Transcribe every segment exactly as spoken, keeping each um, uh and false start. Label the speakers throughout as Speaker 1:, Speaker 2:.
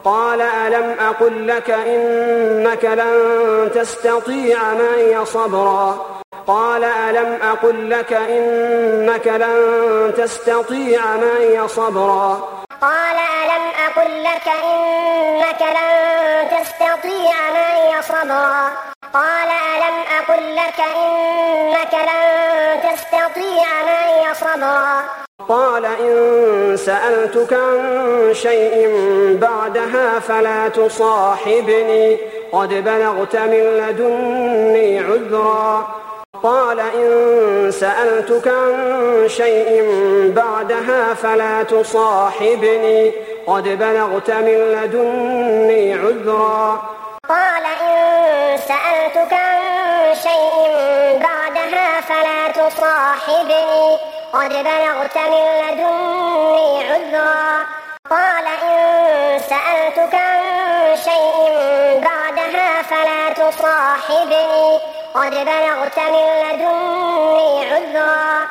Speaker 1: قال ألم أقل لك إنك لن تستطيع معي صبرا قال ألم أقل لك إنك لن تستطيع معي صبرا
Speaker 2: قال ألم أقل لك إنك لن تستطيع معي صبرا قال ألم أقل لك إنك لن تستطيع معي صبرا
Speaker 1: قال إن سألتك عن شيء بعدها فلا تصاحبني قد بلغت من لدني عذرا قال إن سألتك عن شيء بعدها فلا تصاحبني قد بلغت من لدني عذرا
Speaker 2: قال إن سألتك عن شيء بعدها فلا تصاحبني قد بلغت من لدني عذرا قال إن سألتك عن شيء بعدها فلا تصاحبني قد بلغت من لدني عذرا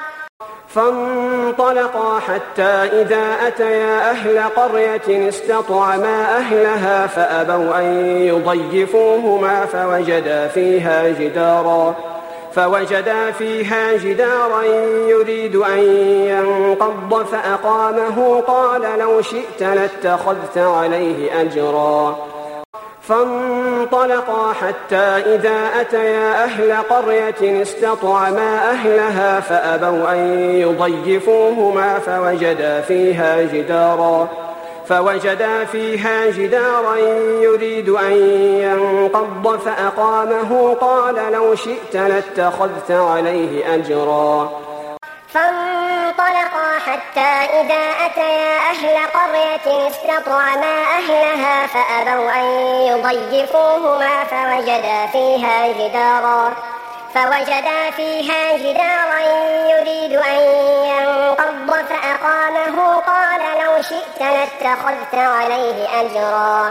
Speaker 1: فانطلقا حتى إذا أتيا أهل قرية استطعما أهلها فأبوا أن يضيفوهما فوجدا فيها جدارا فوجدا فيها جدارا يريد أن ينقض فأقامه قال لو شئت لاتخذت عليه أجرا فانطلقا حتى إذا أتيا أهل قرية استطعما أهلها فأبوا أن يضيفوهما فوجدا فيها جدارا فوجدا فيها جدارا يريد أن ينقض فأقامه قال لو شئت لاتخذت عليه أجرا
Speaker 2: فانطلقا حتى إذا أتيا أهل قرية استطعما أهلها فأبوا أن يضيفوهما فوجدا فيها جدارا فوجدا فيها جدارا يريد أن ينقض فأقامه قال لو شئت لاتخذت عليه أجرا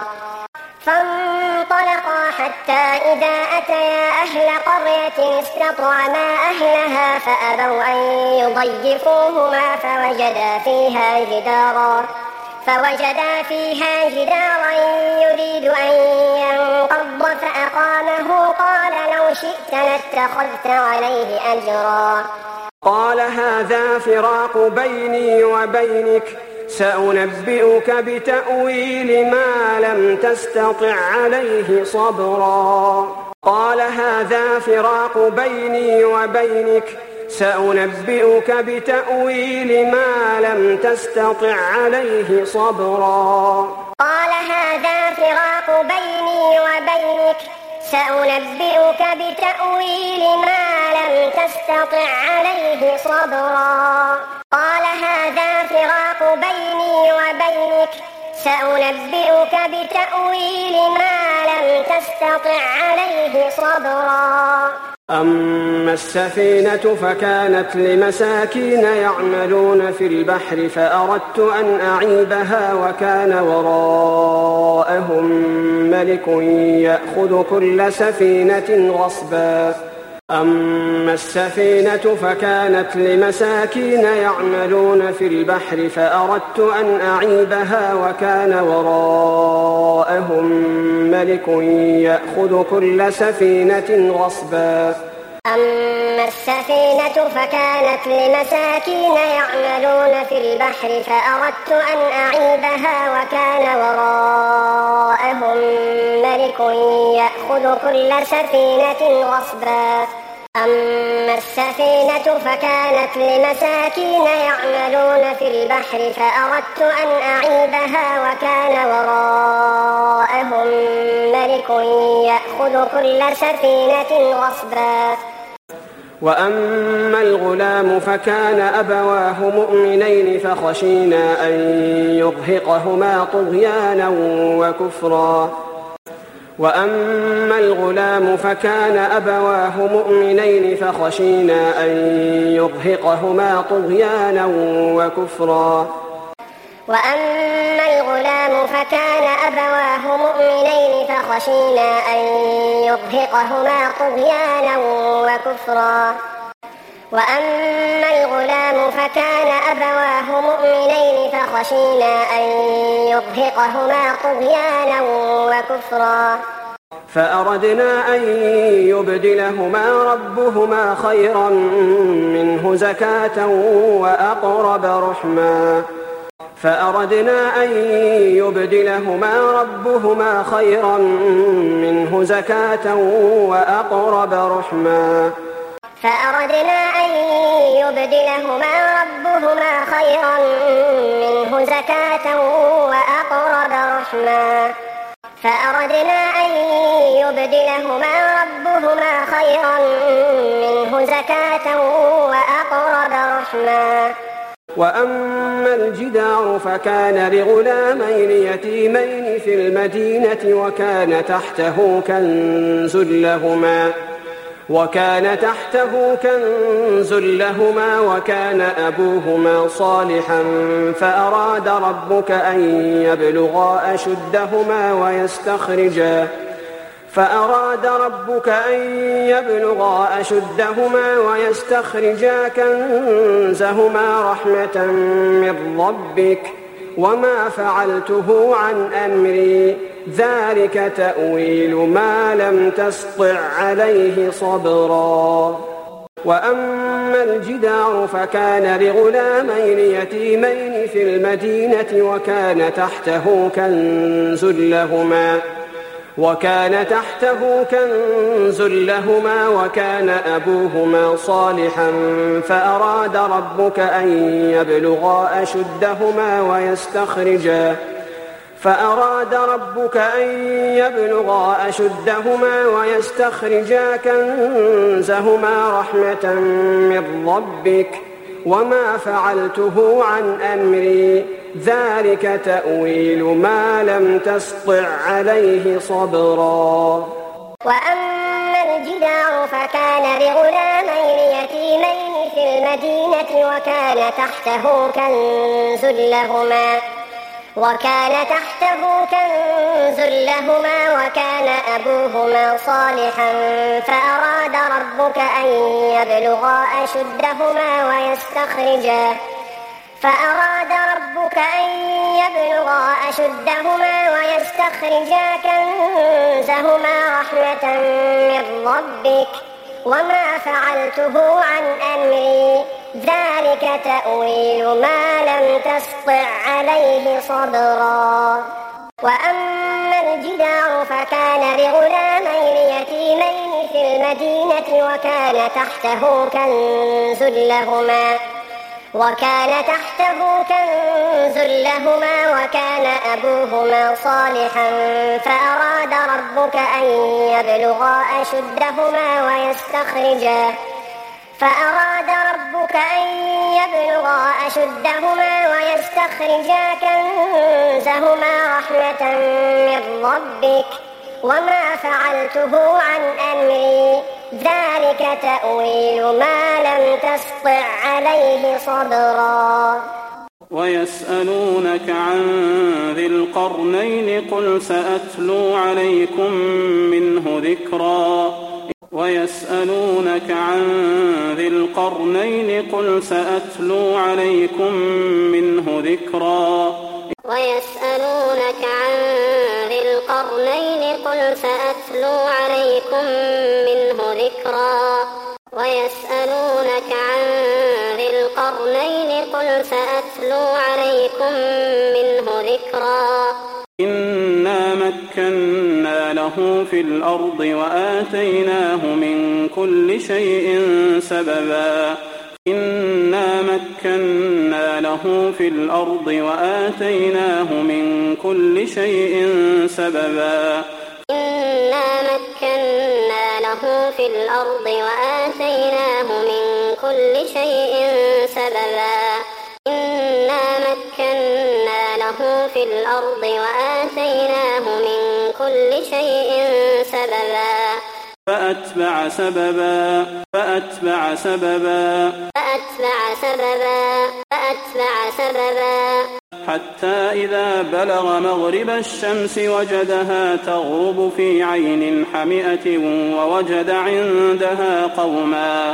Speaker 2: فانطلقا حتى إذا أتيا أهل قرية استطعما أهلها فأبوا أن يضيفوهما فوجدا فيها جدارا فوجدا فيها جدارا يريد أن ينقض فأقامه قال لو شئت لاتخذت عليه أجرا
Speaker 1: قال هذا فراق بيني وبينك سأنبئك بتأويل ما لم تستطع عليه صبرا قال هذا فراق بيني وبينك سأنبئك بتأويل ما لم تستطع عليه صبرا
Speaker 2: قال هذا فراق بيني وبينك سأنبئك بتأويل ما لم تستطع عليه صبرا قال هذا فراق بيني وبينك سأنبئك بتأويل ما لم تستطع عليه صبرا
Speaker 1: أما السفينة فكانت لمساكين يعملون في البحر فأردت أن أعيبها وكان وراءهم ملك يأخذ كل سفينة غصبا أما السفينة فكانت لمساكين يعملون في البحر فأردت أن أعيبها وكان وراءهم ملك يأخذ كل سفينة غصبا
Speaker 2: أما السفينة فكانت لمساكين يعملون في البحر فأردت أن أعيبها وكان وراءهم ملك يأخذ كل سفينة غصبا أما السفينة فكانت لمساكين يعملون في البحر فأردت أن أعيبها وكان وراءهم ملك يأخذ كل سفينة غصبا
Speaker 1: وأما الغلام فكان أبواه مؤمنين فخشينا أن يرهقهما طغيانا وكفرا وأما الغلام فكان أبواه مؤمنين فخشينا أن يرهقهما طغيانا وكفرا
Speaker 2: وأما الغلام فكان أبواه مؤمنين فخشينا أن يرهقهما طغيانا وكفرا وأما الغلام فكان أبواه مؤمنين فخشينا أن يرهقهما طغيانا وكفرا
Speaker 1: فأردنا أن يبدلهما ربهما خيرا منه زكاة وأقرب رحما فأردنا أن يبدلهما ربهما خيرا منه زكاة وأقرب رحما
Speaker 2: فأردنا أن يبدلهما ربهما خيرا منه زكاة وأقرب رحما فأردنا أن يبدلهما ربهما خيرا منه زكاة وأقرب رحما
Speaker 1: وأما الجدار فكان لغلامين يتيمين في المدينة وكان تحته كنز لهما وكان تحته كنز لهما وكان أبوهما صالحا فأراد ربك أن يبلغا أشدهما ويستخرجا فأراد ربك أن يبلغا أشدهما ويستخرجا كنزهما رحمة من ربك وما فعلته عن أمري ذلك تأويل ما لم تسطع عليه صبرا وأما الجدار فكان لغلامين يتيمين في المدينة وكان تحته كنز لهما وكان تحته كنز لهما وكان أبوهما صالحا فأراد ربك أن يبلغا أشدهما ويستخرجا فأراد ربك أن يبلغا أشدهما ويستخرجا كنزهما رحمة من ربك وما فعلته عن أمري ذلك تأويل ما لم تسطع عليه صبرا
Speaker 2: وأما الجدار فكان لغلامين يتيمين في المدينة وكان تحته كنز لهما وكان تحته كنز لهما وكان أبوهما صالحا فأراد ربك أن يبلغا أشدهما ويستخرجا فأراد ربك أن يبلغا أشدهما ويستخرجا كنزهما رحمة من ربك وما فعلته عن أمري ذلك تأويل ما لم تسطع عليه صبرا وأما الجدار فكان لغلامين يتيمين في المدينة وكان تحته كنز لهما وكان تحته كنز لهما وكان أبوهما صالحا فأراد ربك أن يبلغا أشدهما ويستخرجا فأراد ربك أن يبلغا أشدهما ويستخرجا كنزهما رحمة من ربك وما فعلته عن أمري ذلك تأويل ما لم تسطع عليه صبرا
Speaker 3: ويسألونك عن ذي القرنين قل سأتلو عليكم منه ذكرا ويسألونك عن ذي القرنين قل سأتلو عليكم منه ذكرا
Speaker 2: ويسألونك عن ذي القرنين قل سأتلو عليكم منه ذكرا ويسألونك عن ذي القرنين قل سأتلو عليكم منه ذكرا
Speaker 3: إنا مكنا له في الأرض وآتيناه من كل شيء سببا إنا مكنا له في الأرض وآتيناه من كل شيء سببا
Speaker 2: إنا مكنا له في الأرض وآتيناه من كل شيء سببا إنا مكنا له في الأرض وآتيناه من كل شيء سببا
Speaker 3: فأتبع سببا فأتبع سببا
Speaker 2: فأتبع سببا فأتبع سببا
Speaker 3: حتى إذا بلغ مغرب الشمس وجدها تغرب في عين حمئة ووجد عندها قوما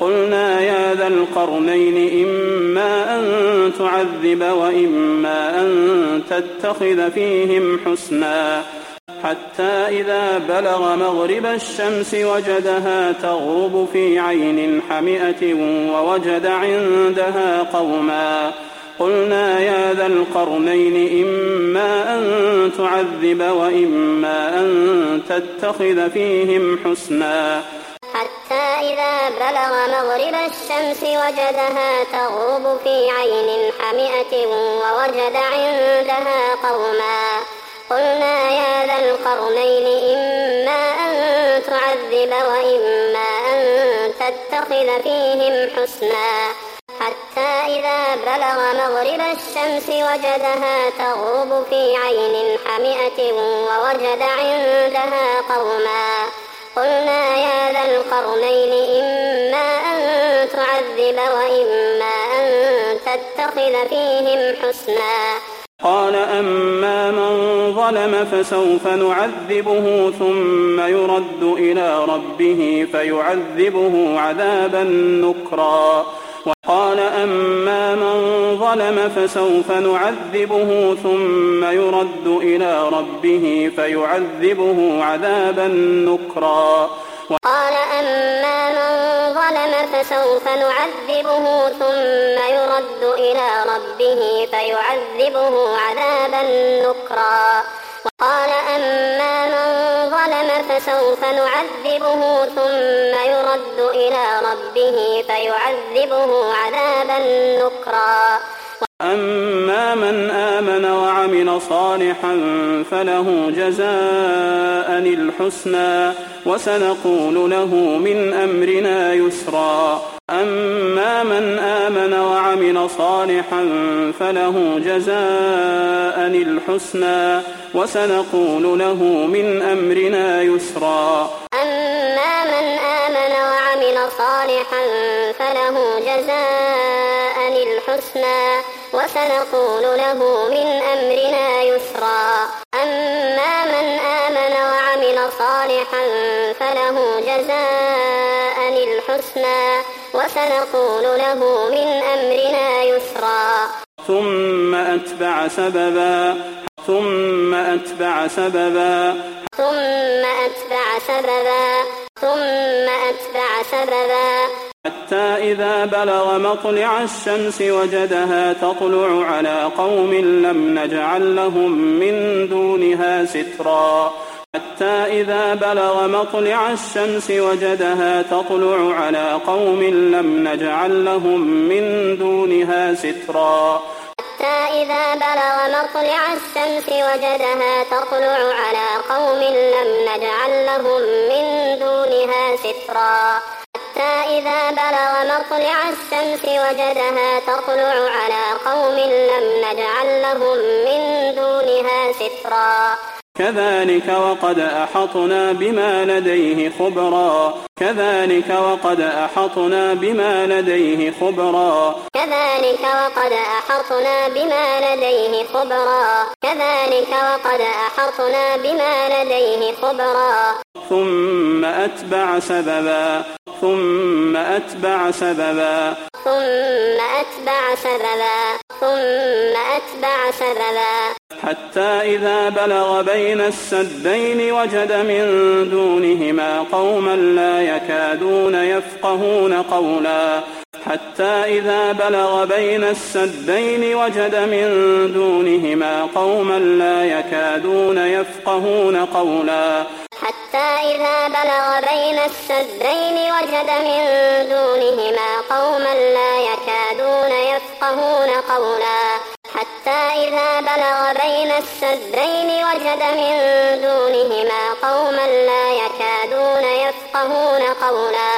Speaker 3: قلنا يا ذا القرنين إما أن تعذب وإما أن تتخذ فيهم حسنا حتى إذا بلغ مغرب الشمس وجدها تغرب في عين حمئة ووجد عندها قوما قلنا يا ذا القرنين إما أن تعذب وإما أن تتخذ فيهم حسنا
Speaker 2: حتى إذا بلغ مغرب الشمس وجدها تغرب في عين حمئة ووجد عندها قوما قلنا يا ذا القرنين إما أن تعذب وإما أن تتخذ فيهم حسنا حتى إذا بلغ مغرب الشمس وجدها تغرب في عين حمئة ووجد عندها قوما قلنا يا ذا القرنين إما أن تعذب وإما أن تتخذ فيهم حسنا
Speaker 3: قال أما من ظلم فسوف نعذبه ثم يرد إلى ربه فيعذبه عذابا نكرا وقال أما من ظلم فسوف نعذبه ثم يرد إلى ربه فيعذبه عذابا نكرا
Speaker 2: قال أما من ظلم فسوف نعذبه ثم يرد إلى ربه فيعذبه عذابا نكرا وقال أما من ظلم فسوف نعذبه ثم يرد إلى ربه فيعذبه عذابا نكرا
Speaker 3: أما من آمن وعمل صالحا فله جزاء الحسنى وسنقول له من أمرنا يسرا أما من آمن وعمل صالحا فله جزاء الحسنى وسنقول له من أمرنا يسرا
Speaker 2: أما من آمن وعمل صالحا فله جزاء الحسنى وسنقول له من أمرنا يسرا أما من آمن وعمل صالحا فله جزاء الحسنى وسنقول له من أمرنا يسرا
Speaker 3: ثم أتبع سببا ثم أتبع سببا
Speaker 2: ثم أتبع سببا ثم أتبع سببا
Speaker 3: حتى إذا بلغ مطلع الشمس وجدها تطلع على قوم لم نجعل لهم من دونها سترا حتى إذا بلغ مطلع الشمس وجدها تطلع على قوم لم نجعل لهم من دونها سترا
Speaker 2: حتى إذا بلغ مطلع الشمس وجدها تطلع على قوم لم نجعل لهم من دونها سترا حتى إذا بلغ مطلع الشمس وجدها تطلع على قوم لم نجعل لهم من دونها سترا
Speaker 3: كذلك وقد أحطنا بما لديه خبرا كذلك وقد أحطنا بما لديه خبرا
Speaker 2: كذلك وقد أحطنا بما لديه خبرا كذلك وقد أحطنا بما لديه خبرا
Speaker 3: ثم أتبع سببا ثم أتبع سببا
Speaker 2: ثم أتبع سببا ثم أتبع سببا
Speaker 3: حتى إذا بلغ بين السدين وجد من دونهما قوما لا يكادون يفقهون قولا حتى إذا بلغ بين السدين وجد من دونهما قوما لا يكادون يفقهون قولا
Speaker 2: حتى إذا بلغ بين السدين وجد من دونهما قوما لا يكادون يفقهون قولا حتى إذا بلغ بين السدين وجد من دونهما قوما لا يكادون يفقهون قولا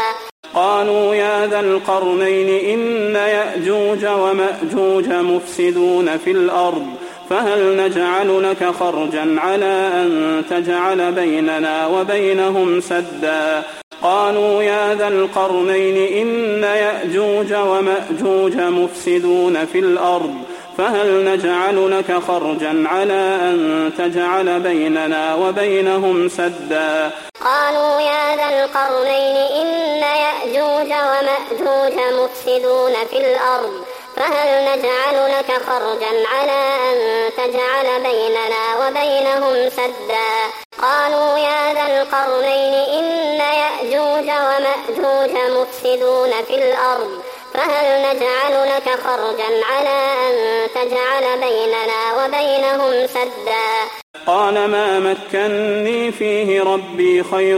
Speaker 3: قالوا يا ذا القرنين إن يأجوج ومأجوج مفسدون في الأرض فهل نجعل لك خرجا على أن تجعل بيننا وبينهم سدا قالوا يا ذا القرنين إن يأجوج ومأجوج مفسدون في الأرض فهل نجعل لك خرجا على أن تجعل بيننا وبينهم سدا
Speaker 2: قالوا يا ذا القرنين إن يأجوج ومأجوج مفسدون في الأرض فهل نجعل لك خرجا على أن تجعل بيننا وبينهم سدا قالوا يا ذا القرنين إن يأجوج ومأجوج مفسدون في الأرض فهل نجعل لك خرجا على أن تجعل بيننا وبينهم سدا
Speaker 3: قال ما مكنني فيه ربي خير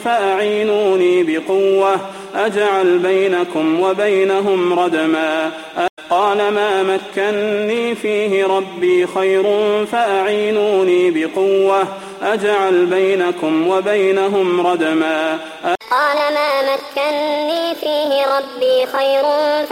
Speaker 3: فأعينوني بقوة أجعل بينكم وبينهم ردما قال ما مكنني فيه ربي خير فأعينوني بقوة أجعل بينكم وبينهم ردما
Speaker 2: قال ما مكنني فيه ربي خير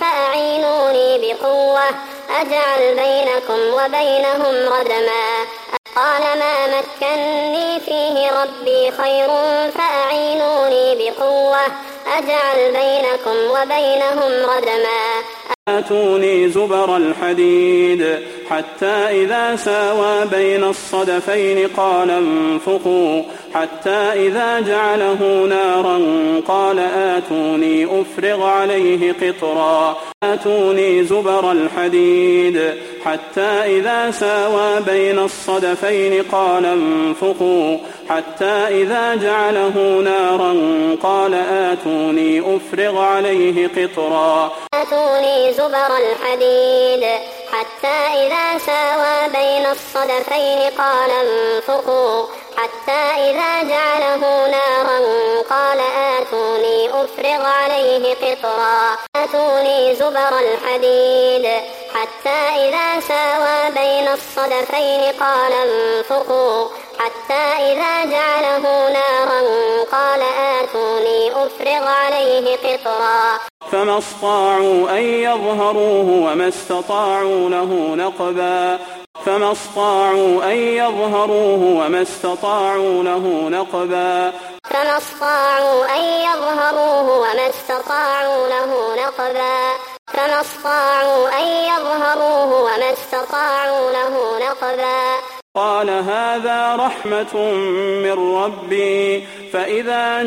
Speaker 2: فأعينوني بقوة أجعل بينكم وبينهم ردما قال ما مكنني فيه ربي خير فأعينوني بقوة أجعل بينكم وبينهم ردما
Speaker 3: آتوني زبر الحديد حتى إذا ساوى بين الصدفين قال انفخوا حتى إذا جعله نارا قال آتوني أفرغ عليه قطرا آتوني زبر الحديد حتى إذا ساوى بين الصدفين قال انفخوا حتى إذا جعله نارا قال آتوني أفرغ عليه قطرا
Speaker 2: آتوني زبر الحديد حتى إذا ساوى بين الصدفين قال انفخوا حتى إذا جعله نارا قال آتوني أفرغ عليه قطرا آتوني زبر الحديد حتى إذا ساوى بين الصدفين قال انفخوا حتى إذا جعله نارا قال آتوني أفرغ عليه قطرا
Speaker 3: فما استطاعوا أن يظهروه وما استطاعوا له نقبا فما استطاعوا أن يظهروه وما استطاعوا له نقبا
Speaker 2: فما استطاعوا أن يظهروه وما استطاعوا له نقبا فما استطاعوا أن يظهروه وما استطاعوا له نقبا
Speaker 3: قال هذا رحمة من ربي فإذا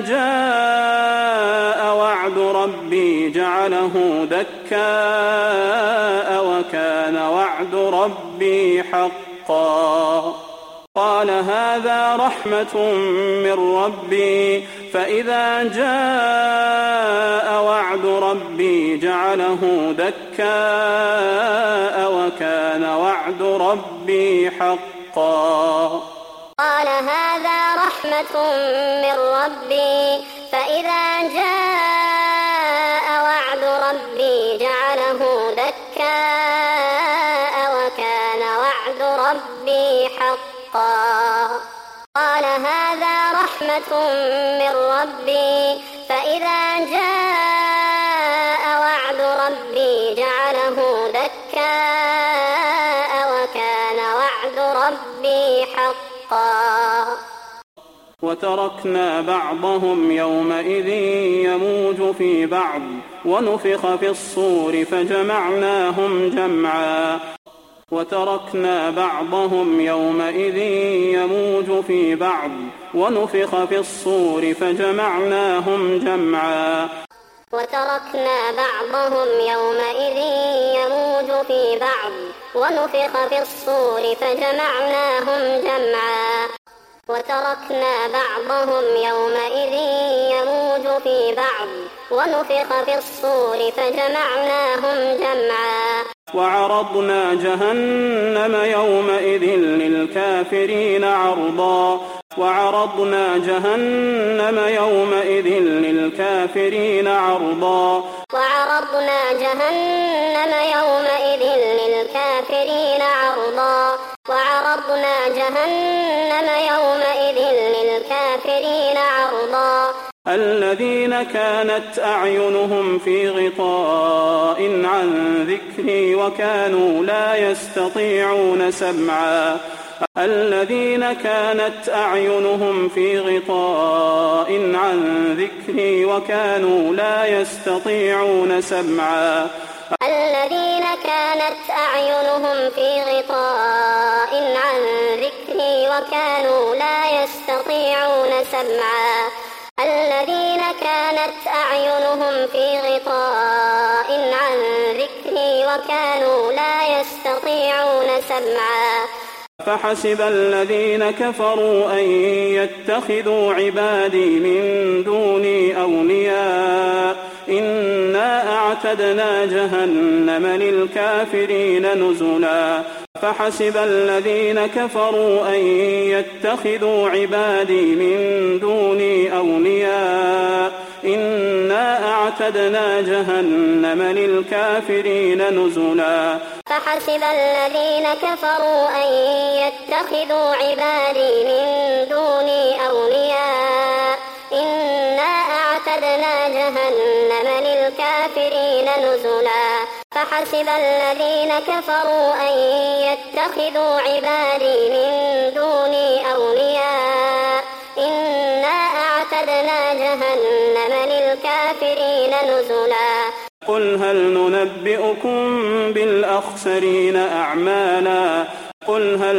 Speaker 3: جاء وعد ربي جعله دكاء وكان وعد ربي حقا قال هذا رحمة من ربي فإذا جاء وعد ربي جعله دكاء وكان وعد ربي حقا
Speaker 2: قال هذا رحمة من ربي فإذا جاء وعد ربي جعله دكاء وكان وعد ربي حقا قال هذا رحمة من ربي فإذا جاء وعد ربي جعله دكاء وكان وعد ربي حقا
Speaker 3: وتركنا بعضهم يومئذ يموج في بعض ونفخ في الصور فجمعناهم جمعا وتركنا بعضهم يومئذ يموج في بعض ونفخ في الصور فجمعناهم جمعا
Speaker 2: وتركنا بعضهم يومئذ يموج في بعض ونفخ في الصور فجمعناهم جمعا وتركنا بعضهم يومئذ يموج في بعض ونفخ في الصور فجمعناهم جمعا
Speaker 3: وعرضنا جهنم يومئذ للكافرين عرضا وعرضنا جهنم يومئذ للكافرين عرضا
Speaker 2: وعرضنا جهنم يومئذ للكافرين عرضا وعرضنا جهنم يومئذ للكافرين عرضا
Speaker 3: الذين كانت أعينهم في غطاء عن ذكري وكانوا لا يستطيعون سمعا الذين كانت أعينهم في غطاء عن ذكري وكانوا لا يستطيعون سمعا
Speaker 2: الذين كانت أعينهم في غطاء عن ذكري وكانوا لا يستطيعون سمعا الذين كانت أعينهم في غطاء عن ذكري وكانوا لا يستطيعون سمعا
Speaker 3: فحسب الذين كفروا أن يتخذوا عبادي من دوني أولياء إنا أعتدنا جهنم للكافرين نزلا فحسب الذين كفروا أن يتخذوا عبادي من دوني أولياء إنا أعتدنا جهنم للكافرين نزلا
Speaker 2: فحسب الذين كفروا أن يتخذوا عبادي من دوني أولياء إنا أعتدنا جهنم للكافرين نزلا فحسب الذين كفروا أن يتخذوا عبادي من دوني أولياء إنا أعتدنا جهنم للكافرين نزلا
Speaker 3: قل هل ننبئكم بالأخسرين أعمالا قل هل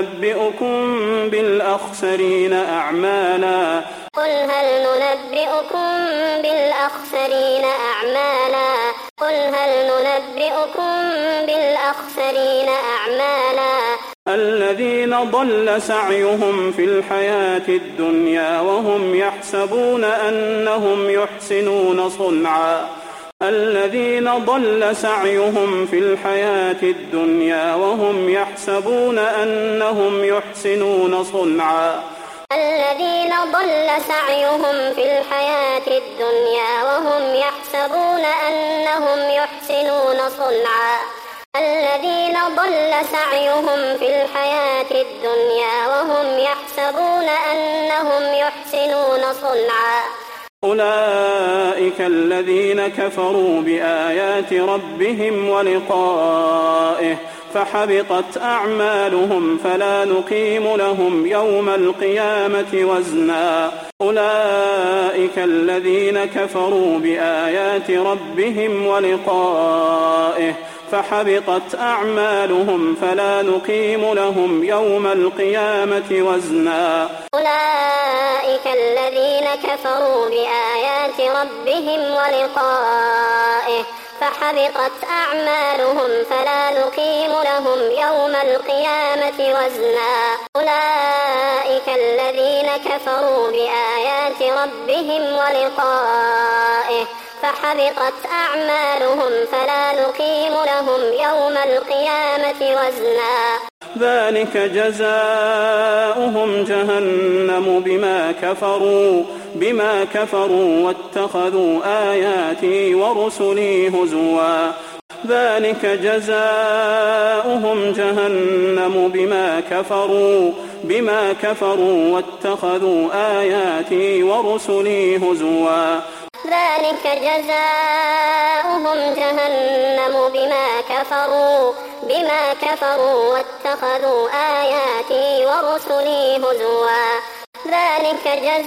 Speaker 3: ننبئكم بالأخسرين أعمالا
Speaker 2: قل هل ننبئكم بالأخسرين أعمالا قل هل ننبئكم بالأخسرين أعمالا
Speaker 3: الذين ضل سعيهم في الحياة الدنيا وهم يحسبون أنهم يحسنون صنعا الذين ضل سعيهم في الحياة الدنيا وهم يحسبون أنهم يحسنون صنعا
Speaker 2: الذين ضل سعيهم في الحياة الدنيا وهم يحسبون أنهم يحسنون صنعا الذين ضل سعيهم في الحياة الدنيا وهم يحسبون أنهم يحسنون صنعا
Speaker 3: أولئك الذين كفروا بآيات ربهم ولقائه فحبطت أعمالهم فلا نقيم لهم يوم القيامة وزنا أولئك الذين كفروا بآيات ربهم ولقائه فحبطت أعمالهم فلا نقيم لهم يوم القيامة وزنا
Speaker 2: أولئك الذين كفروا بآيات ربهم ولقائه فحبطت أعمالهم فلا نقيم لهم يوم القيامة وزنا أولئك الذين كفروا بآيات ربهم ولقائه فحبطت أعمالهم فلا نقيم لهم يوم القيامة وزنا
Speaker 3: ذلك جزاؤهم جهنم بما كفروا بما كفروا واتخذوا آياتي ورسلي هزوا ذلك جزاؤهم جهنم بما كفروا بما كفروا واتخذوا آياتي ورسلي هزوا
Speaker 2: ذلك جزاؤهم جهنم بما كفروا بما كفروا واتخذوا آياتي ورسلي هزوا ذلك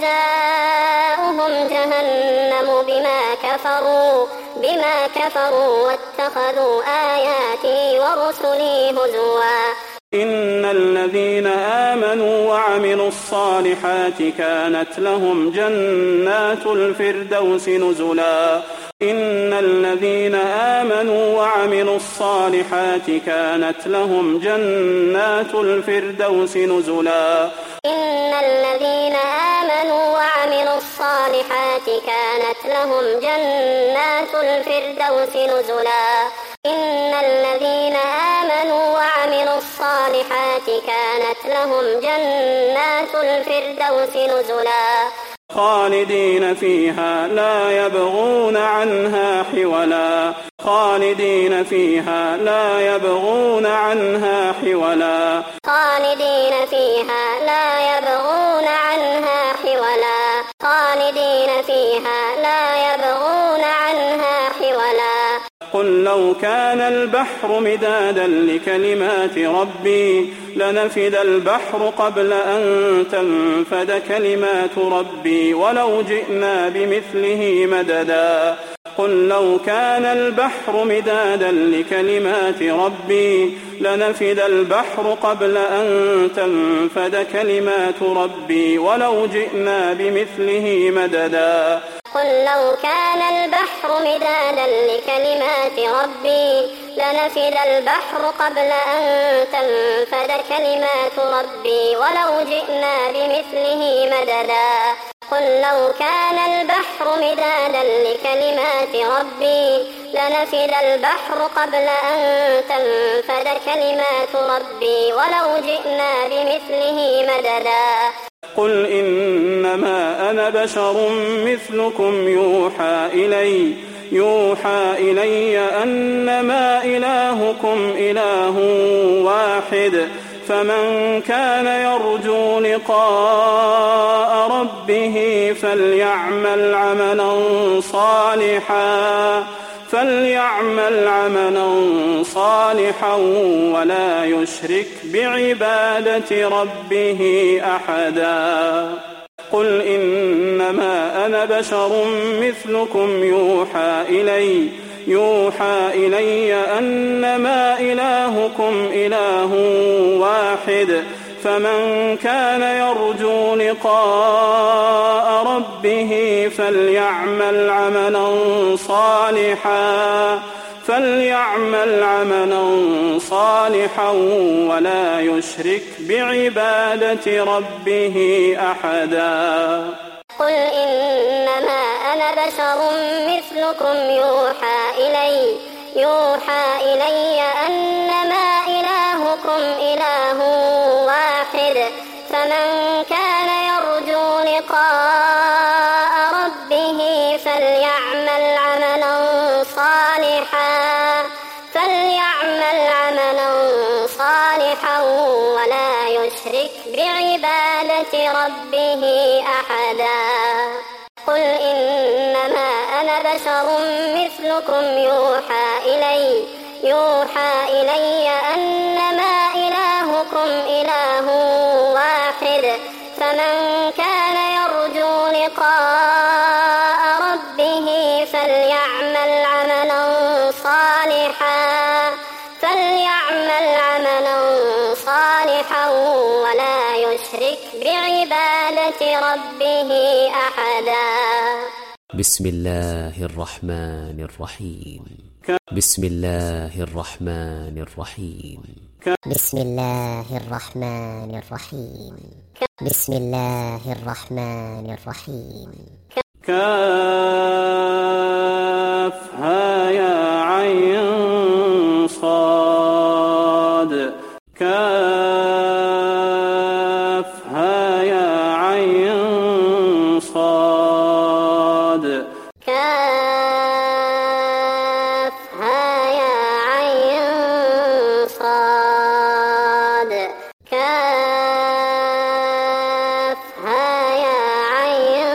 Speaker 2: جزاؤهم جهنم بما كفروا بما كفروا واتخذوا آياتي ورسلي هزوا
Speaker 3: إن الذين آمنوا وعملوا الصالحات كانت لهم جنات الفردوس نزلا إن الذين آمنوا وعملوا الصالحات كانت لهم جنات الفردوس نزلا
Speaker 2: إن الذين آمنوا وعملوا الصالحات كانت لهم جنات الفردوس نزلا إن الذين آمنوا وعملوا الصالحات كانت لهم جنات الفردوس نزلا
Speaker 3: خالدين فيها لا يبغون عنها حولا خالدين فيها لا يبغون عنها حولا
Speaker 2: خالدين فيها لا يبغون عنها حولا خالدين فيها لا يبغون عنها حولا
Speaker 3: قل لو كان البحر مدادا لكلمات ربي لنفد البحر قبل أن تنفد كلمات ربي ولو جئنا بمثله مددا قل لو كان البحر مدادا لكلمات ربي لنفد البحر قبل أن تنفد كلمات ربي ولو جئنا بمثله مددا
Speaker 2: قل لو كان البحر مدادا لكلمات ربي لنفد البحر قبل أن تنفد كلمات ربي ولو جئنا بمثله مددا قل لو كان البحر مدادا لكلمات ربي لنفد البحر قبل أن تنفد كلمات ربي ولو جئنا بمثله مددا
Speaker 3: قل إنما أنا بشر مثلكم يوحى إلي يوحى إلي أنما إلهكم إله واحد فمن كان يرجو لقاء ربه فليعمل عملا صالحا فليعمل عملا صالحا ولا يشرك بعبادة ربه أحدا قل إنما أنا بشر مثلكم يوحى إلي يوحى إلي أنما إلهكم إله واحد فمن كان يرجو لقاء ربه فليعمل عملا صالحا فليعمل عملا صالحا ولا يشرك بعبادة ربه أحدا
Speaker 2: قل إنما أنا بشر مثلكم يوحى إلي يوحى إلي أنما إلهكم إله واحد فمن كان يرجو لقاء ربه فليعمل عملا صالحا فليعمل عملا صالحا ولا يشرك بعبادة ربه أحدا قل إنما أنا بشر مثلكم يوحى إلي يوحى إلي أنما إلهكم إله واحد فمن كان يرجو لقاء ربه فليعمل عملا صالحا فليعمل عملا صالحا ولا يشرك بعبادة ربه أحدا
Speaker 4: بسم الله الرحمن الرحيم بسم الله الرحمن الرحيم
Speaker 5: بسم الله الرحمن الرحيم بسم الله الرحمن الرحيم
Speaker 3: كافها يا عين صاد كافها يا عين صاد
Speaker 2: كافها يا عين صاد كافها يا عين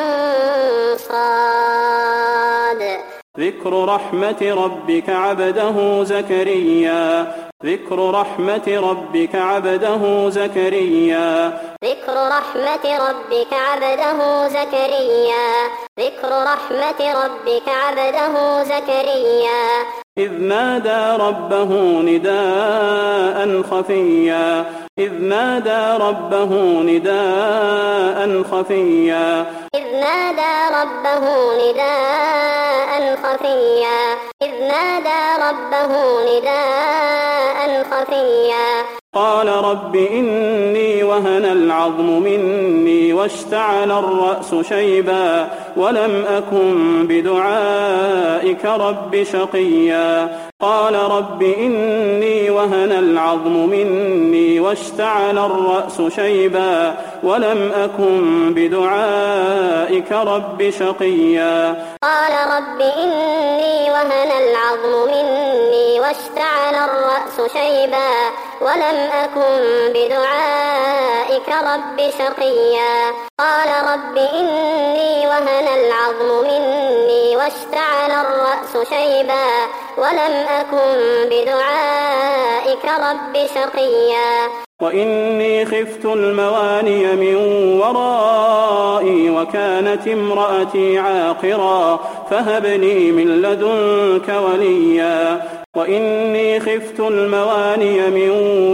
Speaker 2: صاد
Speaker 3: ذكر رحمة ربك عبده زكريا ذكر رحمة ربك عبده زكريا
Speaker 2: ذكر رحمة ربك عبده زكريا ذكر رحمة ربك عبده زكريا
Speaker 3: إذ نادى ربه نداء خفيا إذ نادى ربه نداء خفيا
Speaker 2: إذ نادى ربه نداء خفيا إذ نادى ربه نداء خفيا
Speaker 3: قال رب إني وهن العظم مني واشتعل الرأس شيبا ولم أكن بدعائك رب شقيا قال رب إني وهن العظم مني واشتعل الرأس شيبا ولم أكن بدعائك رب شقيا
Speaker 2: قال رب إني وهن العظم مني واشتعل الرأس شيبا ولم أكن بدعائك رب شقيا قال رب إني وهن العظم مني واشتعل الرأس شيبا ولم أكن بدعائك رب شقيا
Speaker 3: وإني خفت المواني من ورائي وكانت امرأتي عاقرا فهب لي من لدنك وليا وإني خفت المواني من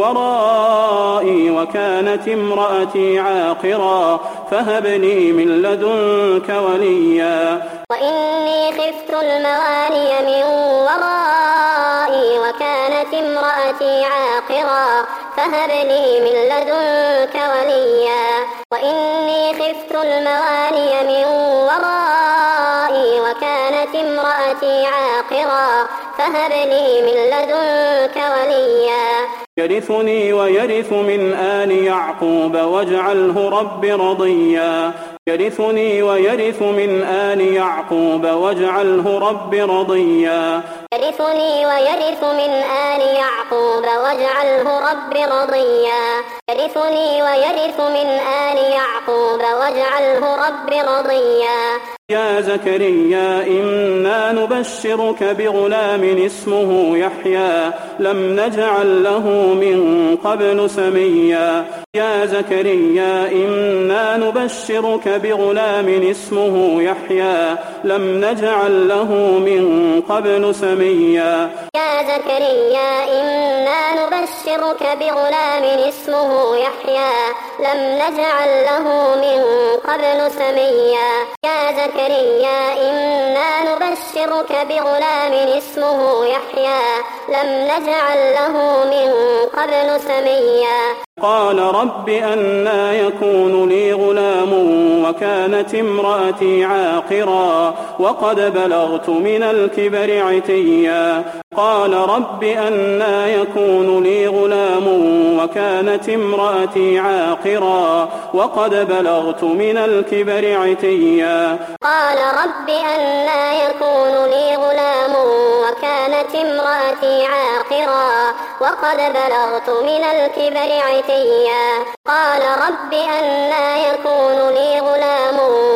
Speaker 3: ورائي وكانت امرأتي عاقرا فهب لي من لدنك وليا
Speaker 2: وإني خفت المواني من ورائي وكانت امرأتي عاقرا فهب لي من لدنك وليا وإني خفت المواني من ورائي وكانت امرأتي عاقرا فهب لي من لدنك وليا
Speaker 3: يرثني ويرث من آل يعقوب واجعله رب رضيا يرثني ويرث من آل يعقوب واجعله رب رضيا
Speaker 2: يرثني ويرث من آل يعقوب واجعله رب رضيا يرثني ويرث من آل يعقوب واجعله رب رضيا
Speaker 3: يا زكريا إنا نبشرك بغلام اسمه يحيى لم نجعل له من قبل سميا يا زكريا إنا نبشرك بغلام اسمه يحيى لم نجعل له من قبل سميا
Speaker 2: يا زكريا إنا نبشرك بغلام اسمه يحيى لم نجعل له من قبل سميا يا زكريا إنا نبشرك بغلام اسمه يحيى لم نجعل له من قبل سميا
Speaker 3: قال رب أنى يكون لي غلام وكانت امرأتي عاقرا وقد بلغت من الكبر عتيا قال رب أنى يكون لي غلام وكانت امرأتي عاقرا وقد بلغت من الكبر عتيا
Speaker 2: قال رب أنى يكون لي غلام وكانت امرأتي عاقرا وقد بلغت من الكبر عتيا قال رب أنى يكون لي غلام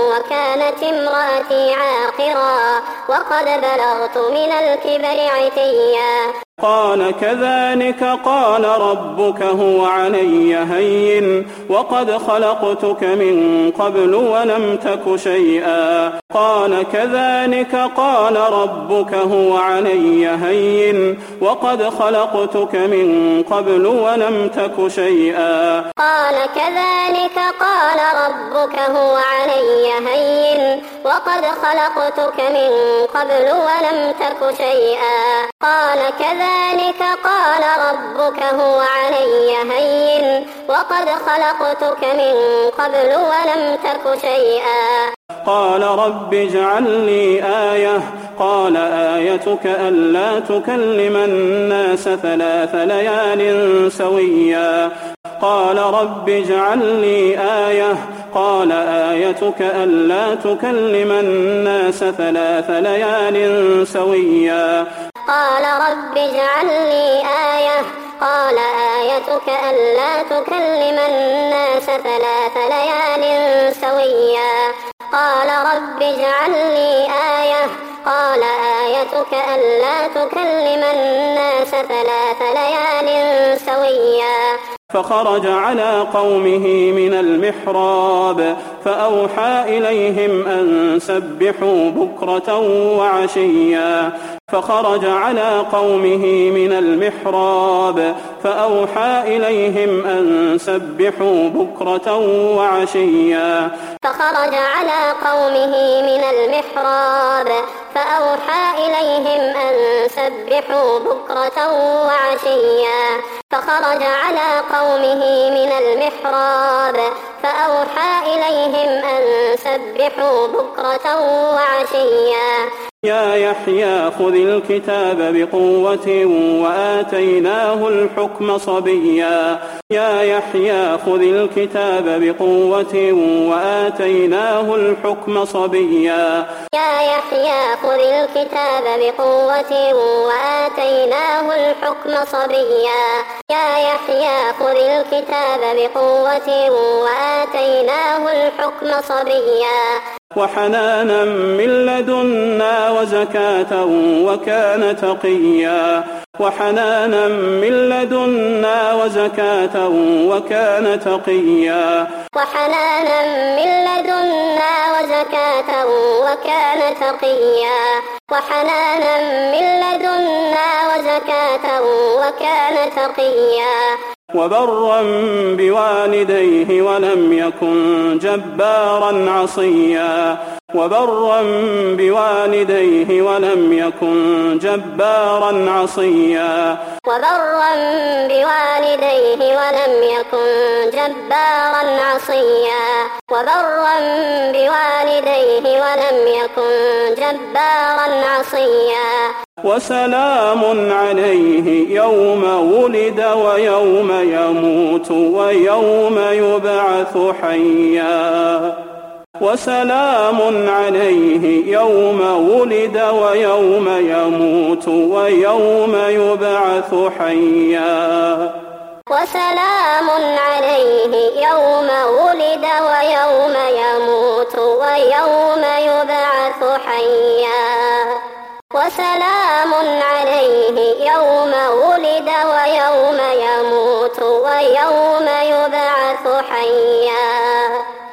Speaker 2: وكانت امرأتي عاقرا وقد بلغت من الكبر عتيا
Speaker 3: قال كذلك قال ربك هو علي هين وقد خلقتك من قبل ولم تك شيئا قال كذلك قال ربك هو علي هين وقد خلقتك من قبل ولم تك شيئا
Speaker 2: قال كذلك قال ربك هو علي هين وقد خلقتك من قبل ولم تك شيئا قال كذلك قال ربك هو علي هين وقد خلقتك من قبل ولم تك شيئا
Speaker 3: قال رب اجعل لي آية قال آيتك ألا تكلم الناس ثلاث ليال سويا قال رب اجعل لي آية قال آيتك ألا تكلم الناس ثلاث ليال سويا
Speaker 2: قال رب اجعل لي آية قال آيتك ألا تكلم الناس ثلاث ليال سويا قال رب اجعل لي آية قال آيتك ألا تكلم الناس ثلاث ليال سويا
Speaker 3: فخرج على قومه من المحراب فأوحى إليهم أن سبحوا بكرة وعشيا فخرج على قومه من المحراب فأوحى إليهم أن سبحوا بكرة وعشيا
Speaker 2: فخرج على قومه من المحراب فأوحى إليهم أن سبحوا بكرة وعشيا فخرج على قومه من المحراب فأوحى إليهم أن سبحوا بكرة وعشيا
Speaker 3: يا يحيى خذ الكتاب بقوة وآتيناه الحكم صبيا يا يحيى خذ الكتاب بقوة وآتيناه الحكم صبيا
Speaker 2: يا يحيى خذ الكتاب بقوة وآتيناه الحكم صبيا يا يحيى خذ الكتاب بقوة وآتيناه الحكم صبيا
Speaker 3: وحنانا من لدنا وزكاة وكان تقيا وحنانا من لدنا وزكاة وكان تقيا
Speaker 2: وحنانا من لدنا زكاة وكان تقيا وحنانا من لدنا وزكاة وكان تقيا
Speaker 3: وبرا بوالديه ولم يكن جبارا عصيا وبرا بوالديه ولم يكن جبارا عصيا
Speaker 2: وبرا بوالديه ولم يكن جبارا عصيا وبرا بوالديه ولم يكن جبارا عصيا
Speaker 3: وسلام عليه يوم ولد ويوم يموت ويوم يبعث حيا وسلام عليه يوم ولد ويوم يموت ويوم يبعث حيا
Speaker 2: وسلام عليه يوم ولد ويوم يموت ويوم يبعث حيا وسلام عليه يوم ولد ويوم يموت ويوم يبعث حيا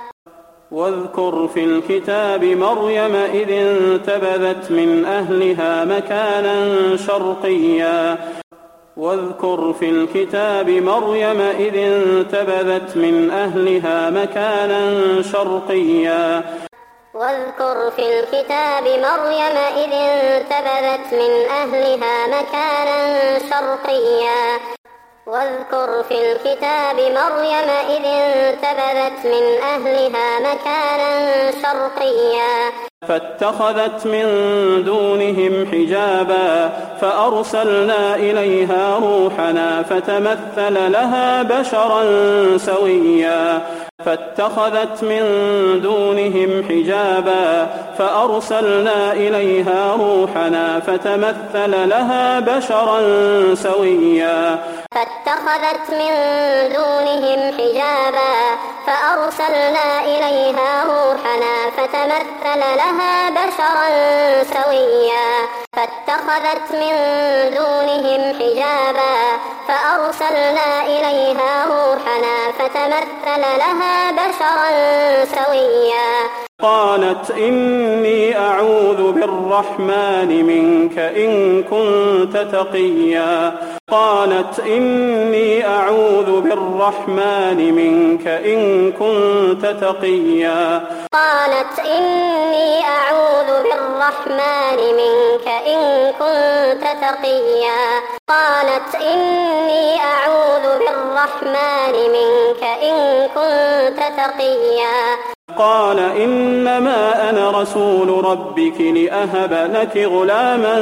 Speaker 3: واذكر في الكتاب مريم إذ انتبذت من أهلها مكانا شرقيا واذكر في الكتاب مريم إذ انتبذت من أهلها مكانا شرقيا
Speaker 2: واذكر في الكتاب مريم إذ انتبذت من أهلها مكانا شرقيا واذكر في الكتاب مريم إذ انتبذت من أهلها مكانا شرقيا
Speaker 3: فاتخذت من دونهم حجابا فأرسلنا إليها روحنا فتمثل لها بشرا سويا فاتخذت من دونهم حجابا فأرسلنا إليها روحنا فتمثل لها بشرا سويا
Speaker 2: فاتخذت من دونهم حجابا فأرسلنا إليها روحنا فتمثل لها بشرا سويا فاتخذت من دونهم حجابا فأرسلنا إليها روحنا فتمثل لها بشرا سويا
Speaker 3: قالت إني أعوذ بالرحمن منك إن كنت تقيا قالت إني أعوذ بالرحمن منك إن كنت تقيا
Speaker 2: قالت إني أعوذ بالرحمن منك إن كنت تقيا قالت إني أعوذ بالرحمن منك إن كنت تقيا
Speaker 3: قال إنما أنا رسول ربك لأهب لك غلاما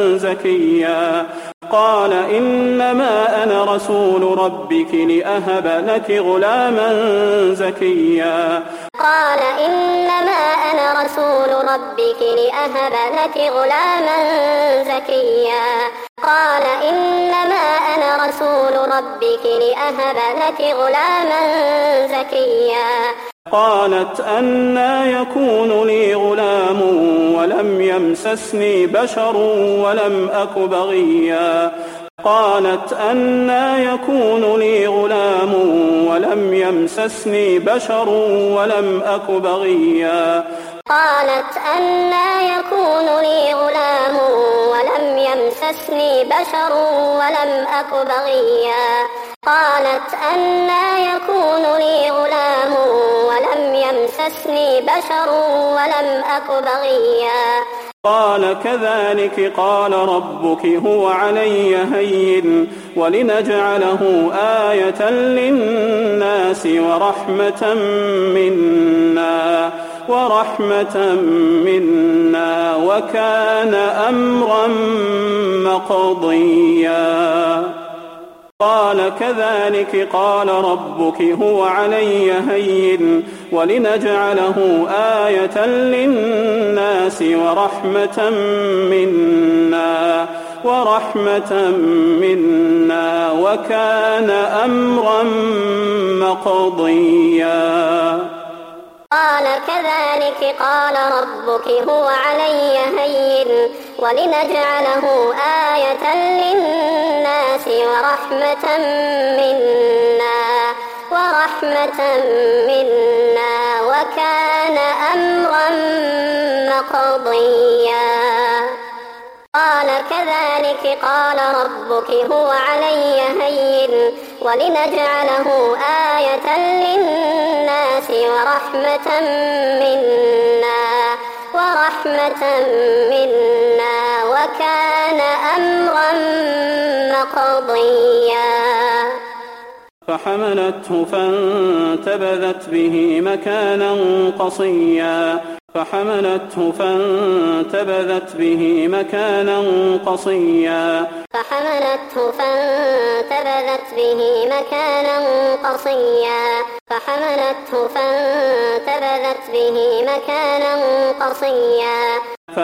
Speaker 3: زكيا قال إنما أنا رسول ربك لأهب لك غلاما زكيا
Speaker 2: قال إنما أنا رسول ربك لأهب لك غلاما زكيا قال إنما أنا رسول ربك لأهب لك غلاما زكيا
Speaker 3: قالت أنى يكون لي غلام ولم يمسسني بشر ولم أك بغيا قالت أنى يكون لي غلام ولم يمسسني بشر ولم أك بغيا
Speaker 2: قالت أنى يكون لي غلام ولم يمسسني بشر ولم أك بغيا قالت أنى يكون لي غلام ولم يمسسني بشر ولم أك بغيا
Speaker 3: قال كذلك قال ربك هو علي هين ولنجعله آية للناس ورحمة منا ورحمة منا وكان أمرا مقضيا قال كذلك قال ربك هو علي هين ولنجعله آية للناس ورحمة منا ورحمة منا وكان أمرا مقضيا
Speaker 2: قال كذلك قال ربك هو علي هين ولنجعله آية للناس ورحمة منا ورحمة منا وكان أمرا مقضيا قال كذلك قال ربك هو علي هين ولنجعله آية للناس ورحمة منا ورحمة منا وكان أمرا مقضيا
Speaker 3: فحملته فانتبذت به مكانا قصيا فحملته فانتبذت به مكانا قصيا
Speaker 2: فحملته فانتبذت به مكانا قصيا فحملته فانتبذت به مكانا قصيا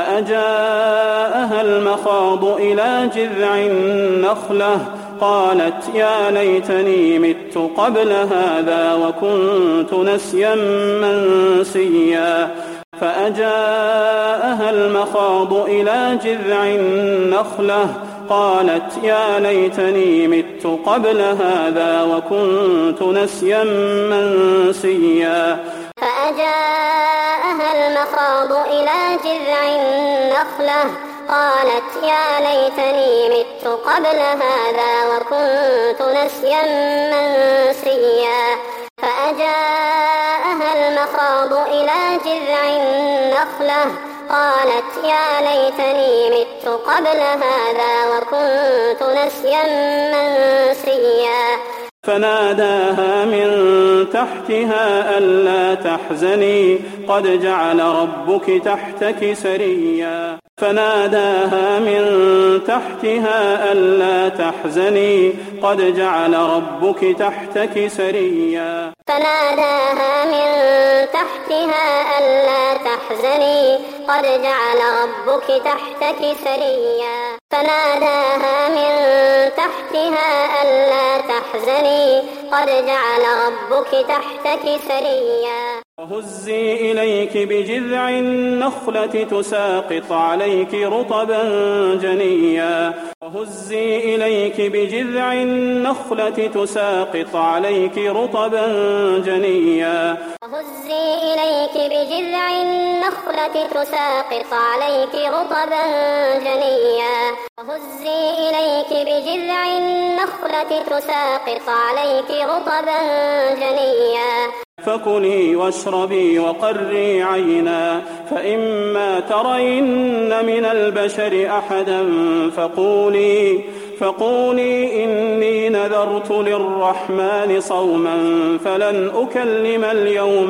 Speaker 3: فأجاءها المخاض إلى جذع النخلة قالت يا ليتني مت قبل هذا وكنت نسيا منسيا فأجاءها المخاض إلى جذع النخلة قالت يا ليتني مت قبل هذا وكنت نسيا منسيا
Speaker 2: فأجاءها المخاض إلى جذع النخلة قالت يا ليتني مت قبل هذا وكنت نسيا منسيا فأجاءها المخاض إلى جذع النخلة قالت يا ليتني مت قبل هذا وكنت نسيا منسيا
Speaker 3: فناداها من تحتها ألا تحزني قد جعل ربك تحتك سريا فناداها من تحتها ألا تحزني قد جعل ربك تحتك سريا
Speaker 2: فناداها من تحتها ألا تحزني قد جعل ربك تحتك سريا فناداها من تحتها ألا تحزني قد جعل ربك تحتك سريا
Speaker 3: وهزي إليك بجذع النخلة تساقط عليك رطبا جنيا وهزي إليك بجذع النخلة تساقط عليك رطبا جنيا
Speaker 2: وهزي إليك بجذع النخلة تساقط عليك رطبا جنيا وهزي إليك بجذع النخلة تساقط عليك رطبا جنيا
Speaker 3: فكلي واشربي وقري عينا فإما ترين من البشر أحدا فقولي فقولي إني نذرت للرحمن صوما فلن أكلم اليوم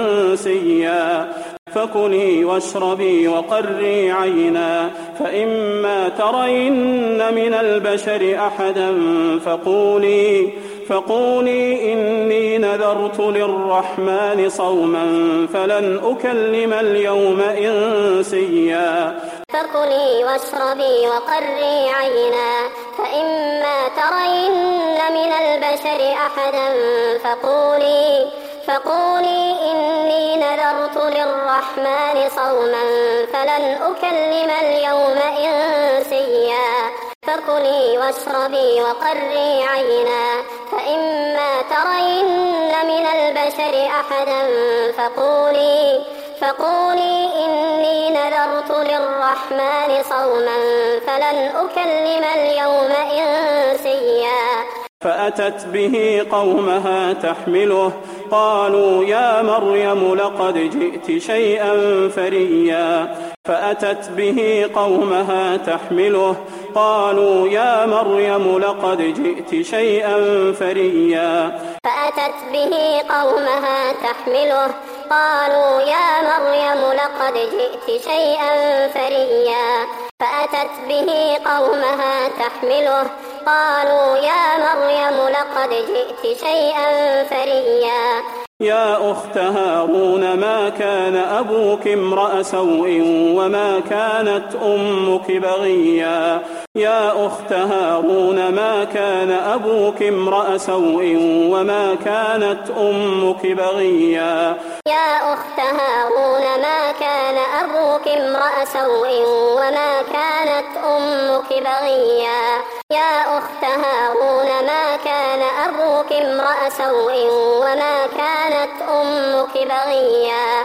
Speaker 3: إنسيا فكلي واشربي وقري عينا فإما ترين من البشر أحدا فقولي فقولي إني نذرت للرحمن صوما فلن أكلم اليوم إنسيا
Speaker 2: فكلي واشربي وقري عينا فإما ترين من البشر أحدا فقولي فقولي إني نذرت للرحمن صوما فلن أكلم اليوم إنسيا فكلي واشربي وقري عينا فإما ترين من البشر أحدا فقولي فقولي إني نذرت للرحمن صوما فلن أكلم اليوم إنسيا
Speaker 3: فأتت به قومها تحمله قالوا يا مريم لقد جئت شيئا فريا فأتت به قومها تحمله قالوا يا مريم لقد جئت شيئا فريا
Speaker 2: فأتت به قومها تحمله قالوا يا مريم لقد جئت شيئا فريا فأتت به قومها تحمله قالوا يا مريم لقد جئت شيئا فريا
Speaker 3: يا أخت هارون ما كان أبوك امرأ سوء وما كانت أمك بغيا يا أخت هارون ما كان أبوك امرأ سوء وما كانت أمك بغيا
Speaker 2: يا أخت هارون ما كان أبوك امرأ سوء وما كانت أمك بغيا يا أخت هارون ما كان أبوك امرأ سوء وما كانت أمك بغيا.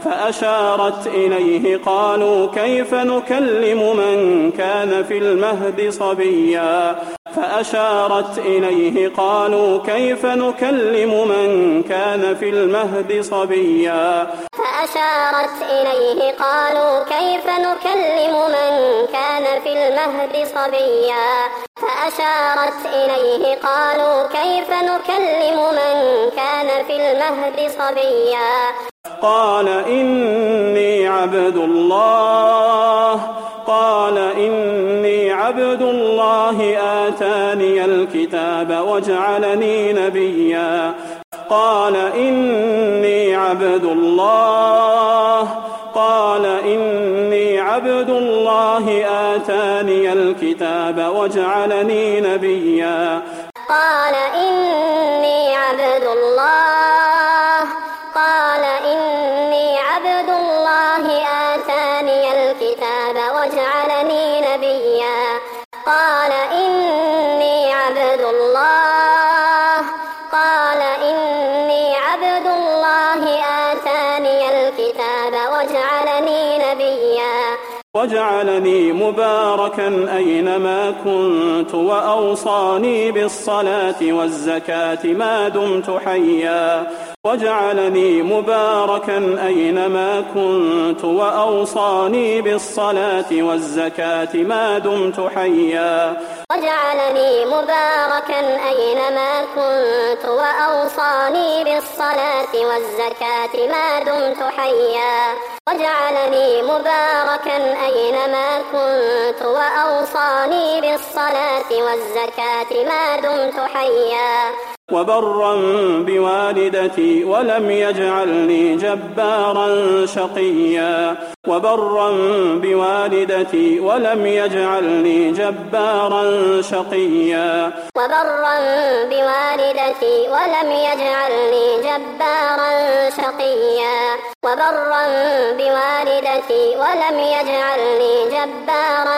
Speaker 3: فأشارت إليه قالوا كيف نكلم من كان في المهد صبيا فأشارت إليه قالوا كيف نكلم من كان في المهد صبيا
Speaker 2: فأشارت إليه قالوا كيف نكلم من كان في المهد صبيا فأشارت إليه قالوا كيف نكلم من كان في المهد صبيا
Speaker 3: قال إني عبد الله قال إني عبد الله آتاني الكتاب وجعلني نبيا قال إني عبد الله قال إني عبد الله آتاني الكتاب وجعلني نبيا
Speaker 2: قال إني عبد الله قال إني عبد الله آتاني الكتاب وجعلني نبيا قال إني عبد الله قال إني عبد الله آتاني الكتاب وجعلني نبيا
Speaker 3: وجعلني مباركا أينما كنت وأوصاني بالصلاة والزكاة ما دمت حيا وجعلني مباركا أينما كنت وأوصاني بالصلاة والزكاة ما دمت حيا
Speaker 2: وجعلني مباركا أينما كنت وأوصاني بالصلاة والزكاة ما دمت حيا وجعلني مباركا أينما كنت وأوصاني بالصلاة والزكاة ما دمت حيا
Speaker 3: وبرا بوالدتي ولم يجعلني جبارا شقيا وبرا بوالدتي ولم يجعلني جبارا شقيا
Speaker 2: وبرا بوالدتي ولم يجعلني جبارا شقيا وبرا بوالدتي ولم يجعلني جبارا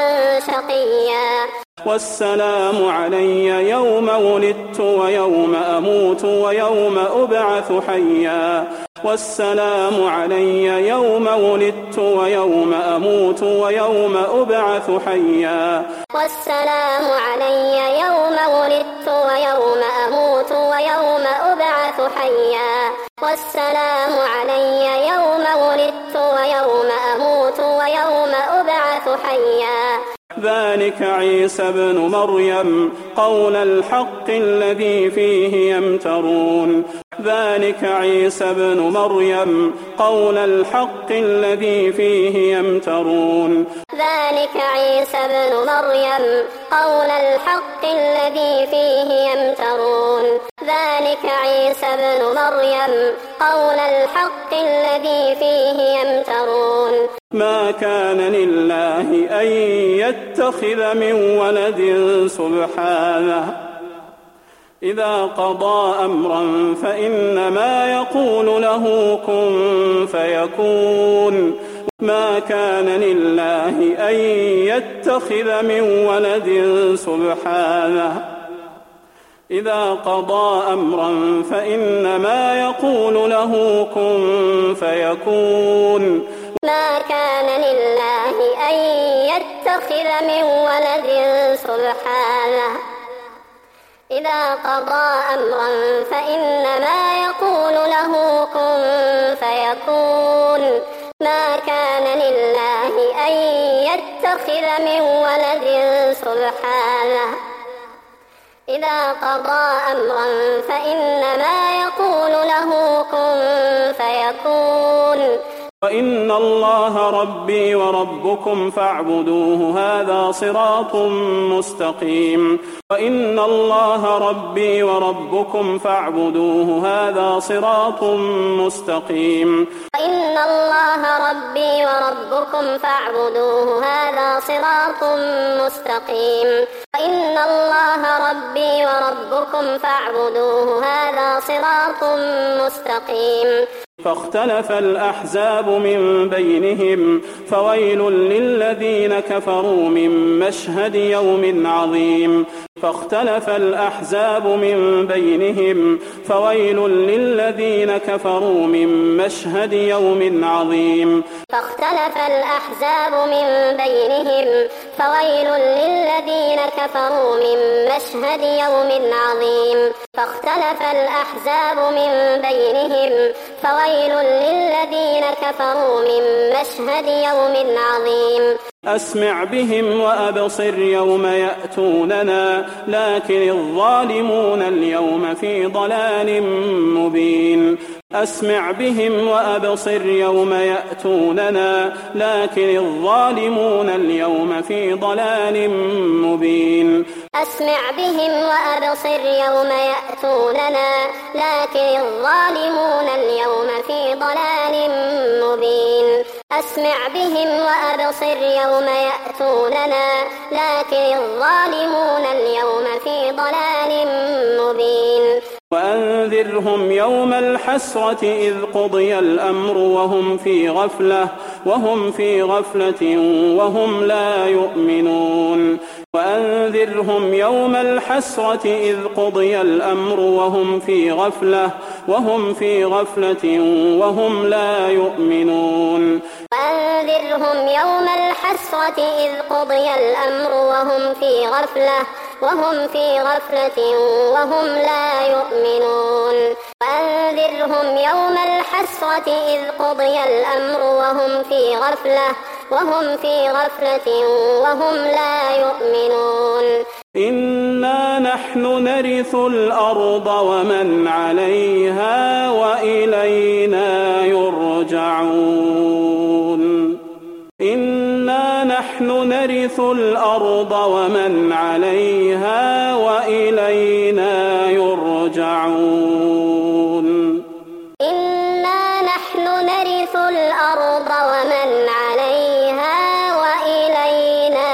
Speaker 2: شقيا
Speaker 3: والسلام علي يوم ولدت ويوم أموت ويوم أبعث حيا والسلام علي يوم ولدت ويوم أموت ويوم أبعث حيا
Speaker 2: والسلام علي يوم ولدت ويوم أموت ويوم أبعث حيا والسلام علي يوم ولدت ويوم أموت ويوم أبعث حيا
Speaker 3: ذلك عيسى ابن مريم قول الحق الذي فيه يمترون ذلك عيسى ابن مريم قول الحق الذي فيه يمترون
Speaker 2: ذلك عيسى ابن مريم قول الحق الذي فيه يمترون ذلك عيسى ابن مريم قول الحق الذي فيه يمترون
Speaker 3: ما كان لله أن يتخذ من ولد سبحانه إذا قضى أمرا فإنما يقول له كن فيكون ما كان لله أن يتخذ من ولد سبحانه إذا قضى أمرا فإنما يقول له كن فيكون
Speaker 2: ما كان لله أن يتخذ من ولد سبحانه إذا قضى أمرا فإنما يقول له كن فيكون ما كان لله أن يتخذ من ولد سبحانه إذا قضى أمرا فإنما يقول له كن فيكون
Speaker 3: وإن الله ربي وربكم فاعبدوه هذا صراط مستقيم وإن الله ربي وربكم فاعبدوه هذا صراط مستقيم
Speaker 2: وإن الله ربي وربكم فاعبدوه هذا صراط مستقيم وإن الله ربي وربكم فاعبدوه هذا صراط مستقيم
Speaker 3: فاختلف الأحزاب من بينهم فويل للذين كفروا من مشهد يوم عظيم فاختلف الأحزاب من بينهم فويل للذين كفروا من مشهد يوم عظيم
Speaker 2: فاختلف الأحزاب من بينهم فويل للذين كفروا من مشهد يوم عظيم فاختلف الأحزاب من بينهم فويل للذين كفروا من مشهد يوم عظيم
Speaker 3: أسمع بهم وأبصر يوم يأتوننا لكن الظالمون اليوم في ضلال مبين أسمع بهم وأبصر يوم يأتوننا لكن الظالمون اليوم في ضلال مبين
Speaker 2: أسمع بهم وأبصر يوم يأتوننا لكن الظالمون اليوم في ضلال مبين أسمع بهم وأبصر يوم يأتوننا لكن الظالمون اليوم في ضلال مبين
Speaker 3: وأنذرهم يوم الحسرة إذ قضي الأمر وهم في غفلة وهم في غفلة وهم لا يؤمنون وأنذرهم يوم الحسرة إذ قضي الأمر وهم في غفلة وهم في غفلة وهم لا يؤمنون
Speaker 2: وأنذرهم يوم الحسرة إذ قضي الأمر وهم في غفلة وهم في غفلة وهم لا يؤمنون وأنذرهم يوم الحسرة إذ قضي الأمر وهم في غفلة وهم في غفلة وهم لا يؤمنون
Speaker 3: إنا نحن نرث الأرض ومن عليها وإلينا يرجعون إنا نحن نرث الأرض ومن عليها وإلينا يرجعون
Speaker 2: إنا نحن نرث الأرض ومن عليها وإلينا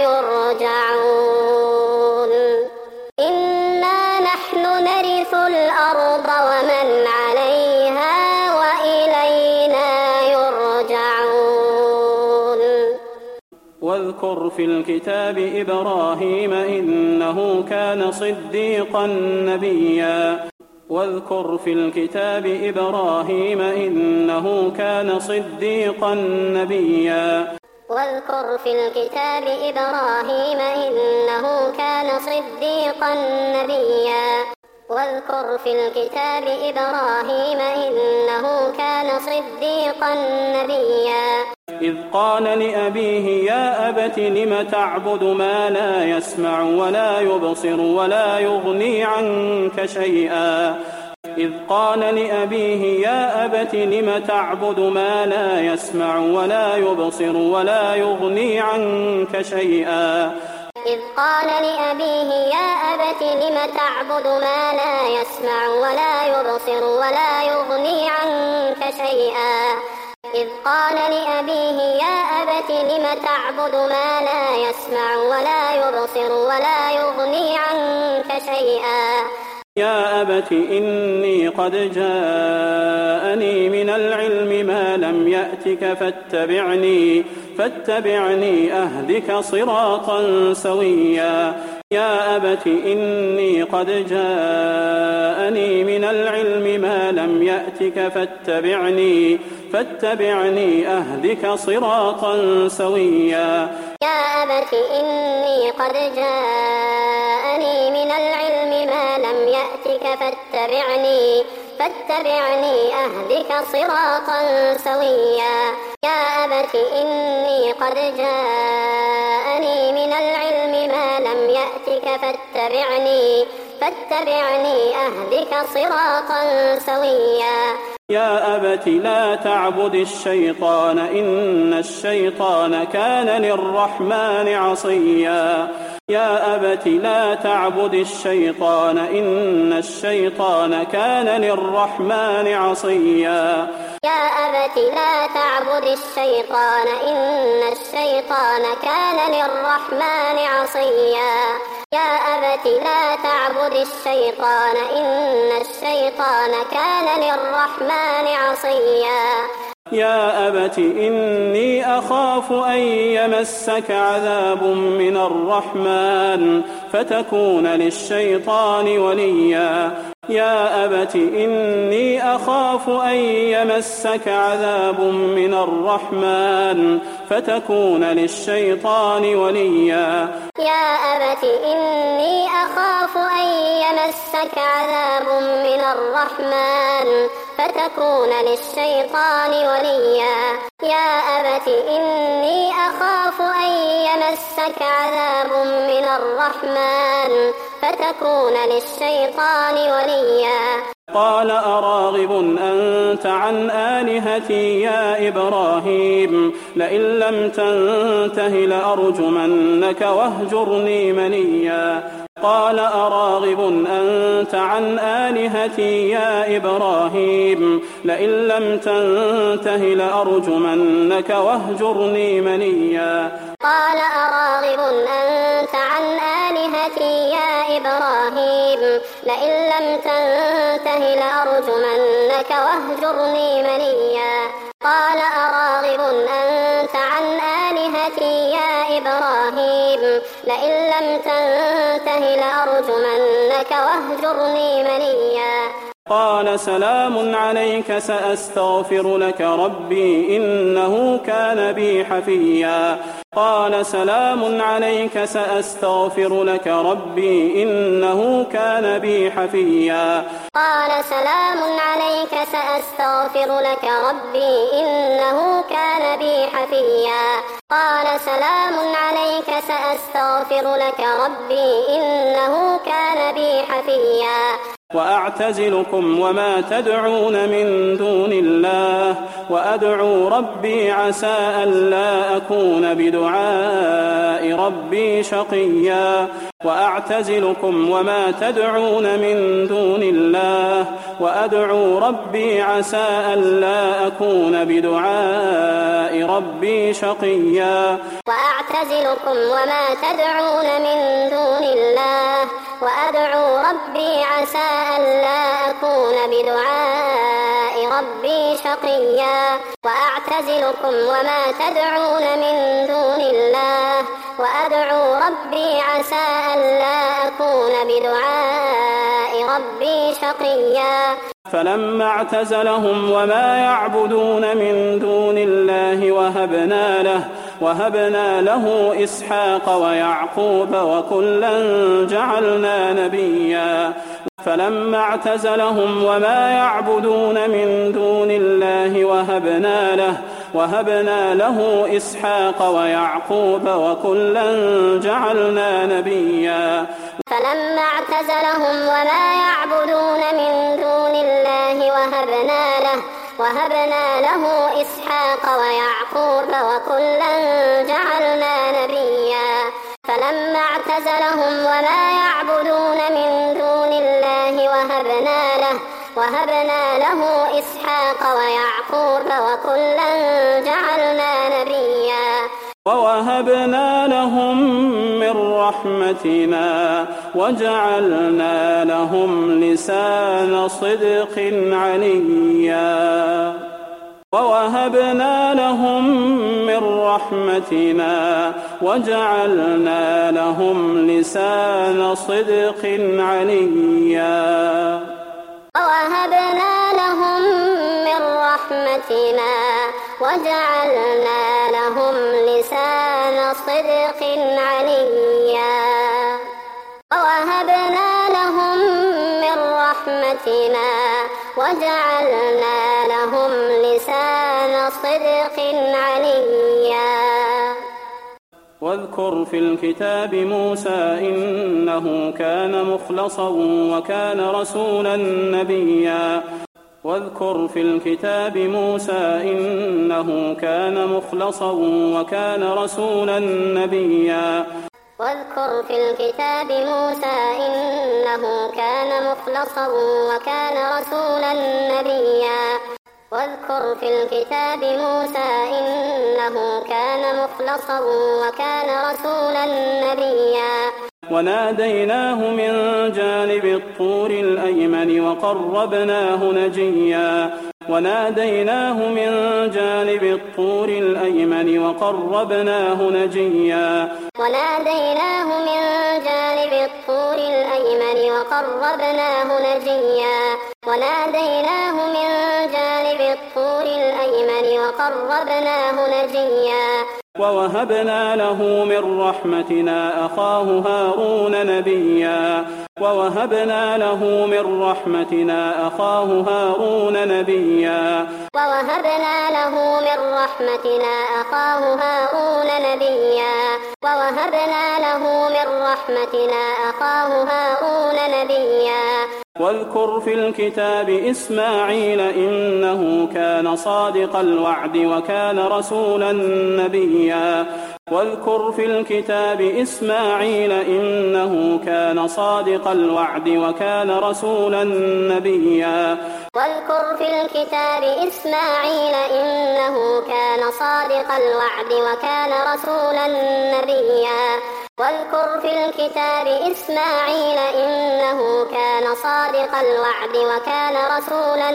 Speaker 2: يرجعون إنا نحن نرث الأرض ومن عليها وإلينا يرجعون
Speaker 3: واذكر في الكتاب إبراهيم إنه كان صديقا نبيا واذكر في الكتاب إبراهيم إنه كان صديقا نبيا
Speaker 2: واذكر في الكتاب إبراهيم إنه كان صديقا نبيا واذكر في الكتاب إبراهيم إنه كان صديقا نبيا
Speaker 3: إذ قال لأبيه يا أبت لم تعبد ما لا يسمع ولا يبصر ولا يغني عنك شيئا إذ قال لأبيه يا أبت لم تعبد ما لا يسمع ولا يبصر ولا يغني عنك شيئا
Speaker 2: إذ قال لأبيه يا أبت لم تعبد ما لا يسمع ولا يبصر ولا يغني عنك شيئا إذ قال لأبيه يا أبت لم تعبد ما لا يسمع ولا يبصر ولا يغني عنك شيئا
Speaker 3: يا أبت إني قد جاءني من العلم ما لم يأتك فاتبعني فاتبعني أهدك صراطا سويا يا أبت إني قد جاءني من العلم ما لم يأتك فاتبعني فاتبعني أهدك صراطا سويا
Speaker 2: يا أبت إني قد جاءني من العلم ما لم يأتك فاتبعني فاتبعني أهدك صراطا سويا يا أبت إني قد جاءني من العلم ما لم يأتك فاتبعني فاتبعني أهدك صراطا سويا
Speaker 3: يا أبت لا تعبد الشيطان إن الشيطان كان للرحمن عصيا يا أبت لا تعبد الشيطان إن الشيطان كان للرحمن عصيا
Speaker 2: يا أبت لا تعبد الشيطان إن الشيطان كان للرحمن عصيا يا أبت لا تعبد الشيطان إن الشيطان كان للرحمن عصيا
Speaker 3: يا أبت إني أخاف أن يمسك عذاب من الرحمن فتكون للشيطان وليا يا أبت إني أخاف أن يمسك عذاب من الرحمن فتكون للشيطان وليا
Speaker 2: يا أبت إني أخاف أن يمسك عذاب من الرحمن فتكون للشيطان وليا يا أبت إني أخاف أن يمسك عذاب من الرحمن فتكون للشيطان وليا
Speaker 3: قال أراغب أنت عن آلهتي يا إبراهيم لئن لم تنته لأرجمنك واهجرني مليا قال أراغب أنت عن آلهتي يا إبراهيم لئن لم تنته لأرجمنك واهجرني مليا
Speaker 2: قال أراغب أنت عن آلهتي يا إبراهيم لئن لم تنته لأرجمنك واهجرني مليا قال أراغب أنت عن آلهتي يا إبراهيم لئن لم تنته لأرجمنك واهجرني مليا
Speaker 3: قال سلام عليك سأستغفر لك ربي إنه كان بي حفيا قال سلام عليك سأستغفر لك ربي إنه كان بي حفيا
Speaker 2: قال سلام عليك سأستغفر لك ربي إنه كان بي حفيا قال سلام عليك سأستغفر لك ربي إنه كان بي حفيا
Speaker 3: وأعتزلكم وما تدعون من دون الله وأدعو ربي عسى ألا أكون بدعاء ربي شقيا وأعتزلكم وما تدعون من دون الله وأدعو ربي عسى ألا أكون بدعاء ربي شقيا
Speaker 2: وأعتزلكم وما تدعون من دون الله وأدعو ربي عسى ألا أكون بدعاء ربي شقيا وأعتزلكم وما تدعون من دون الله وأدعو ربي عسى ألا أكون بدعاء ربي شقيا
Speaker 3: فلما اعتزلهم وما يعبدون من دون الله وهبنا له وهبنا له إسحاق ويعقوب وكلا جعلنا نبيا فلما اعتزلهم وما يعبدون من دون الله وهبنا له وهبنا له إسحاق ويعقوب وكلا جعلنا نبيا
Speaker 2: فلما اعتزلهم وما يعبدون من دون الله وهبنا له وهبنا له إسحاق ويعقوب وكلا جعلنا نبيا فلما اعتزلهم وما يعبدون من دون الله وهبنا له وهبنا له إسحاق ويعقوب وكلا جعلنا نبيا
Speaker 3: ووهبنا لهم من رحمتنا وجعلنا لهم لسان صدق عليا ووهبنا لهم من رحمتنا وجعلنا لهم لسان صدق عليا
Speaker 2: ووهبنا لهم من رحمتنا وجعلنا لهم لسان صدق عليا ووهبنا لهم من رحمتنا وجعلنا لهم لسان صدق عليا
Speaker 3: واذكر في الكتاب موسى إنه كان مخلصا وكان رسولا نبيا واذكر في الكتاب موسى إنه كان مخلصا وكان رسولا نبيا
Speaker 2: واذكر في الكتاب موسى إنه كان مخلصا وكان رسولا نبيا واذكر في الكتاب موسى إنه كان مخلصا وكان رسولا نبيا
Speaker 3: وناديناه من جانب الطور الأيمن وقربناه نجيا وناديناه من جانب الطور الأيمن وقربناه نجيا
Speaker 2: وناديناه من جانب الطور الأيمن وقربناه نجيا وناديناه من جانب الطور الأيمن وقربناه نجيا
Speaker 3: ووهبنا له من رحمتنا أخاه هارون نبيا ووهبنا له من رحمتنا أخاه هارون نبيا
Speaker 2: ووهبنا له من رحمتنا أخاه هارون نبيا ووهبنا له من رحمتنا أخاه هارون نبيا
Speaker 3: واذكر في الكتاب إسماعيل إنه كان صادق الوعد وكان رسولا نبيا واذكر في الكتاب إسماعيل إنه كان صادق الوعد وكان رسولا نبيا
Speaker 2: واذكر في الكتاب إسماعيل إنه كان صادق الوعد وكان رسولا نبيا واذكر في الكتاب إسماعيل إنه كان صادق الوعد وكان رسولا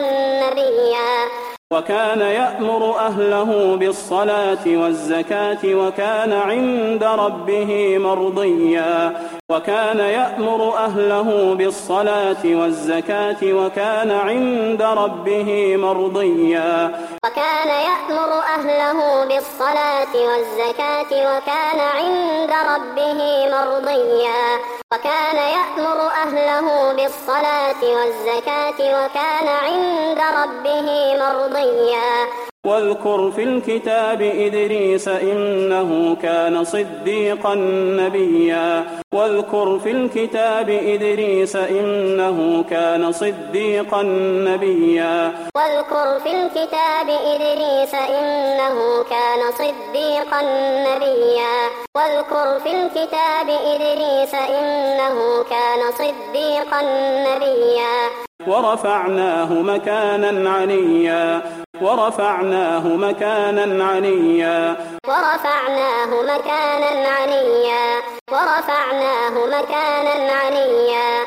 Speaker 2: نبيا
Speaker 3: وكان يأمر أهله بالصلاة والزكاة وكان عند ربه مرضيا وكان يأمر أهله بالصلاة والزكاة وكان عند ربه مرضيا
Speaker 2: وكان يأمر أهله بالصلاة والزكاة وكان عند ربه مرضيا وكان يأمر أهله بالصلاة والزكاة وكان عند ربه مرضيا
Speaker 3: واذكر في الكتاب إدريس إنه كان صديقا نبيا واذكر في الكتاب إدريس إنه كان صديقا نبيا
Speaker 2: واذكر في الكتاب إدريس إنه كان صديقا نبيا واذكر في الكتاب إدريس إنه كان صديقا نبيا
Speaker 3: ورفعناه مكانا عليا ورفعناه مكانا عليا
Speaker 2: ورفعناه مكانا عليا ورفعناه مكانا عليا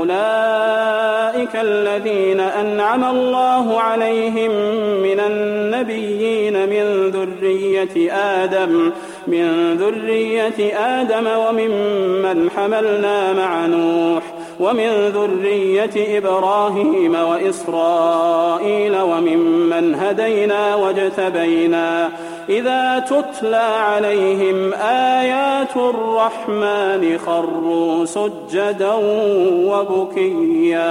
Speaker 3: أولئك الذين أنعم الله عليهم من النبيين من ذرية آدم من ذرية آدم وممن حملنا مع نوح ومن ذرية إبراهيم وإسرائيل وممن هدينا واجتبينا إذا تتلى عليهم آيات الرحمن خروا سجدا وبكيا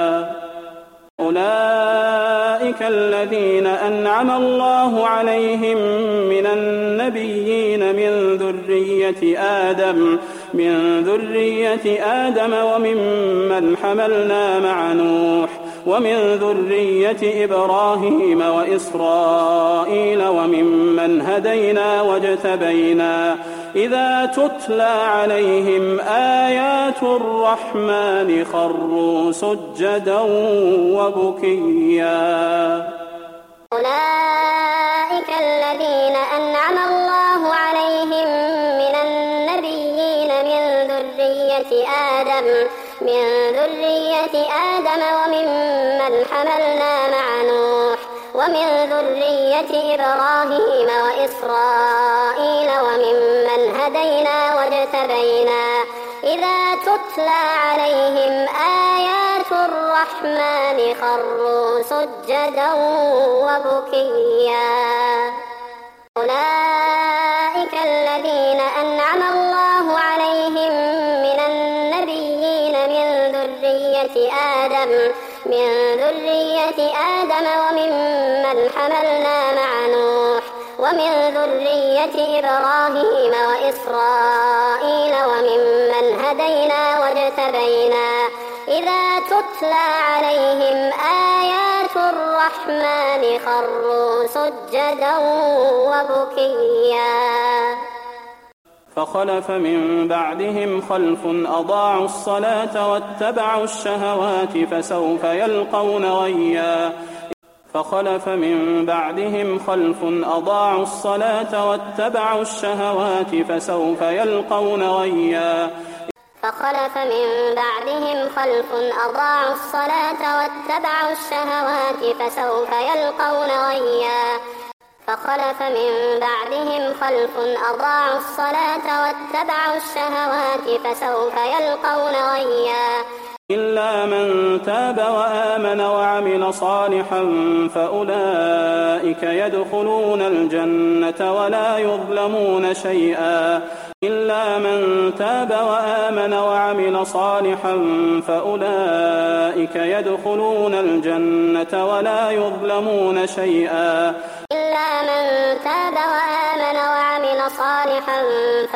Speaker 3: أولئك الذين أنعم الله عليهم من النبيين من ذرية آدم من ذرية آدم وممن حملنا مع نوح ومن ذرية إبراهيم وإسرائيل وممن هدينا واجتبينا إذا تتلى عليهم آيات الرحمن خروا سجدا وبكيا
Speaker 2: أولئك الذين أنعم الله عليهم من النبيين من ذرية آدم من ذرية آدم وممن حملنا مع نوح ومن ذرية إبراهيم وإسرائيل وممن هدينا واجتبينا إذا تتلى عليهم آيات الرحمن خروا سجدا وبكيا أولئك الذين أنعم الله عليهم من النبيين من ذرية آدم من ذرية آدم وممن حملنا مع نوح ومن ذرية إبراهيم وإسرائيل وممن هدينا واجتبينا إذا تتلى عليهم آيات الرحمن خروا سجدا وبكيا
Speaker 3: فخلف من بعدهم خلف أضاعوا الصلاة واتبعوا الشهوات فسوف يلقون غيا فخلف من بعدهم خلف أضاعوا الصلاة واتبعوا الشهوات فسوف يلقون غيا
Speaker 2: فخلف من بعدهم خلف أضاعوا الصلاة واتبعوا الشهوات فسوف يلقون غيا فخلف من بعدهم خلف أضاعوا الصلاة واتبعوا الشهوات فسوف يلقون غيا
Speaker 3: إلا من تاب وآمن وعمل صالحا فأولئك يدخلون الجنة ولا يظلمون شيئا إلا من تاب وآمن وعمل صالحا فأولئك يدخلون الجنة ولا يظلمون شيئا
Speaker 2: إلا من تاب وآمن وعمل صالحا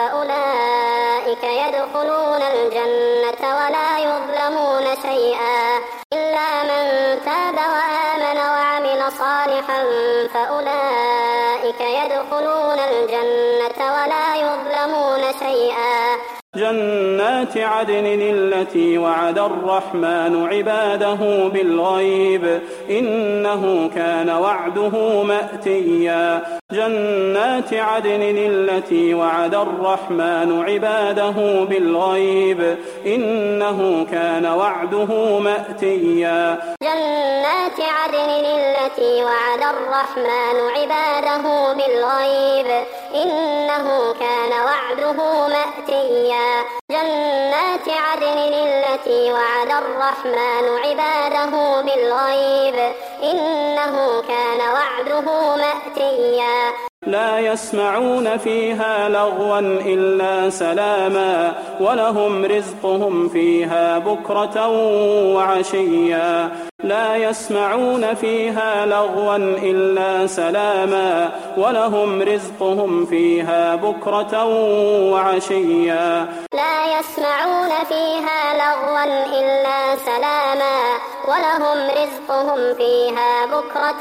Speaker 2: فأولئك يدخلون الجنة ولا يظلمون شيئا إلا من تاب وآمن وعمل صالحا فأولئك يدخلون الجنة ولا يظلمون شيئا
Speaker 3: جنات عدن التي وعد الرحمن عباده بالغيب إنه كان وعده مأتيا جنات عدن التي وعد الرحمن عباده بالغيب إنه كان وعده مأتيا
Speaker 2: جنات عدن التي وعد الرحمن عباده بالغيب إنه كان وعده مأتيا جنات عدن التي وعد الرحمن عباده بالغيب إنه كان وعده مأتيا
Speaker 3: لا يسمعون فيها لغوا إلا سلاما ولهم رزقهم فيها بكرة وعشيا لا يسمعون فيها لغوا إلا سلاما ولهم رزقهم فيها بكرة وعشيا
Speaker 2: لا يسمعون فيها لغوا إلا سلاما ولهم رزقهم فيها بكرة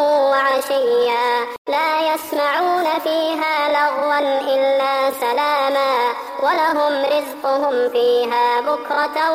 Speaker 2: وعشيا لا يسمعون فيها لغوا إلا سلاما ولهم رزقهم فيها بكرة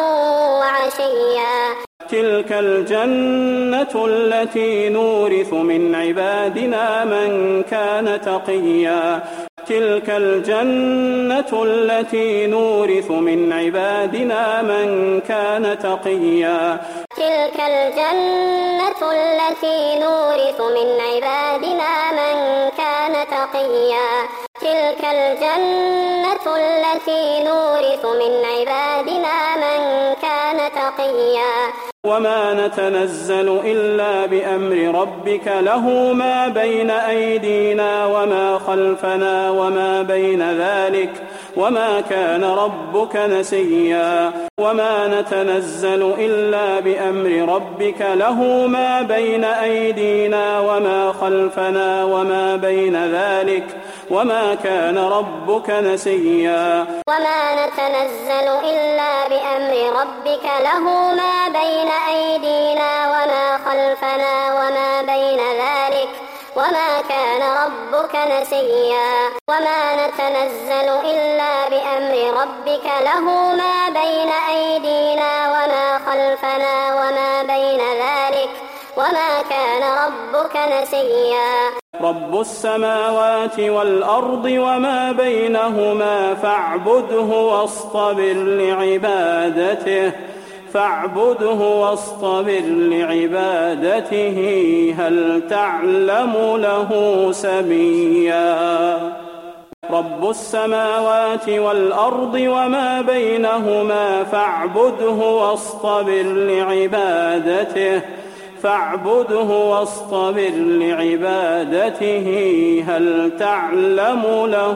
Speaker 2: وعشيا
Speaker 3: تلك الجنة التي نورث من عبادنا من كان تقيا تلك الجنة التي نورث من عبادنا من كان تقيا
Speaker 2: تلك الجنة التي نورث من عبادنا من كان تقيا تلك الجنة التي نورث من عبادنا من كان تقيا
Speaker 3: وما نتنزل إلا بأمر ربك له ما بين أيدينا وما خلفنا وما بين ذلك وما كان ربك نسيا وما نتنزل إلا بأمر ربك له ما بين أيدينا وما خلفنا وما بين ذلك وما كان ربك نسيا
Speaker 2: وما نتنزل إلا بأمر ربك له ما بين أيدينا وما خلفنا وما بين ذلك وما كان ربك نسيا وما نتنزل إلا بأمر ربك له ما بين أيدينا وما خلفنا وما بين ذلك وما كان ربك نسيا
Speaker 3: رب السماوات والأرض وما بينهما فاعبده واصطبر لعبادته فاعبده واصطبر لعبادته هل تعلم له سميا رب السماوات والأرض وما بينهما فاعبده واصطبر لعبادته فاعبده واصطبر لعبادته هل تعلم له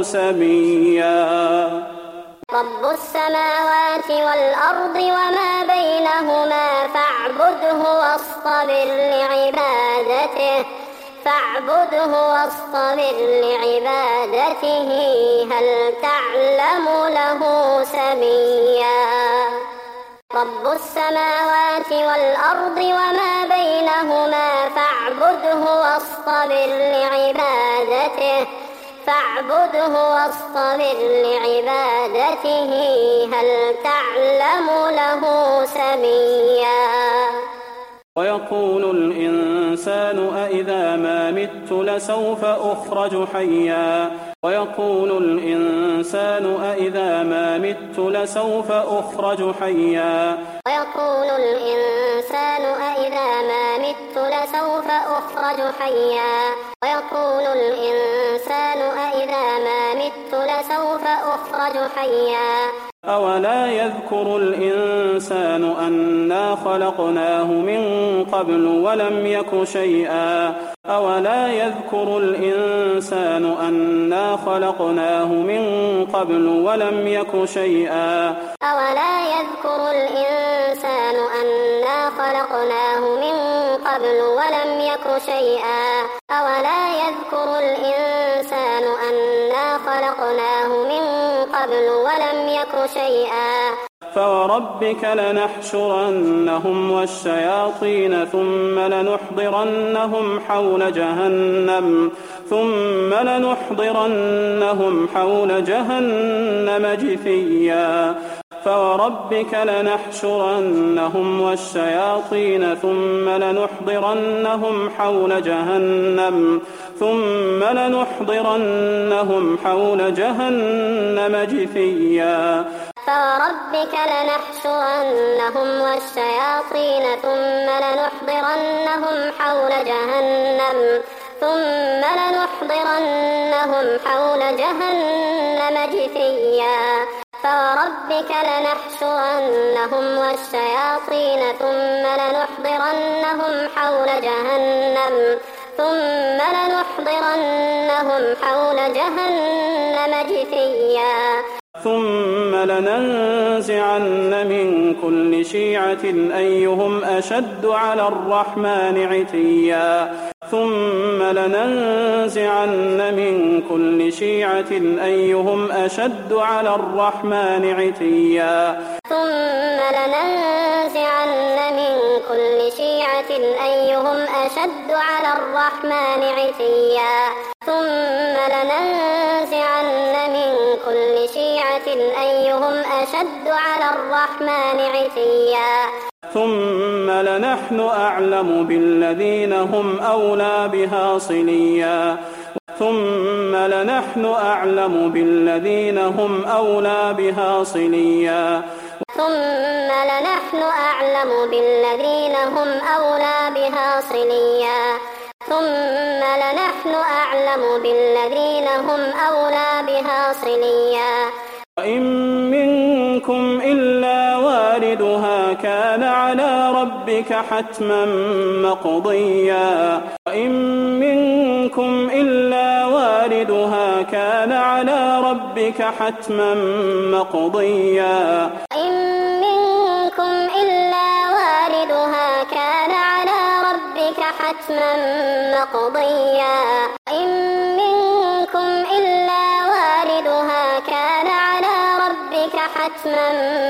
Speaker 3: سميا
Speaker 2: رب السماوات والأرض وما بينهما فاعبده واصطبر لعبادته فاعبده واصطبر لعبادته هل تعلم له سميا رب السماوات والأرض وما بينهما فاعبده واصطبر لعبادته فاعبده واصطبر لعبادته هل تعلم له سميا
Speaker 3: ويقول الإنسان أإذا ما مت لسوف أخرج حيا ويقول الإنسان أإذا ما مت لسوف أخرج حيا
Speaker 2: ويقول الإنسان أإذا ما مت لسوف أخرج حيا ويقول الإنسان أإذا ما مت لسوف أخرج حيا
Speaker 3: أولا يذكر الإنسان أنا خلقناه من قبل ولم يك شيئا أولا يذكر الإنسان أنا خلقناه من قبل ولم يك شيئا
Speaker 2: أولا يذكر الإنسان أنا خلقناه من قبل ولم يك شيئا أولا يذكر الإنسان أنا خلقناه من قبل ولم يك شيئا
Speaker 3: فوربك لنحشرنهم والشياطين ثم لنحضرنهم حول جهنم ثم لنحضرنهم حول جهنم جثيا فوربك لنحشرنهم والشياطين ثم لنحضرنهم حول جهنم ثم لنحضرنهم حول جهنم جثيا
Speaker 2: فوربك لنحشرنهم والشياطين ثم لنحضرنهم حول جهنم ثم لنحضرنهم حول جهنم جثيا فوربك لنحشرنهم والشياطين ثم لنحضرنهم حول جهنم ثم لنحضرنهم حول جهنم جثيا
Speaker 3: ثم لننزعن من كل شيعة أيهم أشد على الرحمن عتيا ثم لننزعن من كل شيعة أيهم أشد على الرحمن عتيا
Speaker 2: ثم لننزعن من كل شيعة أيهم أشد على الرحمن عتيا ثم لننزعن من كل شيعة أيهم أشد على الرحمن عتيا
Speaker 3: ثم لنحن أعلم بالذين هم أولى بها صليا ثم لنحن أعلم بالذين هم أولى بها صليا
Speaker 2: ثم لنحن أعلم بالذين هم أولى بها صليا ثم لنحن أعلم بالذين هم أولى بها صليا
Speaker 3: وإن منكم إلا واردها كان على ربك حتما مقضيا وإن منكم إلا واردها كان على ربك حتما مقضيا
Speaker 2: وإن منكم إلا واردها كان على ربك حتما مقضيا وإن منكم إلا واردها كان على ربك حتما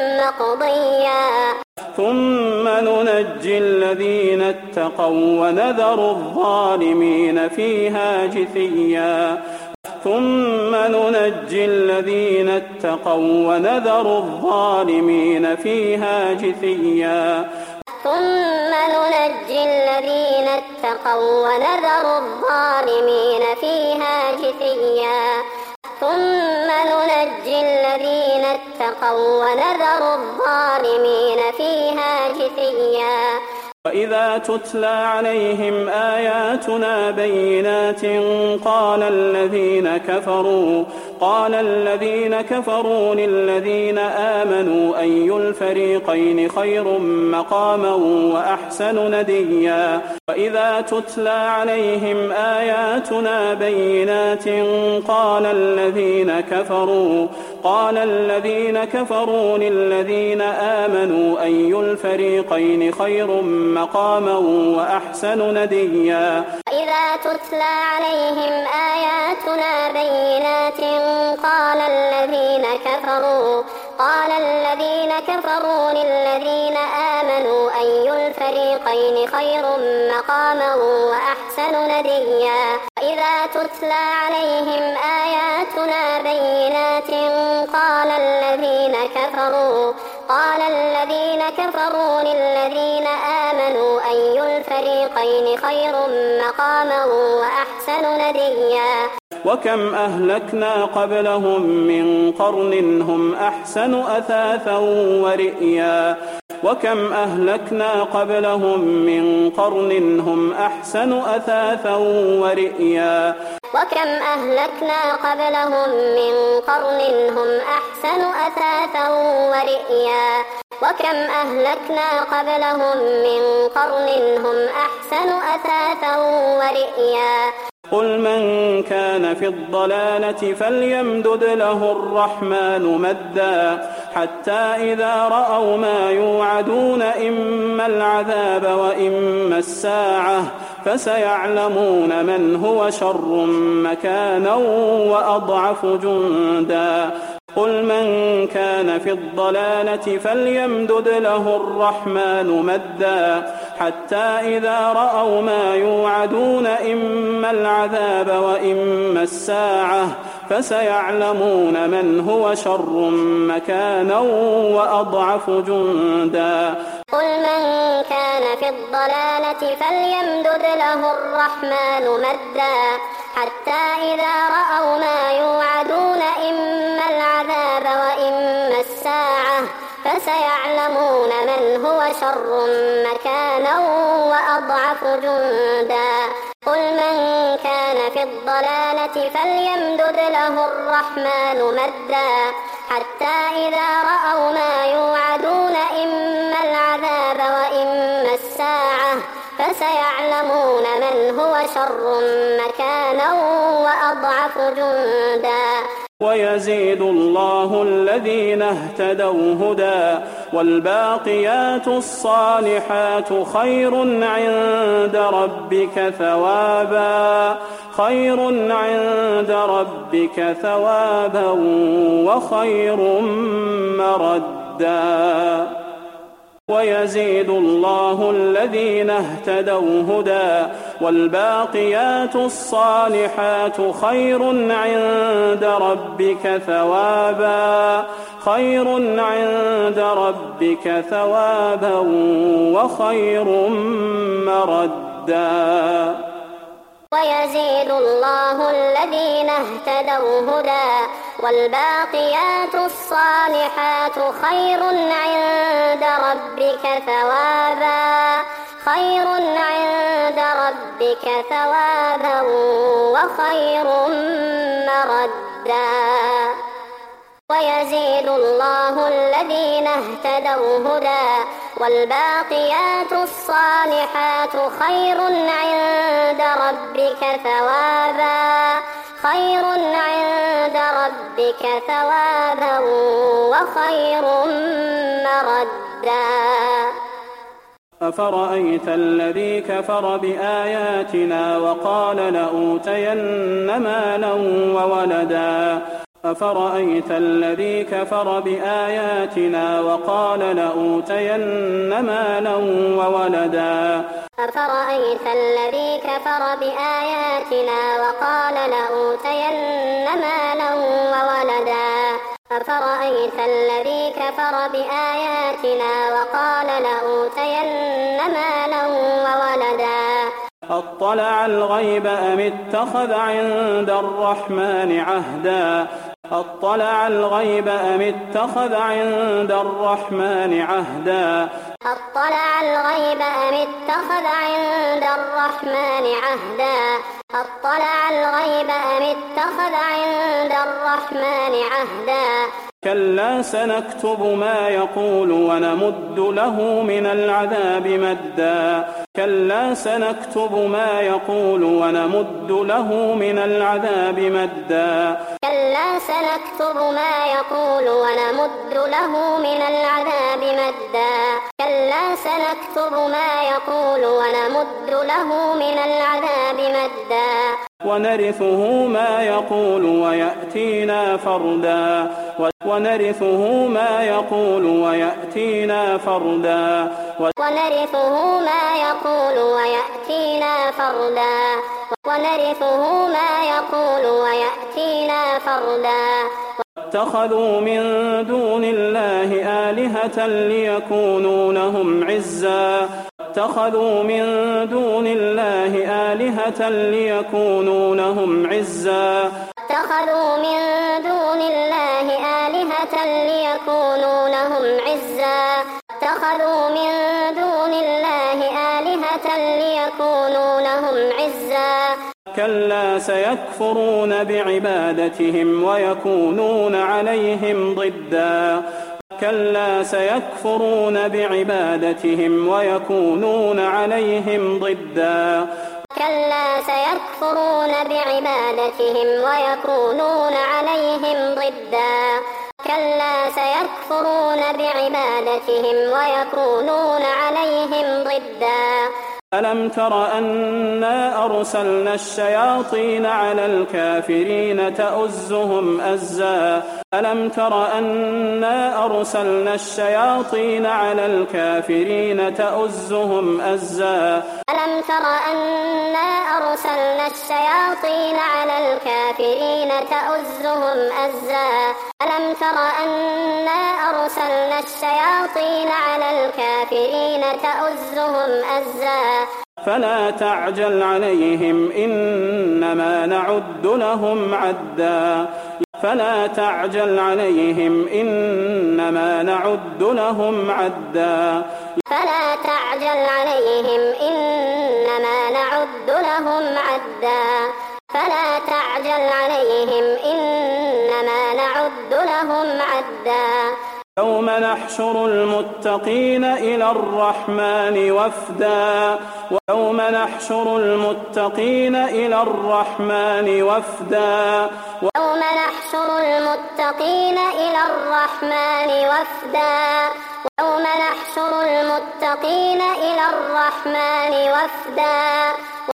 Speaker 2: مقضيا
Speaker 3: ثم ننجي الذين اتقوا ونذر الظالمين فيها جثيا ثم ننجي الذين اتقوا ونذر الظالمين فيها جثيا
Speaker 2: ثم ننجي الذين اتقوا ونذر الظالمين فيها جثيا ثم ننجي الذين اتقوا ونذر الظالمين فيها جثيا
Speaker 3: وإذا تتلى عليهم آياتنا بينات قال الذين كفروا قال الذين كفروا للذين آمنوا أي الفريقين خير مقاما وأحسن نديا وإذا تتلى عليهم آياتنا بينات قال الذين كفروا قال الذين كفروا للذين آمنوا أي الفريقين خير مقاما وأحسن نديا
Speaker 2: وإذا تتلى عليهم آياتنا بينات قال الذين كفروا قال الذين كفروا للذين آمنوا أي الفريقين خير مقاما وأحسن نديا وإذا تتلى عليهم آياتنا بينات قال الذين كفروا قال الذين كفروا للذين آمنوا أي الفريقين خير مقاما وأحسن نديا
Speaker 3: وكم أهلكنا قبلهم من قرن هم أحسن أثاثا ورئيا وكم أهلكنا قبلهم من قرن هم أحسن أثاثا ورئيا
Speaker 2: وكم أهلكنا قبلهم من قرن هم أحسن أثاثا ورئيا وكم أهلكنا قبلهم من قرن هم أحسن أثاثا ورئيا
Speaker 3: قل من كان في الضلالة فليمدد له الرحمن مدا حتى إذا رأوا ما يوعدون إما العذاب وإما الساعة فسيعلمون من هو شر مكانا وأضعف جندا قل من كان في الضلالة فليمدد له الرحمن مدا حتى إذا رأوا ما يوعدون إما العذاب وإما الساعة فسيعلمون من هو شر مكانا وأضعف جندا
Speaker 2: قل من كان في الضلالة فليمدد له الرحمن مدا حتى إذا رأوا ما يوعدون إما العذاب وإما الساعة فسيعلمون من هو شر مكانا وأضعف جندا قل من كان في الضلالة فليمدد له الرحمن مدا حتى إذا رأوا ما يوعدون إما العذاب وإما الساعة فسيعلمون من هو شر مكانا وأضعف جندا
Speaker 3: ويزيد الله الذين اهتدوا هدى والباقيات الصالحات خير عند ربك ثوابا خير عند ربك ثوابا وخير مردا ويزيد الله الذين اهتدوا هدى والباقيات الصالحات خير عند ربك ثوابا خير عند ربك ثوابا وخير مردا
Speaker 2: ويزيد الله الذين اهتدوا هدى والباقيات الصالحات خير عند ربك ثوابا خير عند ربك ثوابا وخير مردا ويزيد الله الذين اهتدوا هدى والباقيات الصالحات خير عند ربك ثوابا خير عند ربك ثوابا وخير مردا
Speaker 3: أفرأيت الذي كفر بآياتنا وقال لأوتين مالا وولدا أفرأيت الذي كفر بآياتنا وقال لأوتين مالا وولدا
Speaker 2: أفرأيت الذي كفر بآياتنا وقال لأوتين مالا وولدا أفرأيت الذي كفر بآياتنا وقال لأوتين مالا وولدا
Speaker 3: أطلع الغيب أم اتخذ عند الرحمن عهدا أطلع الغيب أم اتخذ عند الرحمن عهدا
Speaker 2: أطلع الغيب أم اتخذ عند الرحمن عهدا أطلع الغيب أم اتخذ عند الرحمن عهدا
Speaker 3: كلا سنكتب ما يقول ونمد له من العذاب مدا كلا سنكتب ما يقول ونمد له من العذاب مدا
Speaker 2: كلا سنكتب ما يقول ونمد له من العذاب مدا كلا سنكتب ما يقول ونمد له من العذاب مدا
Speaker 3: ونرثه ما يقول ويأتينا فردا ونرثه ما يقول ويأتينا فردا
Speaker 2: ونرثه ما يقول ويأتينا فردا ونرثه ما يقول ويأتينا فردا
Speaker 3: اتخذوا من دون الله آلهة ليكونوا لهم عزا اتخذوا من دون الله آلهة ليكونوا لهم عزا
Speaker 2: اتخذوا من دون الله آلهة ليكونوا لهم عزا اتخذوا من دون الله آلهة ليكونوا لهم عزا
Speaker 3: كلا سيكفرون بعبادتهم ويكونون عليهم ضدا كلا سيكفرون بعبادتهم ويكونون عليهم ضدا
Speaker 2: كلا سيكفرون بعبادتهم ويكونون عليهم ضدا كلا سيكفرون بعبادتهم ويكونون عليهم ضدا
Speaker 3: ألم تر أنا أرسلنا الشياطين على الكافرين تؤزهم أزا ألم تر أنا أرسلنا الشياطين على الكافرين تؤزهم أزا
Speaker 2: ألم تر أنا أرسلنا الشياطين على الكافرين تؤزهم أزا ألم تر أنا أرسلنا الشياطين على الكافرين تؤزهم أزا
Speaker 3: فلا تعجل عليهم إنما نعد لهم عدا فلا تعجل عليهم إنما نعد لهم عدا
Speaker 2: فلا تعجل عليهم إنما نعد لهم عدا فلا تعجل عليهم إنما نعد لهم عدا
Speaker 3: يوم نحشر المتقين إلى الرحمن وفدا ويوم نحشر المتقين إلى الرحمن وفدا
Speaker 2: يوم نحشر المتقين إلى الرحمن وفدا يوم نحشر المتقين إلى الرحمن وفدا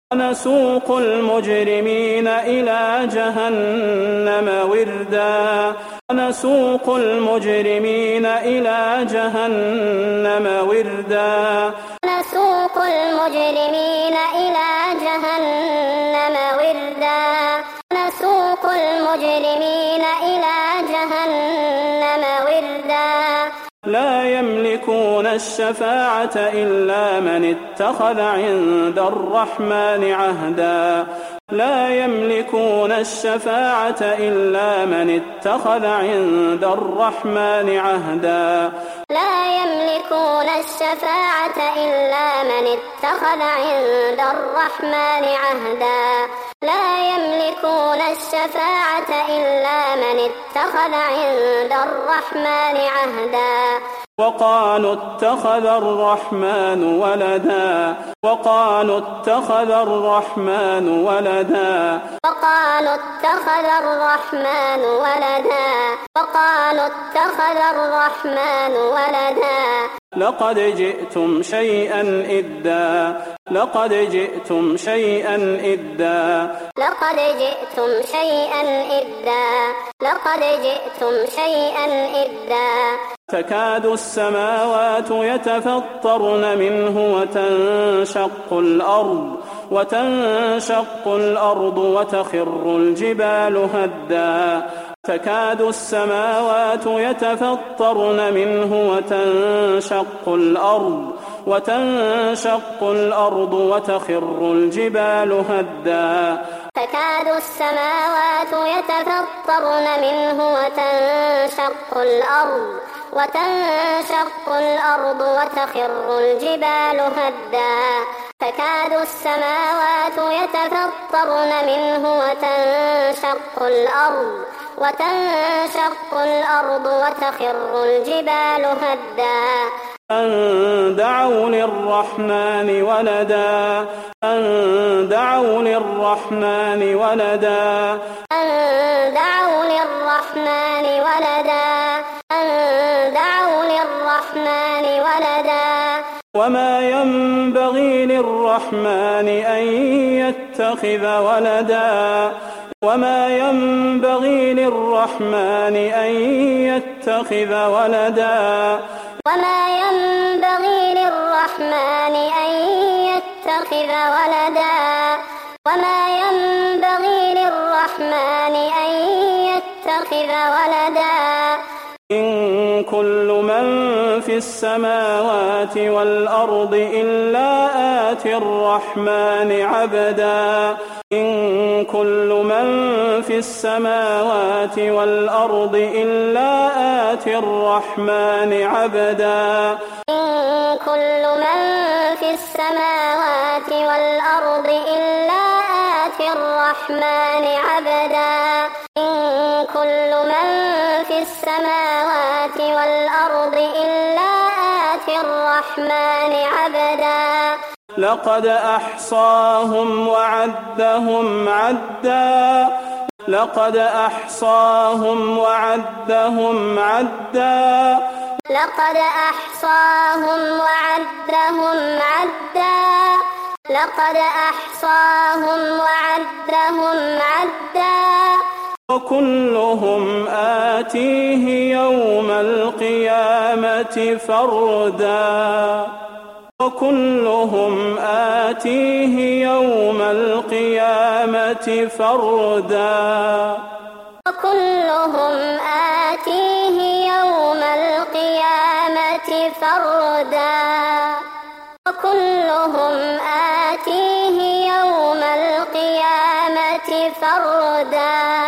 Speaker 3: ونسوق المجرمين إلى جهنم وردا ونسوق المجرمين إلى جهنم وردا
Speaker 2: ونسوق المجرمين إلى جهنم وردا ونسوق المجرمين إلى جهنم وردا
Speaker 3: لا يملكون الشفاعة إلا من اتخذ عند الرحمن عهدا لا يملكون الشفاعة إلا من اتخذ عند الرحمن عهدا
Speaker 2: لا يملكون الشفاعة إلا من اتخذ عند الرحمن عهدا لا يملكون الشفاعة إلا من اتخذ عند الرحمن عهدا
Speaker 3: وقالوا اتخذ الرحمن ولدا وقالوا اتخذ الرحمن ولدا
Speaker 2: وقالوا اتخذ الرحمن ولدا وقالوا اتخذ الرحمن ولدا
Speaker 3: لقد جئتم شيئا إدا لقد جئتم شيئا إدا
Speaker 2: لقد جئتم شيئا إدا لقد جئتم شيئا إدا
Speaker 3: تكاد السماوات يتفطرن منه وتنشق الأرض وتنشق الأرض وتخر الجبال هدا تكاد السماوات يتفطرن منه وتنشق الأرض وتنشق الأرض وتخر الجبال هدا
Speaker 2: تكاد السماوات يتفطرن منه وتنشق الأرض وتنشق الأرض وتخر الجبال هدا تكاد السماوات يتفطرن منه وتنشق الأرض وتنشق الأرض وتخر الجبال هدا
Speaker 3: أن دعوا للرحمن ولدا أن دعوا للرحمن ولدا
Speaker 2: أن دعوا للرحمن ولدا أن دعوا للرحمن ولدا
Speaker 3: وما ينبغي للرحمن أن يتخذ ولدا وما ينبغي للرحمن أن يتخذ ولدا
Speaker 2: وما ينبغي للرحمن أن يتخذ ولدا وما ينبغي للرحمن أن يتخذ يتخذ ولدا
Speaker 3: إن كل من في السماوات والأرض إلا آتي الرحمن عبدا إن كل من في السماوات والأرض إلا آتي الرحمن عبدا
Speaker 2: إن كل من في السماوات والأرض إلا آتي الرحمن عبدا إن كل من في السماوات والأرض إلا آتي الرحمن عبدا
Speaker 3: لقد أحصاهم وعدهم عدا لقد أحصاهم وعدهم عدا
Speaker 2: لقد أحصاهم وعدهم عدا لقد أحصاهم وعدهم عدا
Speaker 3: وكلهم آتيه يوم القيامة فردا وكلهم آتيه يوم القيامة فردا
Speaker 2: وكلهم آتيه يوم القيامة فردا وكلهم آتيه يوم القيامة فردا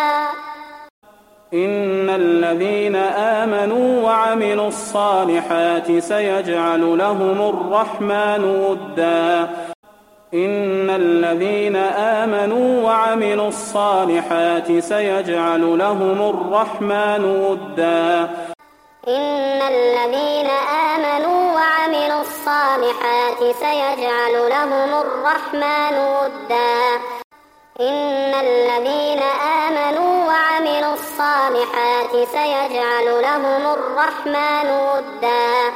Speaker 3: إن الذين آمنوا وعملوا الصالحات سيجعل لهم الرحمن ودا إن الذين آمنوا وعملوا الصالحات سيجعل لهم الرحمن ودا
Speaker 2: إن الذين آمنوا وعملوا الصالحات سيجعل لهم الرحمن ودا إن الذين آمنوا وعملوا الصالحات سيجعل لهم الرحمن ودا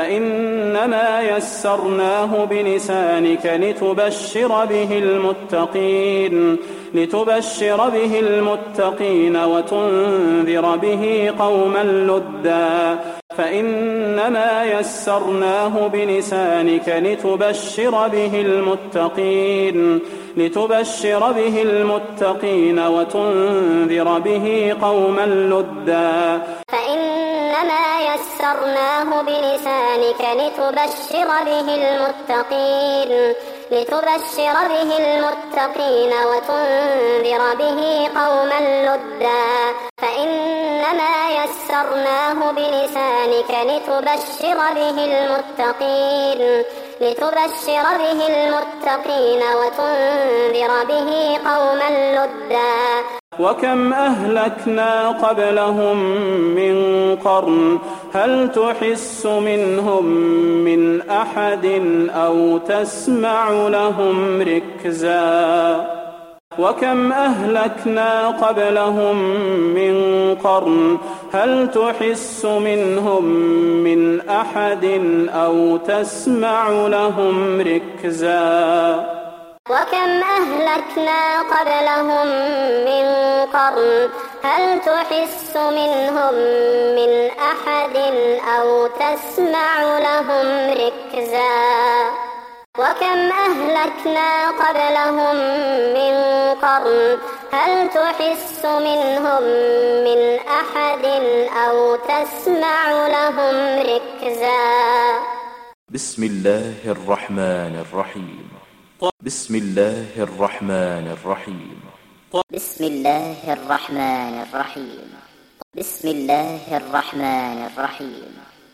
Speaker 3: فإنما يسرناه بلسانك لتبشر به المتقين لتبشر به المتقين وتنذر به قوما لدا فإنما يسرناه بلسانك لتبشر به المتقين لتبشر به المتقين وتنذر به قوما لدا
Speaker 2: فإنما يسرناه بلسانك لتبشر به المتقين لتبشر به المتقين وتنذر به قوما لدا فإنما يسرناه بلسانك لتبشر به المتقين لتبشر به المتقين وتنذر به قوما لدا
Speaker 3: وكم أهلكنا قبلهم من قرن هل تحس منهم من أحد أو تسمع لهم ركزا وكم أهلكنا قبلهم من قرن هل تحس منهم من أحد أو تسمع لهم ركزا
Speaker 2: وكم أهلكنا قبلهم من قرن هل تحس منهم من أحد أو تسمع لهم ركزا وكم أهلكنا قبلهم من قرن هل تحس منهم من أحد أو تسمع لهم ركزا
Speaker 6: بسم الله الرحمن الرحيم بسم الله الرحمن الرحيم
Speaker 5: بسم الله الرحمن الرحيم بسم الله الرحمن الرحيم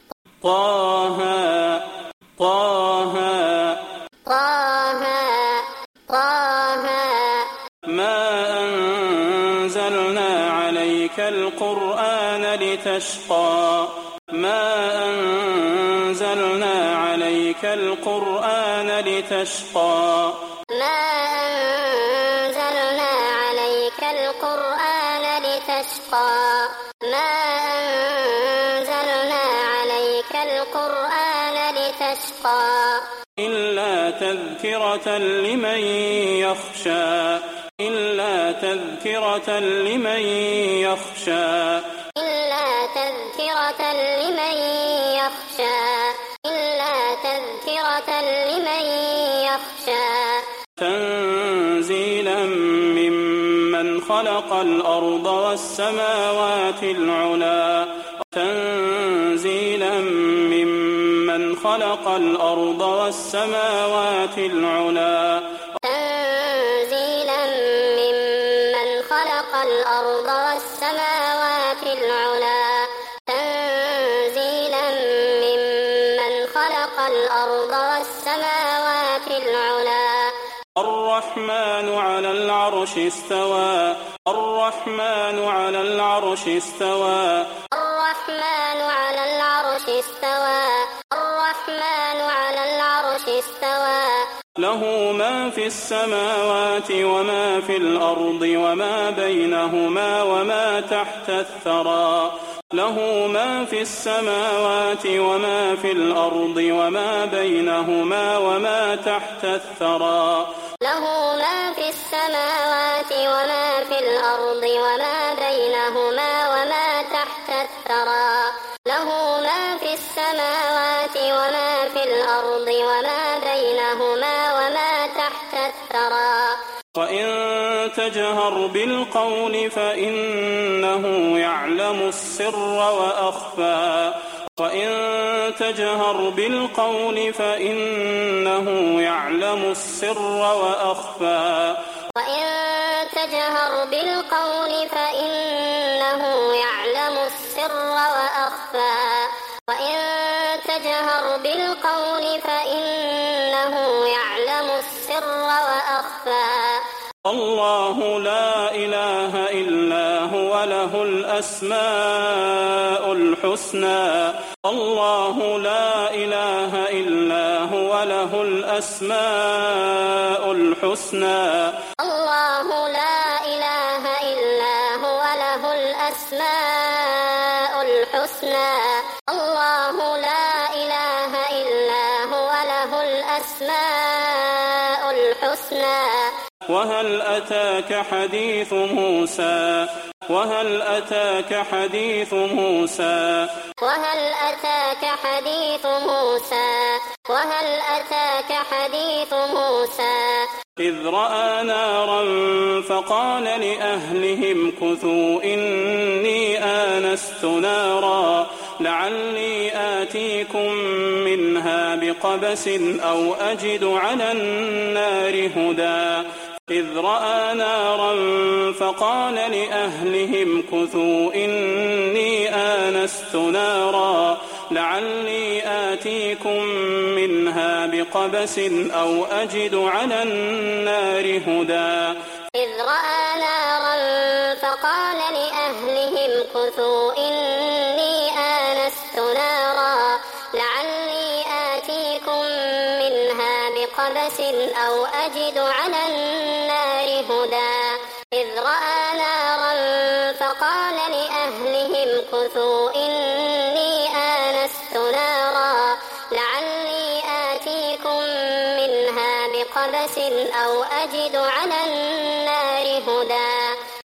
Speaker 3: طه طه
Speaker 2: طه طه
Speaker 3: ما أنزلنا عليك القرآن لتشقى ما أنزلنا عليك القرآن لتشقى
Speaker 2: ما أنزلنا عليك القرآن لتشقى ما أنزلنا عليك القرآن لتشقى
Speaker 3: إلا تذكرة لمن يخشى إلا تذكرة لمن يخشى
Speaker 2: إلا تذكرة لمن يخشى إلا تذكرة لمن يخشى
Speaker 3: تنزيلا ممن خلق خلق الأرض والسماوات العلا تنزيلا ممن خلق الأرض والسماوات العلا
Speaker 2: تنزيلا ممن خلق الأرض والسماوات العلا تنزيلا ممن خلق الأرض والسماوات العلا
Speaker 3: الرحمن على العرش استوى الرحمن على العرش استوى
Speaker 2: الرحمن على العرش استوى الرحمن على العرش استوى
Speaker 3: له ما في السماوات وما في الأرض وما بينهما وما تحت الثرى له ما في السماوات وما في الأرض وما بينهما وما تحت الثرى
Speaker 2: له ما في السماوات وما في الأرض وما بينهما وما تحت الثرى له ما في السماوات وما في الأرض وما بينهما وما تحت الثرى
Speaker 3: وإن تجهر بالقول فإنه يعلم السر وأخفى وإن تجهر بالقول فإنه يعلم السر وأخفى
Speaker 2: وإن تجهر بالقول فإنه يعلم السر وأخفى وإن تجهر بالقول فإنه يعلم السر وأخفى
Speaker 3: الله لا إله إلا هو له الأسماء الحسنى الله لا إله إلا هو له الأسماء الحسنى
Speaker 2: الله لا إله إلا هو له الأسماء الحسنى الله لا إله إلا هو له الأسماء الحسنى
Speaker 3: وهل أتاك حديث موسى وهل أتاك حديث موسى
Speaker 2: وهل أتاك حديث موسى وهل أتاك حديث موسى
Speaker 3: إذ رأى نارا فقال لأهلهم كثوا إني آنست نارا لعلي آتيكم منها بقبس أو أجد على النار هدى إذ رأى نارا فقال لأهلهم كثوا إني آنست نارا لعلي آتيكم منها بقبس أو أجد على النار هدى
Speaker 2: إذ رأى نارا فقال لأهلهم كثوا إني آنست نارا لعلي آتيكم منها بقبس أو أجد على النار هدى إذ رأى نارا فقال لأهلهم كثوا إني آنست نارا لعلي آتيكم منها بقبس أو أجد على النار هدى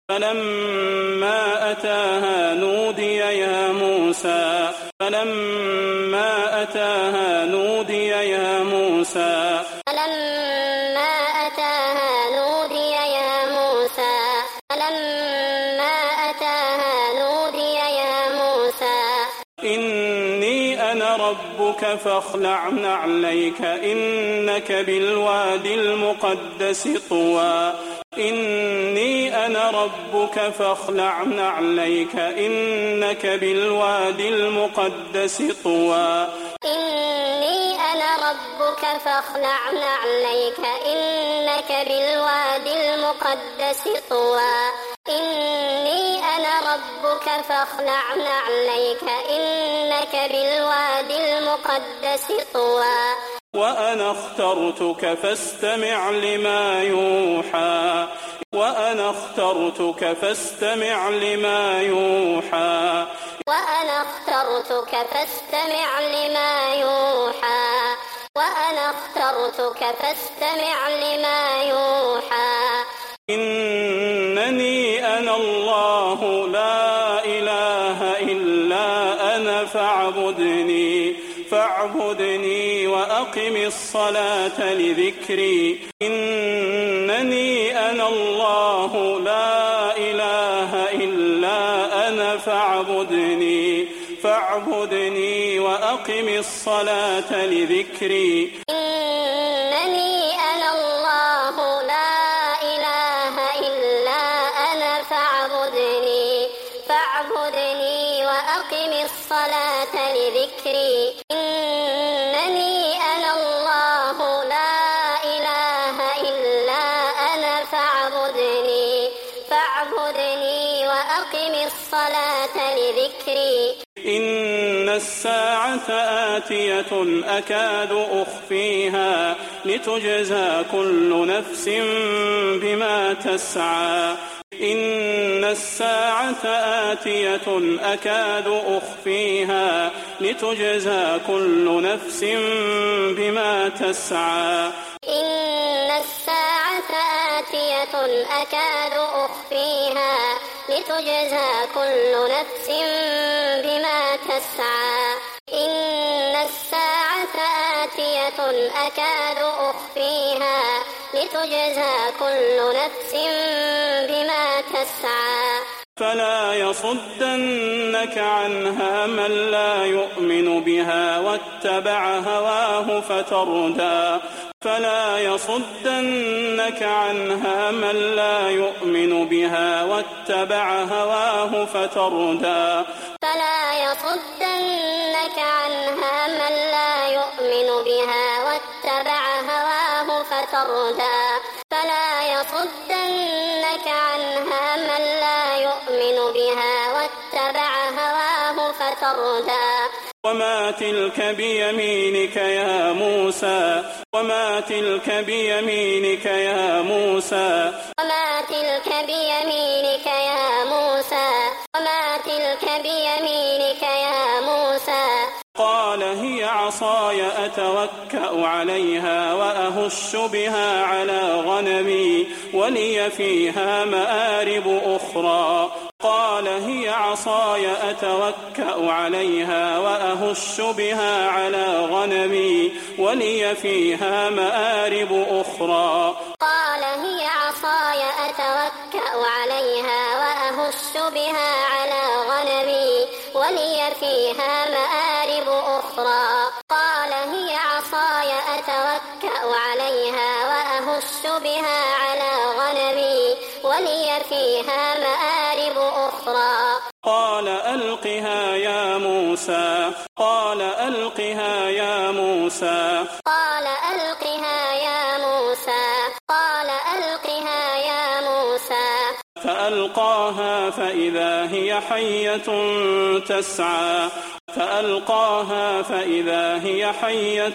Speaker 3: فلما أتاها نودي يا موسى فلما أتاها نودي يا موسى
Speaker 2: فلما أتاها نودي يا موسى فلما أتاها نودي يا موسى
Speaker 3: إني أنا ربك فاخلع نعليك إنك بالوادي المقدس طوى إني أنا ربك فاخلع نعليك إنك بالوادي المقدس طوى
Speaker 2: إني أنا ربك فاخلع نعليك إنك بالوادي المقدس طوى إني أنا ربك فاخلع نعليك إنك بالوادي المقدس طوى
Speaker 3: وأنا اخترتك فاستمع لما يوحى وأنا اخترتك فاستمع لما يوحى
Speaker 2: وأنا اخترتك فاستمع لما يوحى وأنا اخترتك فاستمع لما يوحى
Speaker 3: إنني أنا الله لا إله إلا أنا فاعبدني فاعبدني وأقم الصلاة لذكري إنني أنا الله لا إله فاعبدني فاعبدني وأقم الصلاة لذكري.
Speaker 2: إنني أنا الله لا إله إلا أنا فاعبدني فاعبدني وأقم الصلاة لذكري. إنني أنا الله لا إله إلا أنا فاعبدني فاعبدني وأقم الصلاة لذكري.
Speaker 3: إن الساعة آتية أكاد أخفيها لتجزى كل نفس بما تسعى. إن الساعة آتية أكاد أخفيها لتجزى كل نفس بما تسعى.
Speaker 2: إن الساعة آتية أكاد أخفيها لتجزى كل نفس بما تسعى. إن الساعة آتية أكاد أخفيها لتجزى كل نفس بما تسعى.
Speaker 3: فلا يصدنك عنها من لا يؤمن بها واتبع هواه فتردى. فلا يصدنك عنها من لا يؤمن بها واتبع هواه فتردى.
Speaker 2: فلا يصدنك عنها من لا يؤمن بها واتبع هواه فتردى. فلا يصدنك عنها من لا يؤمن بها واتبع هواه فتردى.
Speaker 3: وما تلك بيمينك يا موسى وما تلك بيمينك يا موسى
Speaker 2: وما تلك بيمينك يا موسى وما تلك بيمينك يا موسى.
Speaker 3: قال هي عصاي أتوكأ عليها وأهش بها على غنمي ولي فيها مآرب أخرى. قال هي عصاي أتوكأ عليها وأهش بها على غنمي ولي فيها مآرب أخرى.
Speaker 2: قال هي عصاي أتوكأ عليها وأهش بها على غنمي ولي فيها مآرب أخرى. قال هي عصاي أتوكأ عليها وأهش بها على غنمي ولي فيها مآرب أخرى.
Speaker 3: قال ألقها يا موسى قال ألقها يا موسى
Speaker 2: قال ألقها يا موسى قال ألقها يا موسى.
Speaker 3: فألقاها فإذا هي حية تسعى فألقاها فإذا هي حية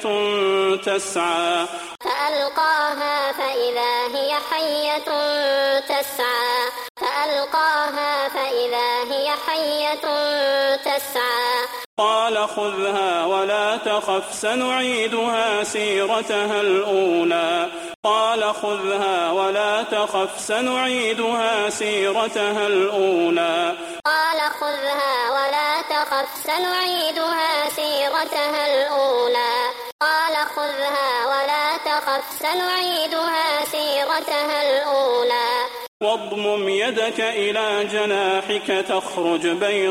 Speaker 3: تسعى
Speaker 2: فألقاها فإذا هي حية تسعى فألقاها فإذا هي حية تسعى.
Speaker 3: قال خذها ولا تخف سنعيدها سيرتها الأولى. قال خذها ولا تخف سنعيدها سيرتها الأولى.
Speaker 2: قال خذها ولا تخف سنعيدها سيرتها الأولى. قال خذها ولا تخف سنعيدها سيرتها الأولى.
Speaker 3: واضمم يدك إلى جناحك تخرج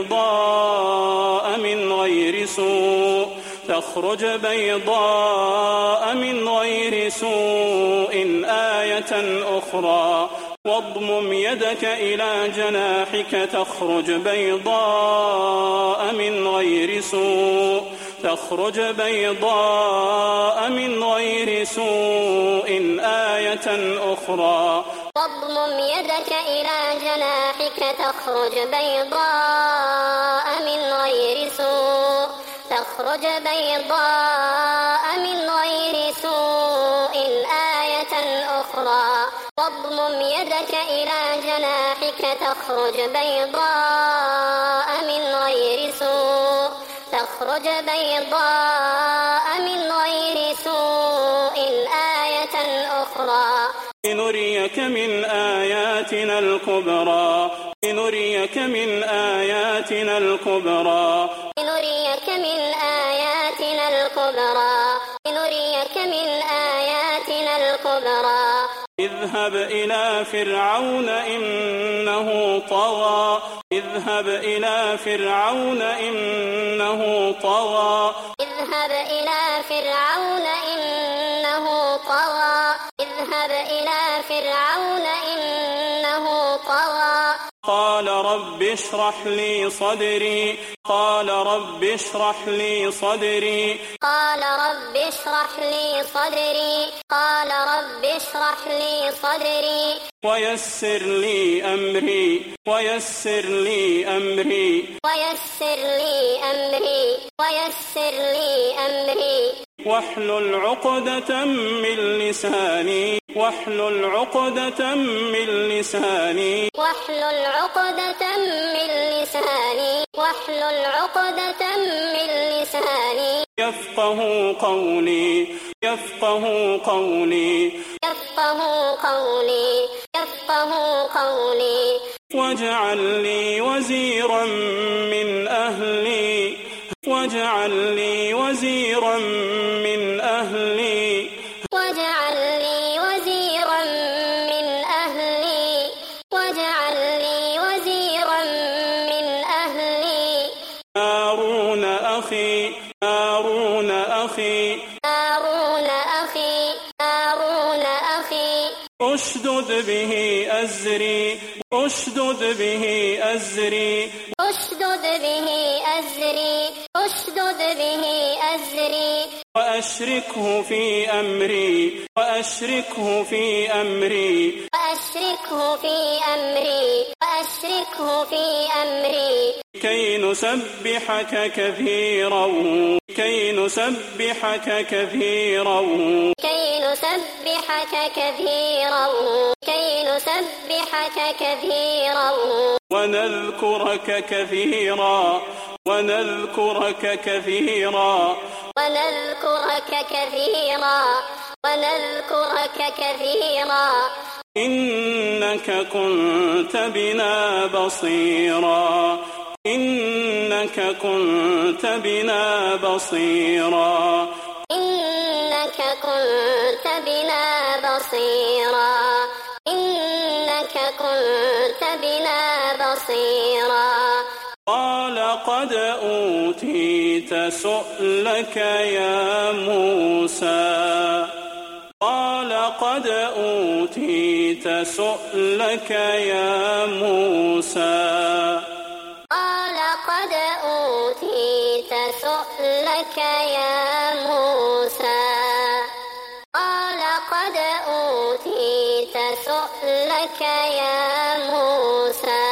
Speaker 3: بيضاء من غير سوء تخرج بيضاء من غير سوء آية أخرى. واضمم يدك إلى جناحك تخرج بيضاء من غير سوء تخرج بيضاء من غير سوء آية أخرى.
Speaker 2: واضمم يدك إلى جناحك تخرج بيضاء من غير سوء تخرج بيضاء من غير سوء آية أخرى. واضمم يدك إلى جناحك تخرج بيضاء من غير سوء تخرج بيضاء من غير سوء آية أخرى.
Speaker 3: لنريك من آياتنا الكبرى لنريك من آياتنا الكبرى
Speaker 2: لنريك من آياتنا الكبرى لنريك من آياتنا الكبرى.
Speaker 3: اذهب إلى فرعون إنه طغى اذهب اذهب إلى فرعون إنه طغى
Speaker 2: اذهب إلى فرعون إنه طغى اذهب إلى فرعون إنه طغى
Speaker 3: قال رب اشرح لي صدري قال رب اشرح لي صدري
Speaker 2: قال رب اشرح لي صدري قال رب اشرح لي صدري
Speaker 3: ويسر لي أمري ويسر لي أمري
Speaker 2: ويسر لي أمري ويسر لي أمري
Speaker 3: واحلل عقدة من لساني واحلل عقدة من لساني
Speaker 2: واحلل عقدة من لساني واحلل عقدة من لساني
Speaker 3: يفقه قولي يفقه قولي
Speaker 2: يفقه قولي يفقه قولي
Speaker 3: واجعل لي وزيرا من أهلي واجعل لي وزيرا من أهلي
Speaker 2: واجعل لي وزيرا من أهلي واجعل لي وزيرا من أهلي
Speaker 3: هارون أخي هارون أخي
Speaker 2: هارون أخي هارون أخي
Speaker 3: أشدد به أزري أشدد به أزري
Speaker 2: أشدد به أزري أشدد به أزري
Speaker 3: وأشركه في أمري وأشركه في أمري
Speaker 2: وأشركه في أمري وأشركه في أمري
Speaker 3: كي نسبحك كثيرا كي نسبحك كثيرا
Speaker 2: كي نسبحك كثيرا كي نسبحك كثيرا
Speaker 3: ونذكرك كثيرا ونذكرك كثيرا
Speaker 2: ونذكرك كثيرا ونذكرك كثيرا
Speaker 3: إنك كنت بنا بصيرا إنك كنت بنا بصيرا
Speaker 2: إنك كنت بنا بصيرا إنك كنت بنا بصيرا
Speaker 3: قال قد أوتيت سؤلك يا موسى قال قد أوتيت سؤلك يا موسى
Speaker 2: قال قد أوتيت سؤلك يا موسى قال قد أوتيت سؤلك يا موسى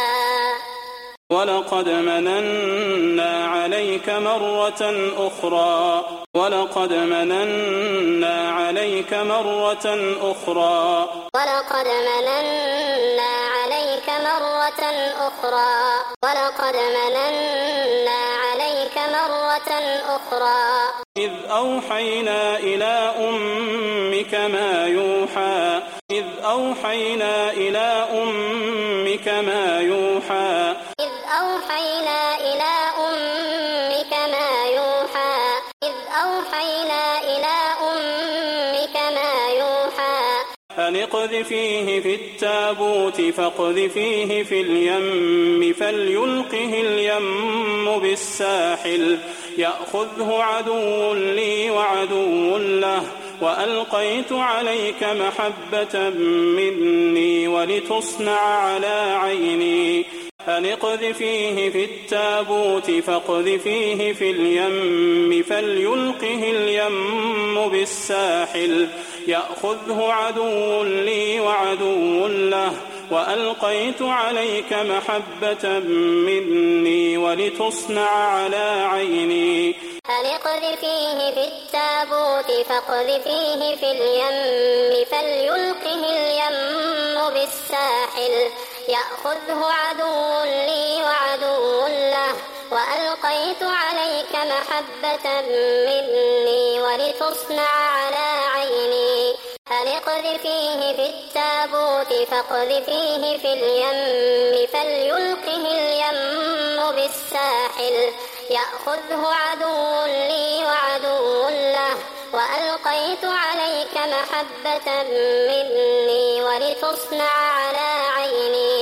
Speaker 3: ولقد مننا عليك مرة أخرى ولقد مننا عليك مرة أخرى
Speaker 2: ولقد مننا عليك مرة أخرى ولقد مننا عليك مرة أخرى
Speaker 3: إذ أوحينا إلى أمك ما يوحى إذ أوحينا إلى أمك ما يوحى
Speaker 2: إذ أوحينا إلى أمك ما يوحى إذ أوحينا إلى أمك ما يوحى
Speaker 3: أن اقذفيه في التابوت فاقذفيه في اليم فليلقه اليم بالساحل يأخذه عدو لي وعدو له وألقيت عليك محبة مني ولتصنع على عيني أن اقذفيه في التابوت فاقذفيه في اليم فليلقه اليم بالساحل يأخذه عدو لي وعدو له وألقيت عليك محبة مني ولتصنع على عيني
Speaker 2: أن اقذفيه في التابوت فاقذفيه في اليم فليلقه اليم بالساحل يأخذه عدو لي وعدو له وألقيت عليك محبة مني ولتصنع على عيني أن اقذفيه في التابوت فاقذفيه في اليم فليلقه اليم بالساحل يأخذه عدو لي وعدو له وألقيت عليك محبة مني ولتصنع على عيني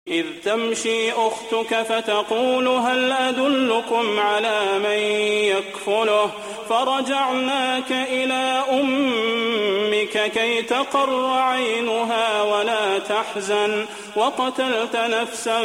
Speaker 3: إذ تمشي أختك فتقول هل أدلكم على من يكفله فرجعناك إلى أمك كي تقر عينها ولا تحزن وقتلت نفسا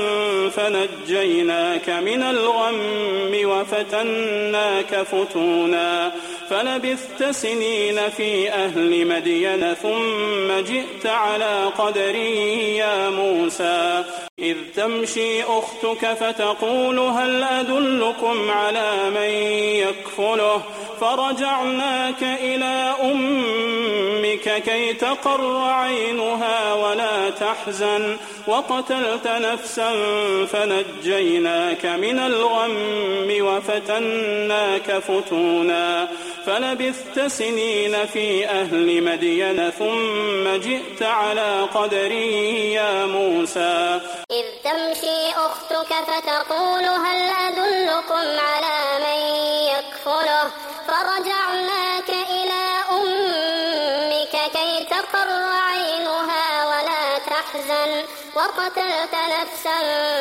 Speaker 3: فنجيناك من الغم وفتناك فتونا فلبثت سنين في أهل مدين ثم جئت على قدري يا موسى إذ تمشي أختك فتقول هل أدلكم على من يكفله فرجعناك إلى أمك كي تقر عينها ولا تحزن وقتلت نفسا فنجيناك من الغم وفتناك فتونا فلبثت سنين في أهل مدين ثم جئت على قدري يا موسى
Speaker 2: إذ تمشي أختك فتقول هل أدلكم على من يكفله فرجعناك إلى أمك كي تقر عينها ولا تحزن وقتلت نفسا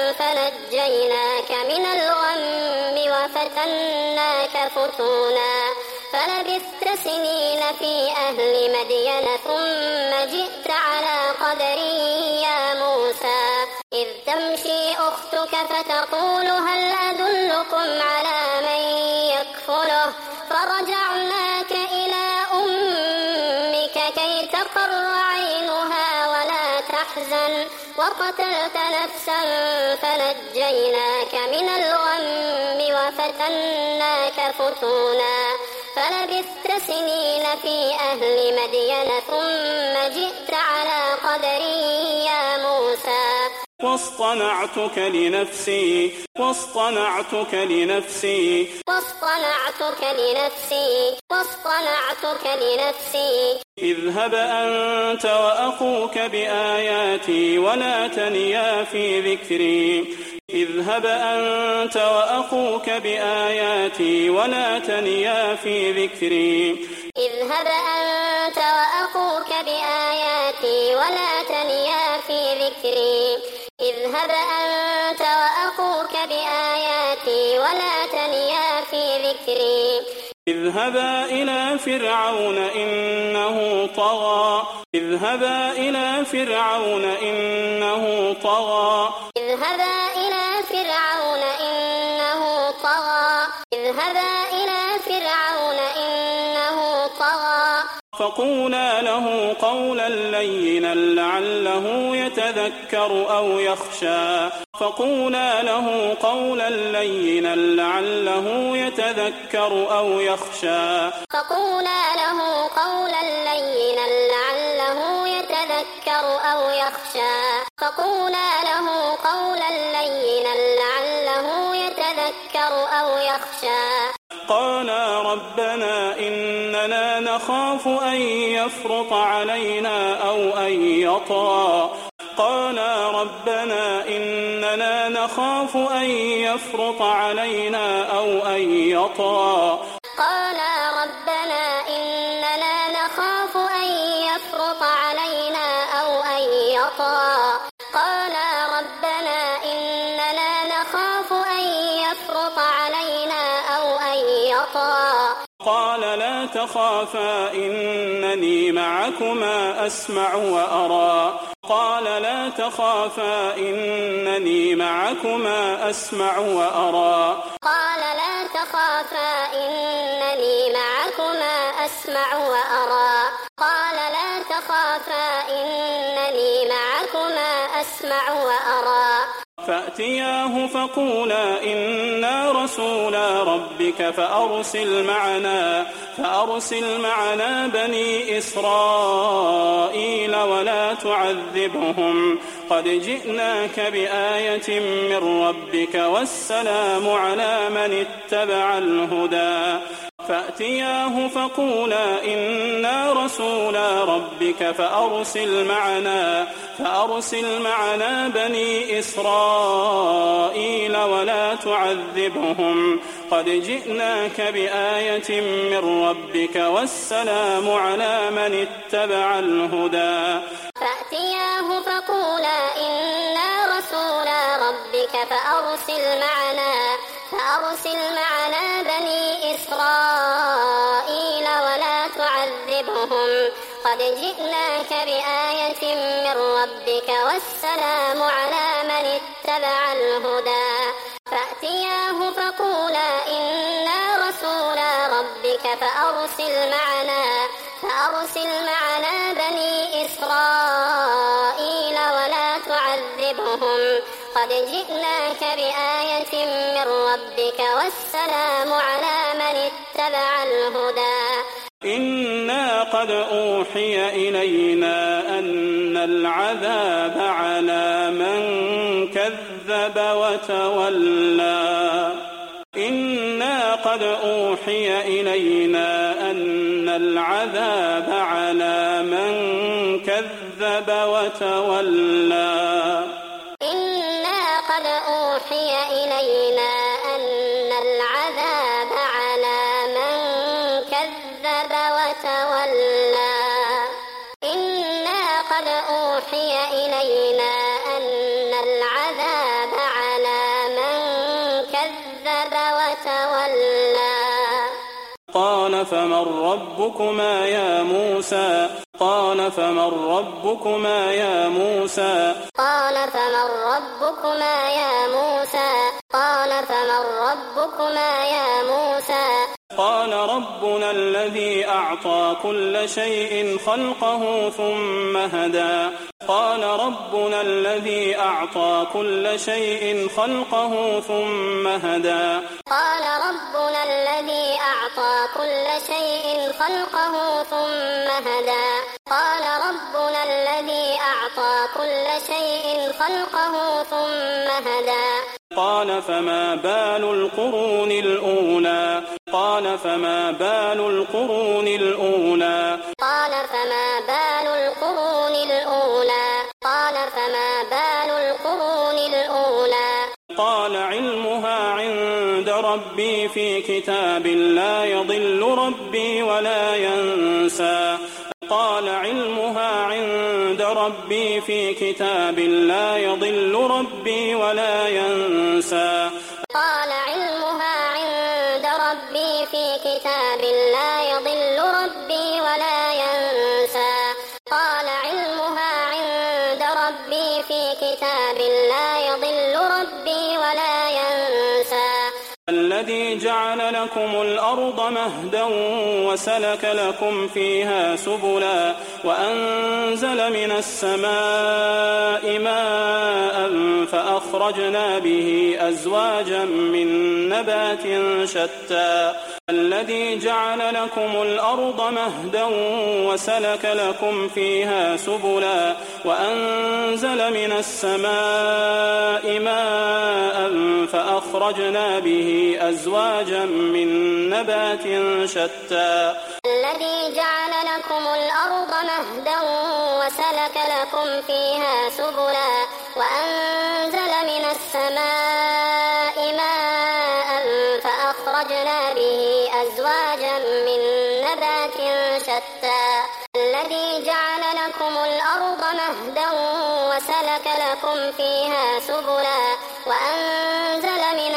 Speaker 2: فنجيناك من الغم وفتناك فتونا فلبثت سنين في أهل مدين ثم جئت على قدري يا موسى إذ تمشي أختك فتقول هل أدلكم على من يكفله فرجعناك إلى أمك كي تقر عينها ولا تحزن وقتلت نفسا فنجيناك من الغم وفتناك فتونا فلبثت سنين في أهل مدين ثم جئت على قدري يا موسى
Speaker 3: واصطنعتك لنفسي واصطنعتك لنفسي
Speaker 2: واصطنعتك لنفسي واصطنعتك لنفسي
Speaker 3: اذهب أنت وأخوك بآياتي ولا تنيا في ذكري اذهب أنت وأخوك بآياتي ولا تنيا في ذكري
Speaker 2: اذهب أنت وأخوك بآياتي ولا تنيا في ذكري اذهب أنت وأخوك بآياتي ولا تنيا في ذكري
Speaker 3: اذهبا إلى فرعون إنه طغى اذهبا إلى فرعون إنه طغى
Speaker 2: اذهبا إلى فرعون إنه طغى اذهبا إلى فرعون إنه طغى
Speaker 3: فقولا له قولا لينا لعله يتذكر أو يخشى فقولا له قولا لينا لعله يتذكر أو يخشى
Speaker 2: فقولا له قولا لينا لعله يتذكر أو يخشى فقولا له قولا لينا لعله يتذكر أو يخشى
Speaker 3: قالا ربنا إننا نخاف أن يفرط علينا أو أن يطغى قالا ربنا إننا نخاف أن يفرط علينا أو أن يطغى
Speaker 2: قالا ربنا إننا نخاف أن يفرط علينا أو أن يطغى قالا ربنا إننا نخاف أن يفرط علينا أو أن يطغى
Speaker 3: قال لا تخافا إنني معكما أسمع وأرى قال لا تخافا إنني معكما أسمع وأرى
Speaker 2: قال لا تخافا إنني معكما أسمع وأرى قال لا تخافا إنني معكما أسمع وأرى
Speaker 3: فأتياه فقولا إنا رسولا ربك فأرسل معنا فأرسل معنا بني إسرائيل ولا تعذبهم قد جئناك بآية من ربك والسلام على من اتبع الهدى فأتياه فقولا إنا رسولا ربك فأرسل معنا فأرسل معنا بني إسرائيل ولا تعذبهم قد جئناك بآية من ربك والسلام على من اتبع الهدى
Speaker 2: فأتياه فقولا إنا رسولا فأرسل معنا فأرسل معنا بني إسرائيل ولا تعذبهم قد جئناك بآية من ربك والسلام على من اتبع الهدى فأتياه فقولا إنا رسولا ربك فأرسل معنا فأرسل معنا بني إسرائيل ولا تعذبهم قد جئناك بآية من ربك والسلام على من اتبع الهدى
Speaker 3: إنا قد أوحي إلينا أن العذاب على من كذب وتولى إنا قد أوحي إلينا أن العذاب على من كذب وتولى
Speaker 2: إنا قد أوحي إلينا أن العذاب على من كذب وتولى إنا قد أوحي إلينا أن العذاب على من كذب وتولى
Speaker 3: قال فمن ربكما يا موسى قال فمن ربكما يا موسى
Speaker 2: قال فمن ربكما يا موسى قال فمن ربكما يا موسى
Speaker 3: قال ربنا الذي أعطى كل شيء خلقه ثم هدى قال ربنا الذي أعطى كل شيء خلقه ثم هدى
Speaker 2: قال ربنا الذي أعطى كل شيء خلقه ثم هدى قال ربنا الذي أعطى كل شيء خلقه ثم هدى
Speaker 3: قال فما بال القرون الأولى قال فما بال القرون الأولى
Speaker 2: قال فما بال القرون الأولى قال فما بال القرون الأولى
Speaker 3: قال علمها عند ربي في كتاب لا يضل ربي ولا ينسى قال علمها عند ربي في كتاب لا يضل ربي ولا ينسى
Speaker 2: قال علمها عند ربي في كتاب لا يضل ربي ولا ينسى قال علمها عند ربي في كتاب لا يضل ربي ولا ينسى
Speaker 3: الذي جعل لكم الأرض مهدا وسلك لكم فيها سبلا وأنزل من السماء ماء فأخرجنا به أزواجا من نبات شتى الذي جعل لكم الأرض مهدا وسلك لكم فيها سبلا وأنزل من السماء ماء فأخرجنا به أزواجا من نبات شتى
Speaker 2: الذي جعل لكم الأرض مهدا وسلك لكم فيها سبلا وأنزل من السماء ماء فأخرجنا به أزواجا من نبات شتى الذي جعل لكم الأرض مهدا وسلك لكم فيها سبلا وأنزل من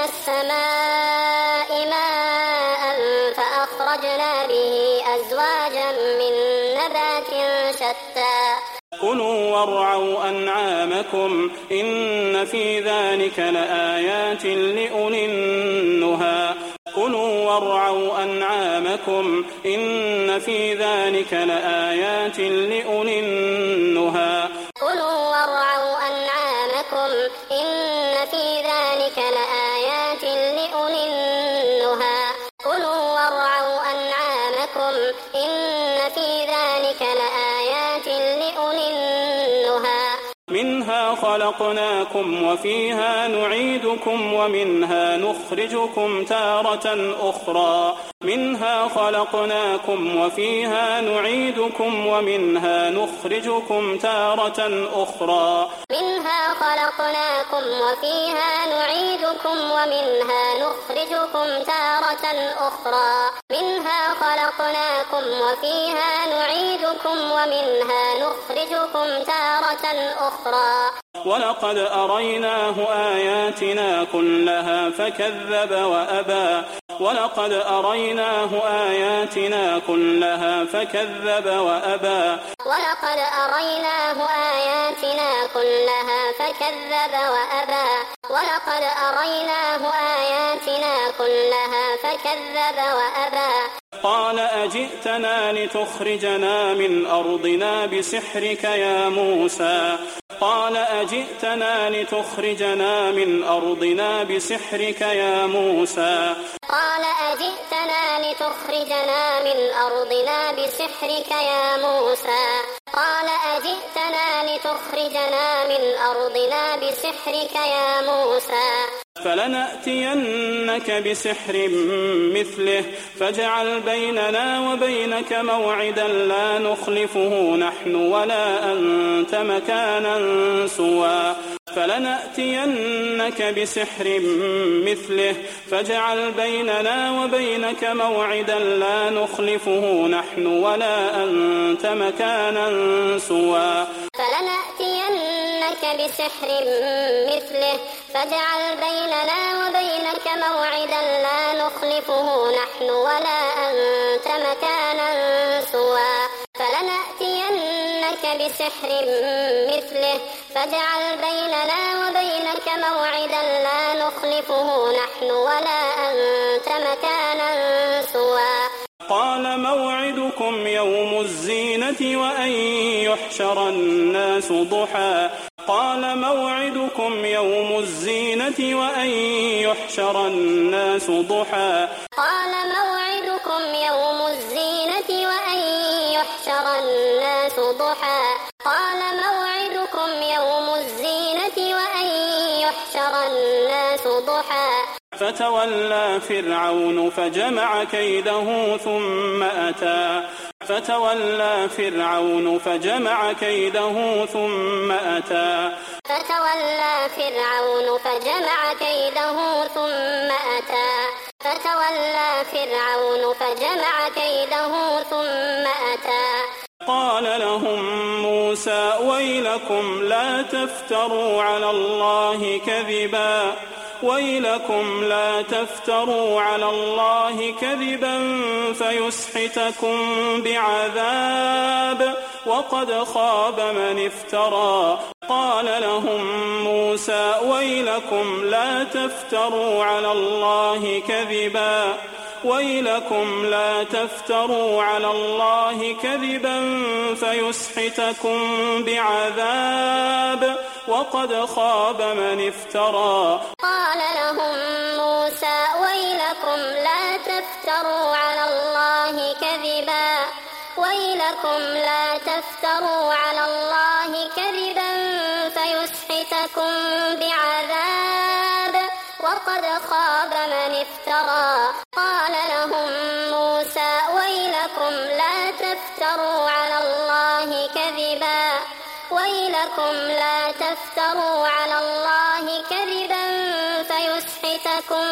Speaker 2: السماء ماء فأخرجنا به أزواجا من نبات شتى
Speaker 3: كلوا وارعوا أنعامكم إن في ذلك لآيات لأولي النهى كلوا وارعوا أنعامكم إن في ذلك لآيات لأولي النهى
Speaker 2: كلوا وارعوا أنعامكم إن في ذلك لآيات لأولي النهى كلوا وارعوا أنعامكم إن في ذلك لآيات لأولي النهى
Speaker 3: منها خلقناكم وفيها نعيدكم ومنها نخرجكم تارة أخرى منها خلقناكم وفيها نعيدكم ومنها نخرجكم تارة أخرى
Speaker 2: منها خلقناكم وفيها نعيدكم ومنها نخرجكم تارة أخرى منها خلقناكم وفيها نعيدكم ومنها نخرجكم تارة أخرى
Speaker 3: ولقد أريناه آياتنا كلها فكذب وأبى ولقد أريناه آياتنا كلها فكذب وأبى
Speaker 2: ولقد أريناه آياتنا كلها فكذب وأبى ولقد أريناه آياتنا كلها فكذب وأبى
Speaker 3: قال أجئتنا لتخرجنا من أرضنا بسحرك يا موسى قال أجئتنا لتخرجنا من أرضنا بسحرك يا موسى
Speaker 2: قال أجئتنا لتخرجنا من أرضنا بسحرك يا موسى قال أجئتنا لتخرجنا من أرضنا بسحرك يا موسى
Speaker 3: فلنأتينك بسحر مثله فاجعل بيننا وبينك موعدا لا نخلفه نحن ولا أنت مكانا سوى فلنأتينك بسحر مثله فاجعل بيننا وبينك موعدا لا نخلفه نحن ولا أنت مكانا سوى
Speaker 2: فلنأتينك بسحر مثله فاجعل بيننا وبينك موعدا لا نخلفه نحن ولا أنت مكانا سوى فلنأتينك بسحر مثله فاجعل بيننا وبينك موعدا لا نخلفه نحن ولا أنت مكانا سوى
Speaker 3: قال موعدكم يوم الزينة وأن يحشر الناس ضحى قال موعدكم يوم الزينة وأن يحشر الناس ضحى
Speaker 2: قال موعدكم يوم الزينة وأن يحشر الناس ضحى قال موعدكم يوم الزينة وأن يحشر الناس ضحى
Speaker 3: فتولى فرعون فجمع كيده ثم أتى فتولى فرعون فجمع كيده ثم أتى
Speaker 2: فتولى فرعون فجمع كيده ثم أتى فتولى فرعون فجمع كيده ثم أتى
Speaker 3: قال لهم موسى ويلكم لا تفتروا على الله كذبا ويلكم لا تفتروا على الله كذبا فيسحتكم بعذاب وقد خاب من افترى قال لهم موسى ويلكم لا تفتروا على الله كذبا ويلكم لا تفتروا على الله كذبا فيسحتكم بعذاب وقد خاب من افترى
Speaker 2: قال لهم موسى ويلكم لا تفتروا على الله كذبا ويلكم لا تفتروا على الله كذبا فيسحتكم بعذاب وقد خاب من افترى قال لهم موسى ويلكم لا تفتروا على الله كذبا ويلكم لا تفتروا على الله كذبا فيسحتكم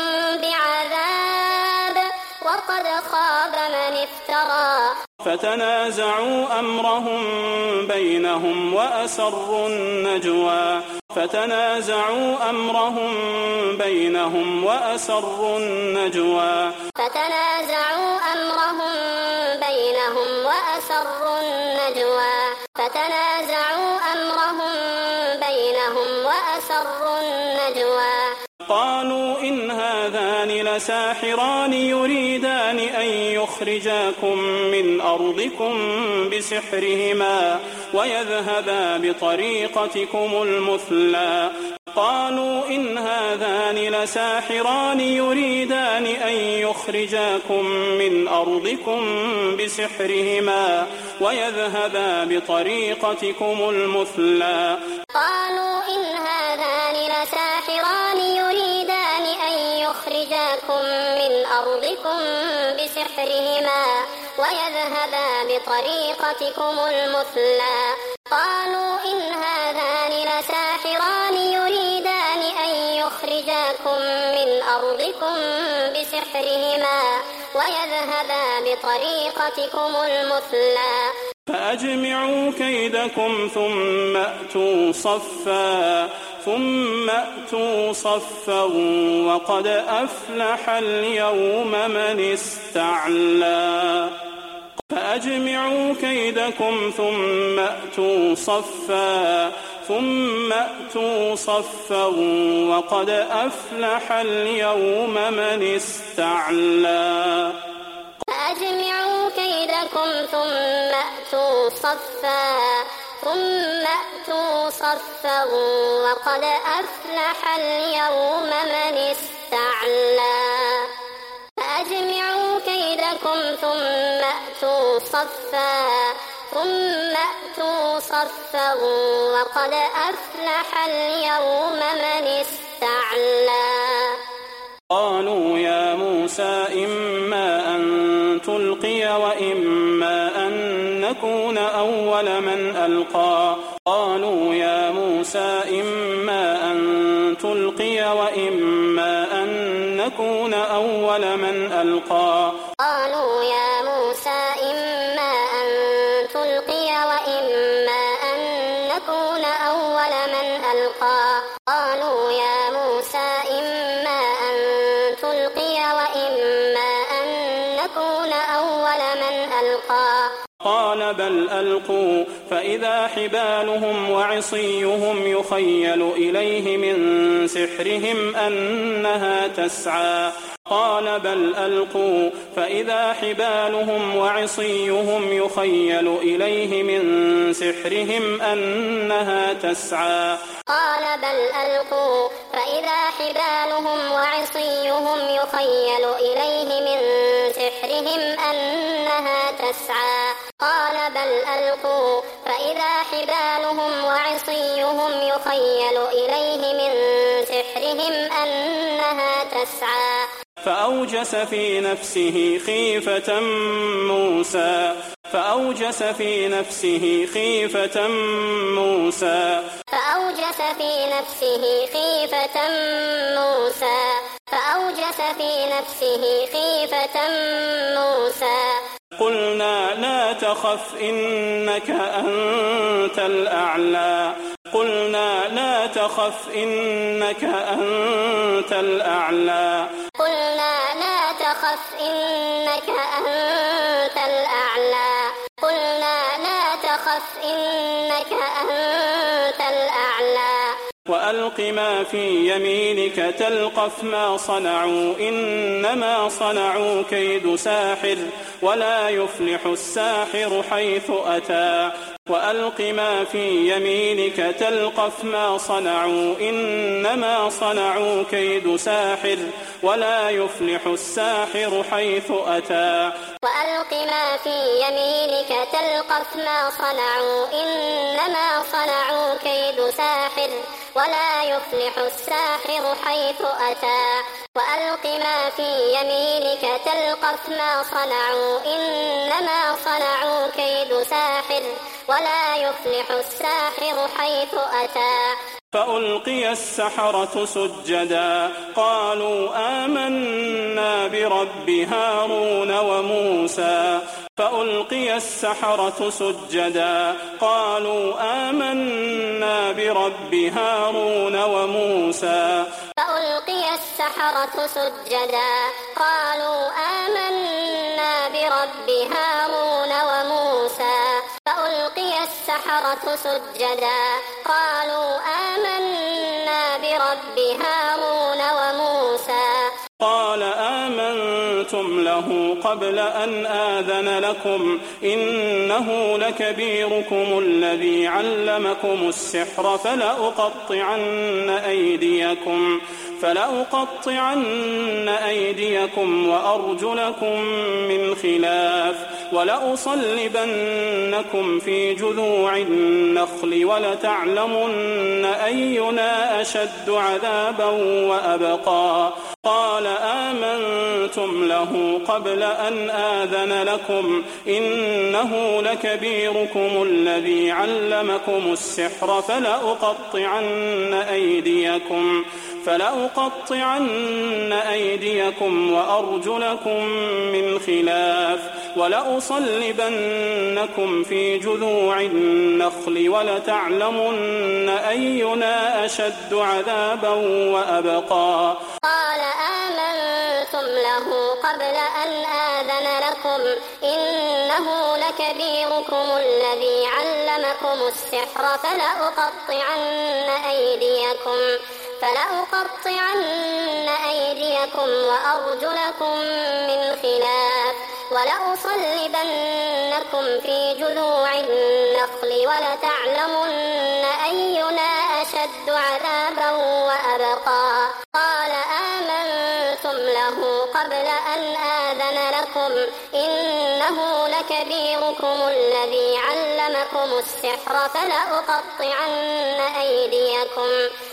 Speaker 2: بعذاب وقد خاب من افترى
Speaker 3: فتنازعوا أمرهم بينهم وأسروا النجوى فتنازعوا أمرهم بينهم وأسروا النجوى
Speaker 2: فتنازعوا أمرهم بينهم وأسروا النجوى فتنازعوا أمرهم بينهم وأسروا النجوى
Speaker 3: قالوا إن هذان لساحران يريدان أن يخرجاكم من أرضكم بسحرهما ويذهبا بطريقتكم المثلى قالوا إن هذان لساحران يريدان أن يخرجاكم من أرضكم بسحرهما ويذهبا بطريقتكم المثلى
Speaker 2: قالوا إن هذان لساحران يريدان أن يخرجاكم من أرضكم بسحرهما ويذهبا بطريقتكم المثلى قالوا إن هذان لساحران يريدان أن يخرجاكم يخرجاكم من أرضكم بسحرهما ويذهبا بطريقتكم المثلى
Speaker 3: فأجمعوا كيدكم ثم أتوا صفا ثم أتوا صفا وقد أفلح اليوم من استعلى فأجمعوا كيدكم ثم أتوا صفا ثم أتوا صفا وقد أفلح اليوم من استعلى
Speaker 2: فأجمعوا كيدكم ثم أتوا صفا ثم أتوا صفا وقد أفلح اليوم من استعلى فأجمعوا كيدكم ثم أتوا صفا ثم أتوا صفا وقد أفلح اليوم من استعلى
Speaker 3: قالوا يا موسى إما أن تلقي وإما أن نكون أول من ألقى قالوا يا موسى إما أن تلقي وإما أن نكون أول من ألقى
Speaker 2: قالوا يا موسى إما أن تلقي وإما أن نكون أول من ألقى قالوا يا موسى إما أن تلقي وإما أن نكون أول من ألقى
Speaker 3: قال بل ألقوا فإذا حبالهم وعصيهم يخيل إليه من سحرهم أنها تسعى قال بل ألقوا فإذا حبالهم وعصيهم يخيل إليه من سحرهم أنها تسعى
Speaker 2: قال بل ألقوا فإذا حبالهم وعصيهم يخيل إليه من سحرهم أنها تسعى قال بل ألقوا فإذا حبالهم وعصيهم يخيل إليه من سحرهم أنها تسعى
Speaker 3: فأوجس في نفسه خيفة موسى فأوجس في نفسه خيفة موسى
Speaker 2: فأوجس في نفسه خيفة موسى فأوجس في نفسه خيفة موسى
Speaker 3: قلنا لا تخف إنك أنت الأعلى قلنا لا تخف إنك أنت الأعلى
Speaker 2: قلنا لا تخف إنك أنت الأعلى قلنا لا تخف إنك أنت الأعلى
Speaker 3: وألق ما في يمينك تلقف ما صنعوا إنما صنعوا كيد ساحر ولا يفلح الساحر حيث أتى وألق ما في يمينك تلقف ما صنعوا إنما صنعوا كيد ساحر ولا يفلح الساحر حيث أتى
Speaker 2: وألق ما في يمينك تلقف ما صنعوا إنما صنعوا كيد ساحر ولا يفلح الساحر حيث أتى وألق ما في يمينك تلقف ما صنعوا إنما صنعوا كيد ساحر ولا يفلح الساحر حيث أتى
Speaker 3: فألقي السحرة سجدا قالوا آمنا برب هارون وموسى فألقي السحرة سجدا قالوا آمنا برب هارون وموسى
Speaker 2: فألقي السحرة سجدا قالوا آمنا برب هارون وموسى فألقي السحرة سجدا قالوا آمنا برب هارون وموسى
Speaker 3: قال آمنتم له قبل أن آذن لكم إنه لكبيركم الذي علمكم السحر فلأقطعن أيديكم فلأقطعن أيديكم وأرجلكم من خلاف ولأصلبنكم في جذوع النخل ولتعلمن أينا أشد عذابا وأبقى قال آمنتم آمنتم له قبل أن آذن لكم إنه لكبيركم الذي علمكم السحر فلأقطعن أيديكم فلأقطعن أيديكم وأرجلكم من خلاف ولأصلبنكم في جذوع النخل ولتعلمن أينا أشد عذابا وأبقى.
Speaker 2: قال آمنتم له قبل أن آذن لكم إنه لكبيركم الذي علمكم السحر فلأقطعن أيديكم فلأقطعن أيديكم وأرجلكم من خلاف ولأصلبنكم في جذوع النخل ولتعلمن أينا أشد عذابا وأبقى. قال آمنتم له قبل أن آذن لكم إنه لكبيركم الذي علمكم السحر فلأقطعن أيديكم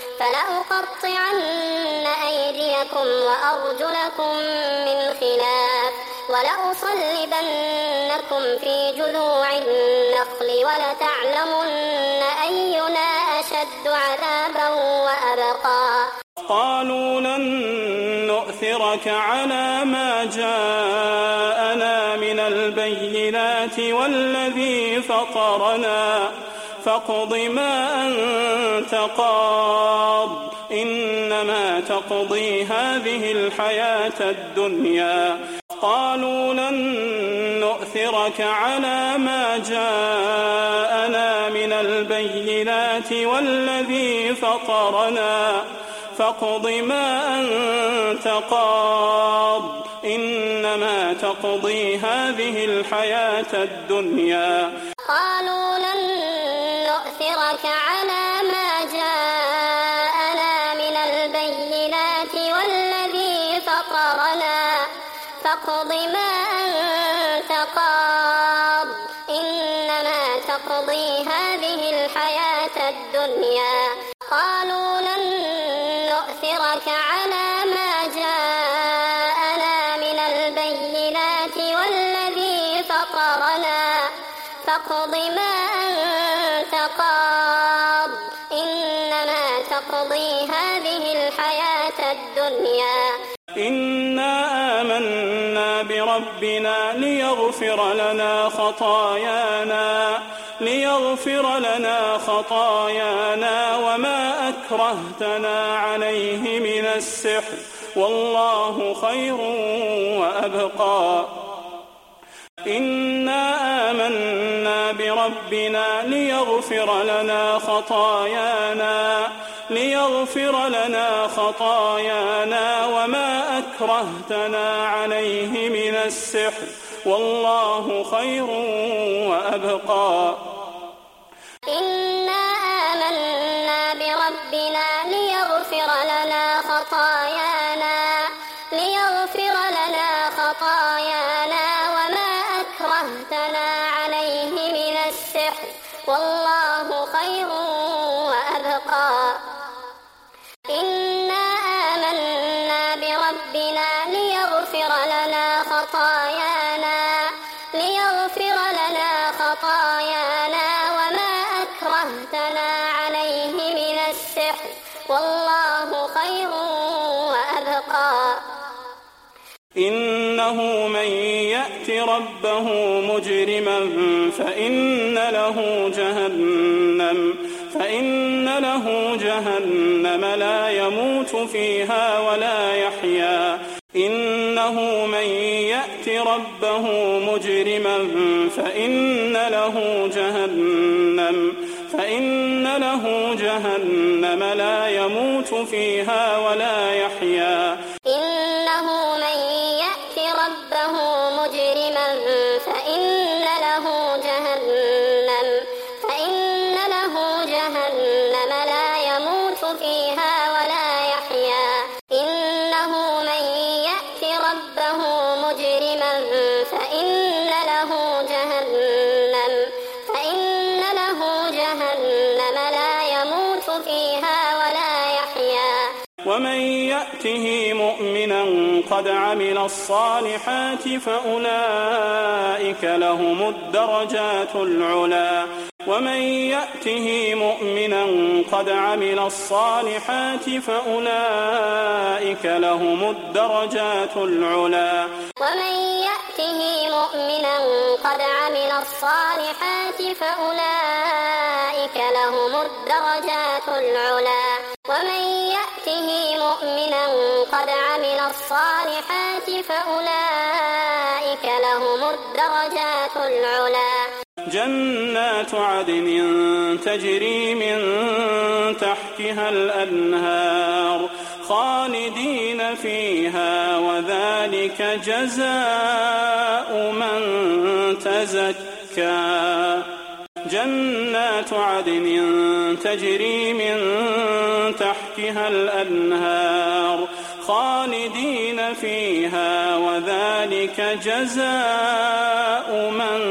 Speaker 2: فلأقطعن أيديكم وأرجلكم من خلاف ولأصلبنكم في جذوع النخل ولتعلمن أينا أشد عذابا وأبقى.
Speaker 3: قالوا لن نؤثرك على ما جاءنا من البينات والذي فطرنا فاقض ما أنت قاض إنما تقضي هذه الحياة الدنيا. قالوا لن نؤثرك على ما جاءنا من البينات والذي فطرنا فاقض ما أنت قاض إنما تقضي هذه الحياة الدنيا.
Speaker 2: قالوا لن نؤثرك على ما جاءنا من البينات والذي فطرنا فاقض ما أنت قاض إنما تقضي هذه الحياة الدنيا. قالوا لن نؤثرك على ما جاءنا من البينات والذي فطرنا فاقض ما أنت قاض إنما تقضي هذه الحياة الدنيا.
Speaker 3: إنا آمنا بربنا ليغفر لنا خطايانا ليغفر لنا خطايانا وما أكرهتنا عليه من السحر والله خير وأبقى. إنا آمنا بربنا ليغفر لنا خطايانا ليغفر لنا خطايانا وما أكرهتنا عليه من السحر والله خير وأبقى.
Speaker 2: إنا آمنا بربنا ليغفر لنا خطايانا ليغفر لنا خطايانا وما أكرهتنا عليه من السحر والله خير وأبقى. إنا آمنا بربنا ليغفر لنا خطايانا ليغفر لنا خطايانا وما أكرهتنا عليه من السحر والله خير وأبقى.
Speaker 3: إنه من يأت ربه مجرما فإن له جهنم فإن له جهنم لا يموت فيها ولا يحيا. إنه من يأت ربه مجرما فإن له جهنم فإن له جهنم لا يموت فيها ولا يحيا.
Speaker 2: إنه من يأت ربه مجرما فإن له جهنم فإن له جهنم لا يموت فيها ولا يحيا. إنه من يأت ربه مجرما فإن له جهنم فإن له جهنم لا يموت فيها ولا يحيا.
Speaker 3: ومن يأته مؤمنا قد عمل الصالحات فأولئك لهم الدرجات العلى ومن يأته مؤمنا قد عمل الصالحات فأولئك لهم الدرجات العلى
Speaker 2: ومن يأته مؤمنا قد عمل الصالحات فأولئك لهم الدرجات العلى ومن يأته مؤمنا قد عمل الصالحات فأولئك لهم الدرجات العلى
Speaker 3: جنات عدن تجري من تحتها الأنهار خالدين فيها وذلك جزاء من تزكى جنات عدن تجري من تحتها الأنهار خالدين فيها وذلك جزاء من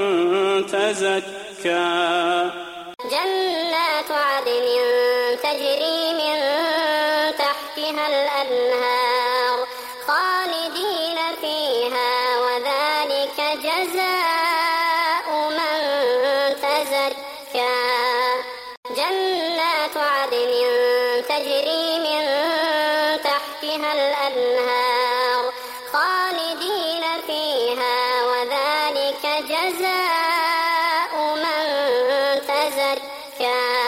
Speaker 3: تزكى
Speaker 2: جنات عدن تجري من تحتها الأنهار خالدين فيها وذلك جزاء من تزكى جنات عدن تجري من تحتها الأنهار خالدين فيها وذلك جزاء من تزكى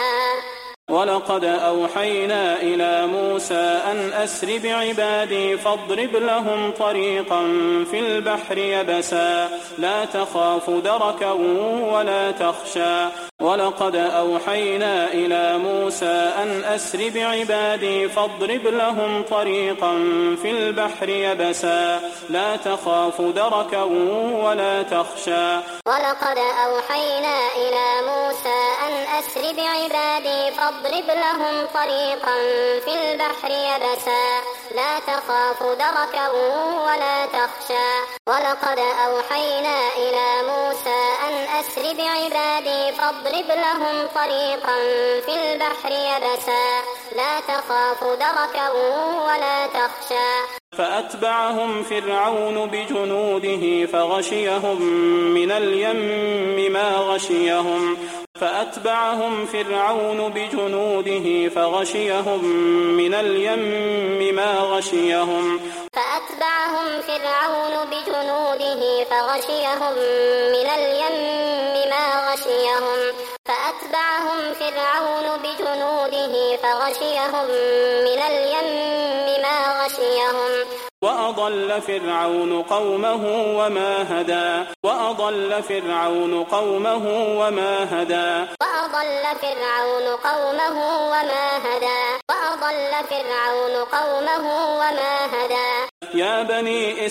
Speaker 3: ولقد أوحينا إلى موسى أن أسر بعبادي فاضرب لهم طريقا في البحر يبسا لا تخاف دركا ولا تخشى ولقد أوحينا إلى موسى أن أسر بعبادي فاضرب لهم طريقا في البحر يبسا لا تخاف دركا ولا تخشى
Speaker 2: ولقد أوحينا إلى موسى أن أسر بعبادي فاضرب لهم طريقا في البحر يبسا لا تخاف دركا ولا تخشى ولقد أوحينا إلى موسى أن أسر بعبادي فاضرب لهم طريقا في البحر يبسا لا تخاف دركا ولا تخشى
Speaker 3: فأتبعهم فرعون بجنوده فغشيهم من اليم ما غشيهم فأتبعهم فرعون بجنوده فغشيهم من اليم ما غشيهم
Speaker 2: فأتبعهم فرعون بجنوده فغشيهم من اليم ما غشيهم فأتبعهم فرعون بجنوده فغشيهم من اليم ما غشيهم
Speaker 3: وأضل فرعون قومه وما هدى وأضل فرعون قومه وما هدى
Speaker 2: وأضل فرعون قومه وما هدى وأضل فرعون قومه وما هدى
Speaker 3: يا بني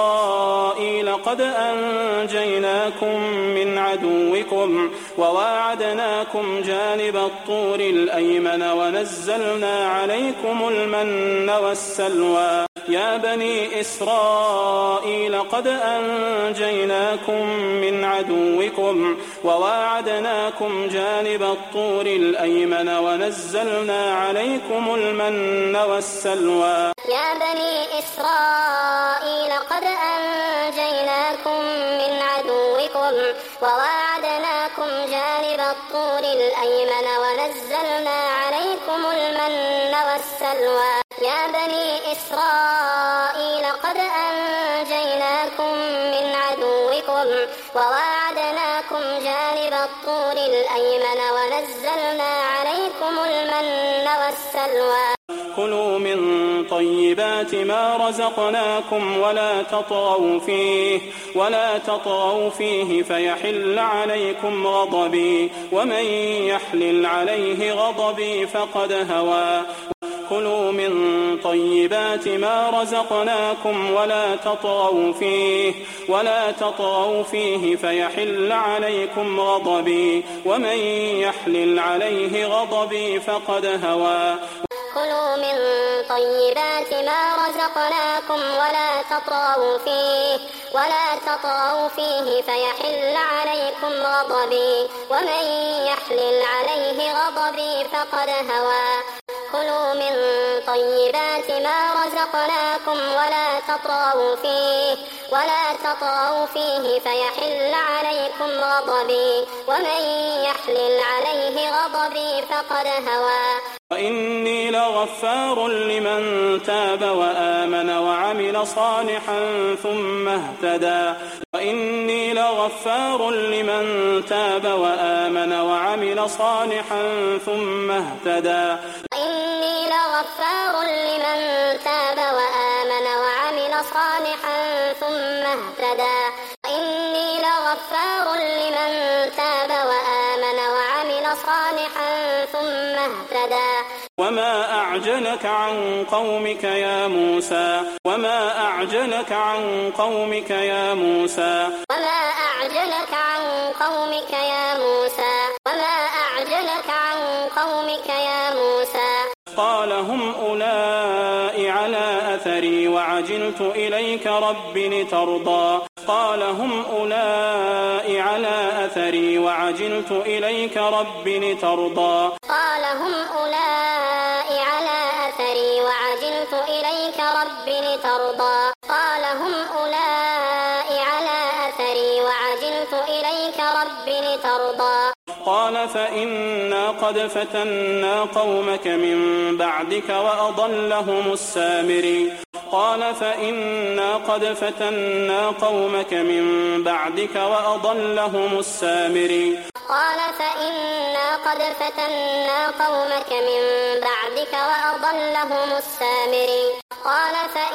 Speaker 3: إسرائيل قد أنجيناكم من عدوكم وواعدناكم جانب الطور الأيمن ونزلنا عليكم المن والسلوى يا بني إسرائيل قد أنجيناكم من عدوكم وواعدناكم جانب الطور الأيمن ونزلنا عليكم المن والسلوى
Speaker 2: يا بني إسرائيل قد أنجيناكم من عدوكم وواعدناكم جانب الطور الأيمن ونزلنا عليكم المن والسلوى يا بني إسرائيل قد أنجيناكم من عدوكم وواعدناكم جانب الطور الأيمن ونزلنا عليكم المن والسلوى
Speaker 3: كلوا من طيبات ما رزقناكم ولا تطغوا فيه ولا تطغوا فيه فيحل عليكم غضبي ومن يحلل عليه غضبي فقد هوى كلوا من طيبات ما رزقناكم ولا تطغوا فيه ولا تطغوا فيه فيحل عليكم غضبي ومن يحلل عليه غضبي فقد هوى
Speaker 2: كلوا من طيبات ما رزقناكم ولا تطغوا فيه ولا تطغوا فيه فيحل عليكم غضبي ومن يحلل عليه غضبي فقد هوى كلوا من طيبات ما رزقناكم ولا تطغوا فيه ولا تطغوا فيه فيحل عليكم غضبي ومن يحلل عليه غضبي فقد هوى
Speaker 3: وإني لغفار لمن تاب وآمن وعمل صالحا ثم اهتدى وإني لغفار لمن تاب وآمن وعمل صالحا ثم اهتدى
Speaker 2: وإني لغفار لمن تاب وآمن وعمل صالحا ثم اهتدى وإني لغفار لمن تاب وآمن وعمل صالحا ثم اهتدى
Speaker 3: وما أعجلك عن قومك يا موسى وما أعجلك عن قومك يا موسى
Speaker 2: وما أعجلك عن قومك يا موسى وما أعجلك عن قومك يا موسى
Speaker 3: قال هم أولئك على أثري وعجلت إليك رب لترضى قال هم أولئك على أثري وعجلت إليك رب لترضى
Speaker 2: قال هم أولئك على أثري وعجلت إليك رب لترضى قال هم أولئك على أثري وعجلت إليك رب لترضى
Speaker 3: قال فإنا قد فتنا قومك من بعدك وأضلهم السامري قال فإنا قد فتنا قومك من بعدك وأضلهم السامري
Speaker 2: قال فإنا قد فتنا قومك من بعدك وأضلهم السامري قال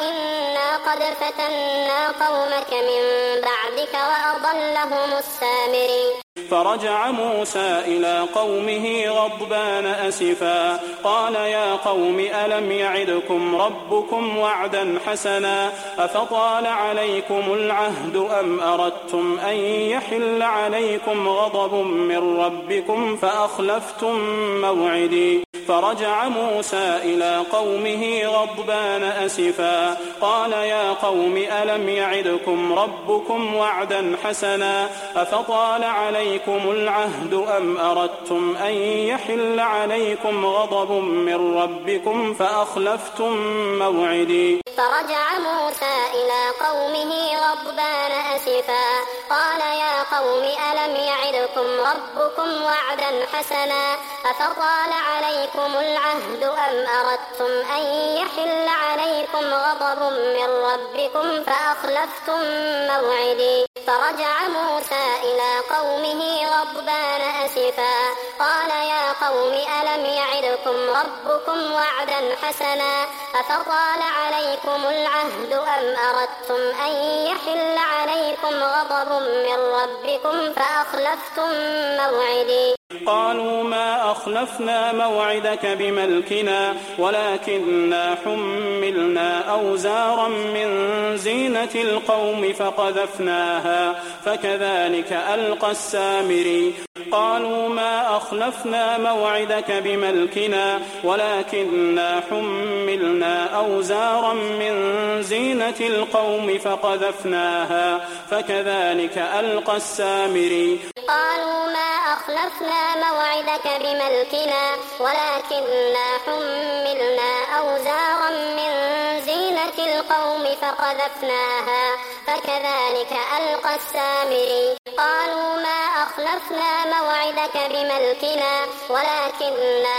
Speaker 2: فإنا قد فتنا قومك من بعدك وأضلهم السامري
Speaker 3: فرجع موسى إلى قومه غضبان أسفا قال يا قوم ألم يعدكم ربكم وعدا حسنا أفطال عليكم العهد أم أردتم أن يحل عليكم غضب من ربكم فأخلفتم موعدي فرجع موسى إلى قومه غضبان أسفا قال يا قوم ألم يعدكم ربكم وعدا حسنا أفطال عليكم العهد أم أردتم أن يحل عليكم غضب من ربكم فأخلفتم موعدي
Speaker 2: فرجع موسى إلى قومه غضبان أسفا قال يا قوم ألم يعدكم ربكم وعدا حسنا أفطال عليكم العهد أم أردتم أن يحل عليكم غضب من ربكم فأخلفتم موعدي فرجع موسى إلى قومه غضبان أسفا قال يا قوم ألم يعدكم ربكم وعدا حسنا أفطال عليكم العهد أم أردتم أن يحل عليكم غضب من ربكم فأخلفتم موعدي
Speaker 3: قالوا ما أخلفنا موعدك بملكنا ولكننا حملنا أوزارا من زينة القوم فقذفناها فكذلك ألقى السامري قالوا ما أخلفنا موعدك بملكنا ولكننا حملنا أوزارا من زينة القوم فقذفناها فكذلك ألقى السامري
Speaker 2: قالوا ما أخلفنا موعدك بملكنا ولكننا حملنا أوزارا من زينة القوم فقذفناها فكذلك ألقى السامري قالوا ما أخلفنا موعدك بملكنا ولكننا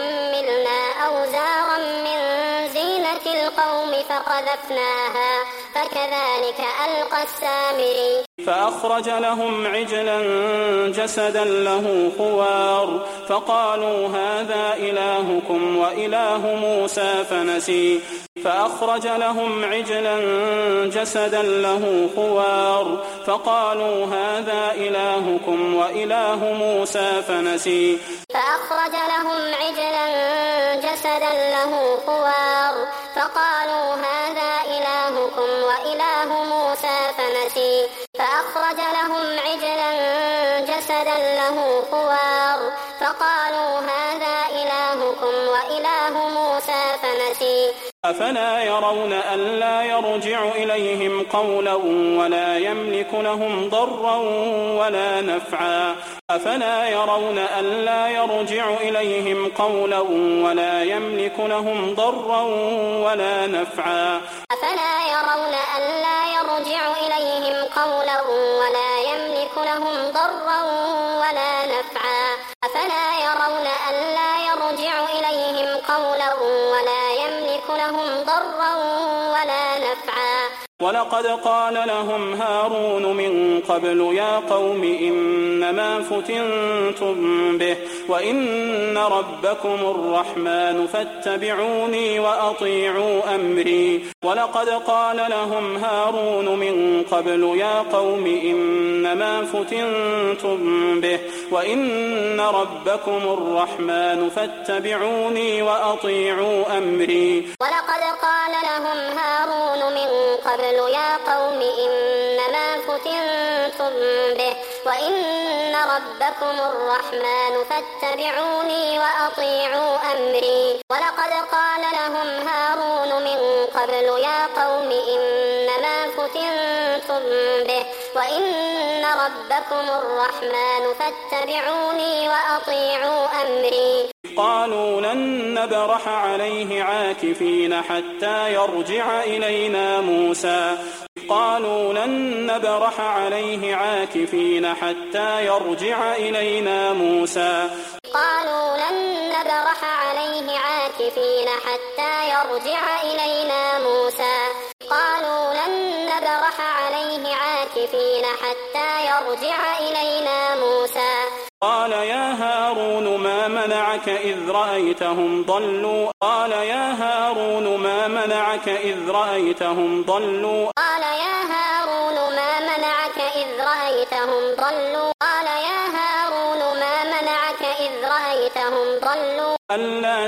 Speaker 2: حملنا أوزارا من زينة القوم فقذفناها فكذلك ألقى السامري
Speaker 3: فأخرج لهم عجلا جسدا له خوار فقالوا هذا إلهكم وإله موسى فنسي فأخرج لهم عجلا جسدا له خوار فقالوا هذا إلهكم وإله موسى فنسي
Speaker 2: فأخرج لهم عجلا جسدا له خوار فقالوا هذا إلهكم وإله موسى فنسي فأخرج لهم عجلا جسدا له خوار فقالوا هذا إلهكم وإله موسى فنسي
Speaker 3: أفلا يرون ألا يرجع إليهم قولا ولا يملك لهم ضرا ولا نفعا أفلا يرون ألا يرجع إليهم قولا ولا يملك لهم ضرا ولا نفعا
Speaker 2: أفلا يرون ألا يرجع إليهم قولا ولا يملك لهم ضرا ولا نفعا أفلا يرون ألا يرجع إليهم قولا ولا يملك لهم ضرا ولا نفعا
Speaker 3: ولقد قال لهم هارون من قبل يا قوم إنما فتنتم به وإن ربكم الرحمن فاتبعوني وأطيعوا أمري ولقد قال لهم هارون من قبل يا قوم إنما فتنتم به وإن ربكم الرحمن فاتبعوني وأطيعوا أمري
Speaker 2: ولقد قال لهم هارون من قبل يا قوم إنما فتنتم به وإن ربكم الرحمن فاتبعوني وأطيعوا أمري ولقد قال لهم هارون من قبل يا قوم إنما فتنتم به وإن ربكم الرحمن فاتبعوني وأطيعوا أمري
Speaker 3: قالوا لن نبرح عليه عاكفين حتى يرجع إلينا موسى قالوا لن نبرح عليه عاكفين حتى يرجع إلينا موسى
Speaker 2: قالوا لن نبرح عليه عاكفين حتى يرجع إلينا موسى قالوا لن نبرح عليه عاكفين حتى يرجع إلينا موسى
Speaker 3: قال يا هارون ما منعك إذ رأيتهم ضلوا قال يا هارون ما منعك إذ رأيتهم ضلوا
Speaker 2: قال يا هارون ما منعك إذ رأيتهم ضلوا قال يا هارون ما منعك إذ رأيتهم ضلوا
Speaker 3: ألا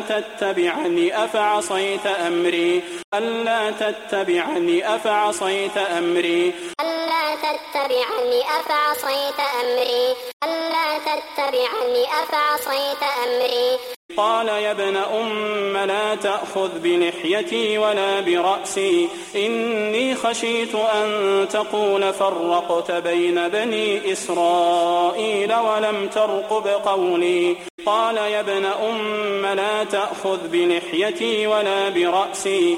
Speaker 3: تتبعني أفعصيت أمري ألا تتبعني أفعصيت أمري
Speaker 2: ألا تتبعني أفعصيت أمري ألا تتبعني أفعصيت أمري
Speaker 3: قال يا ابن أم لا تأخذ بلحيتي ولا برأسي إني خشيت أن تقول فرقت بين بني إسرائيل ولم ترقب قولي قال يا ابن أم لا تأخذ بلحيتي ولا برأسي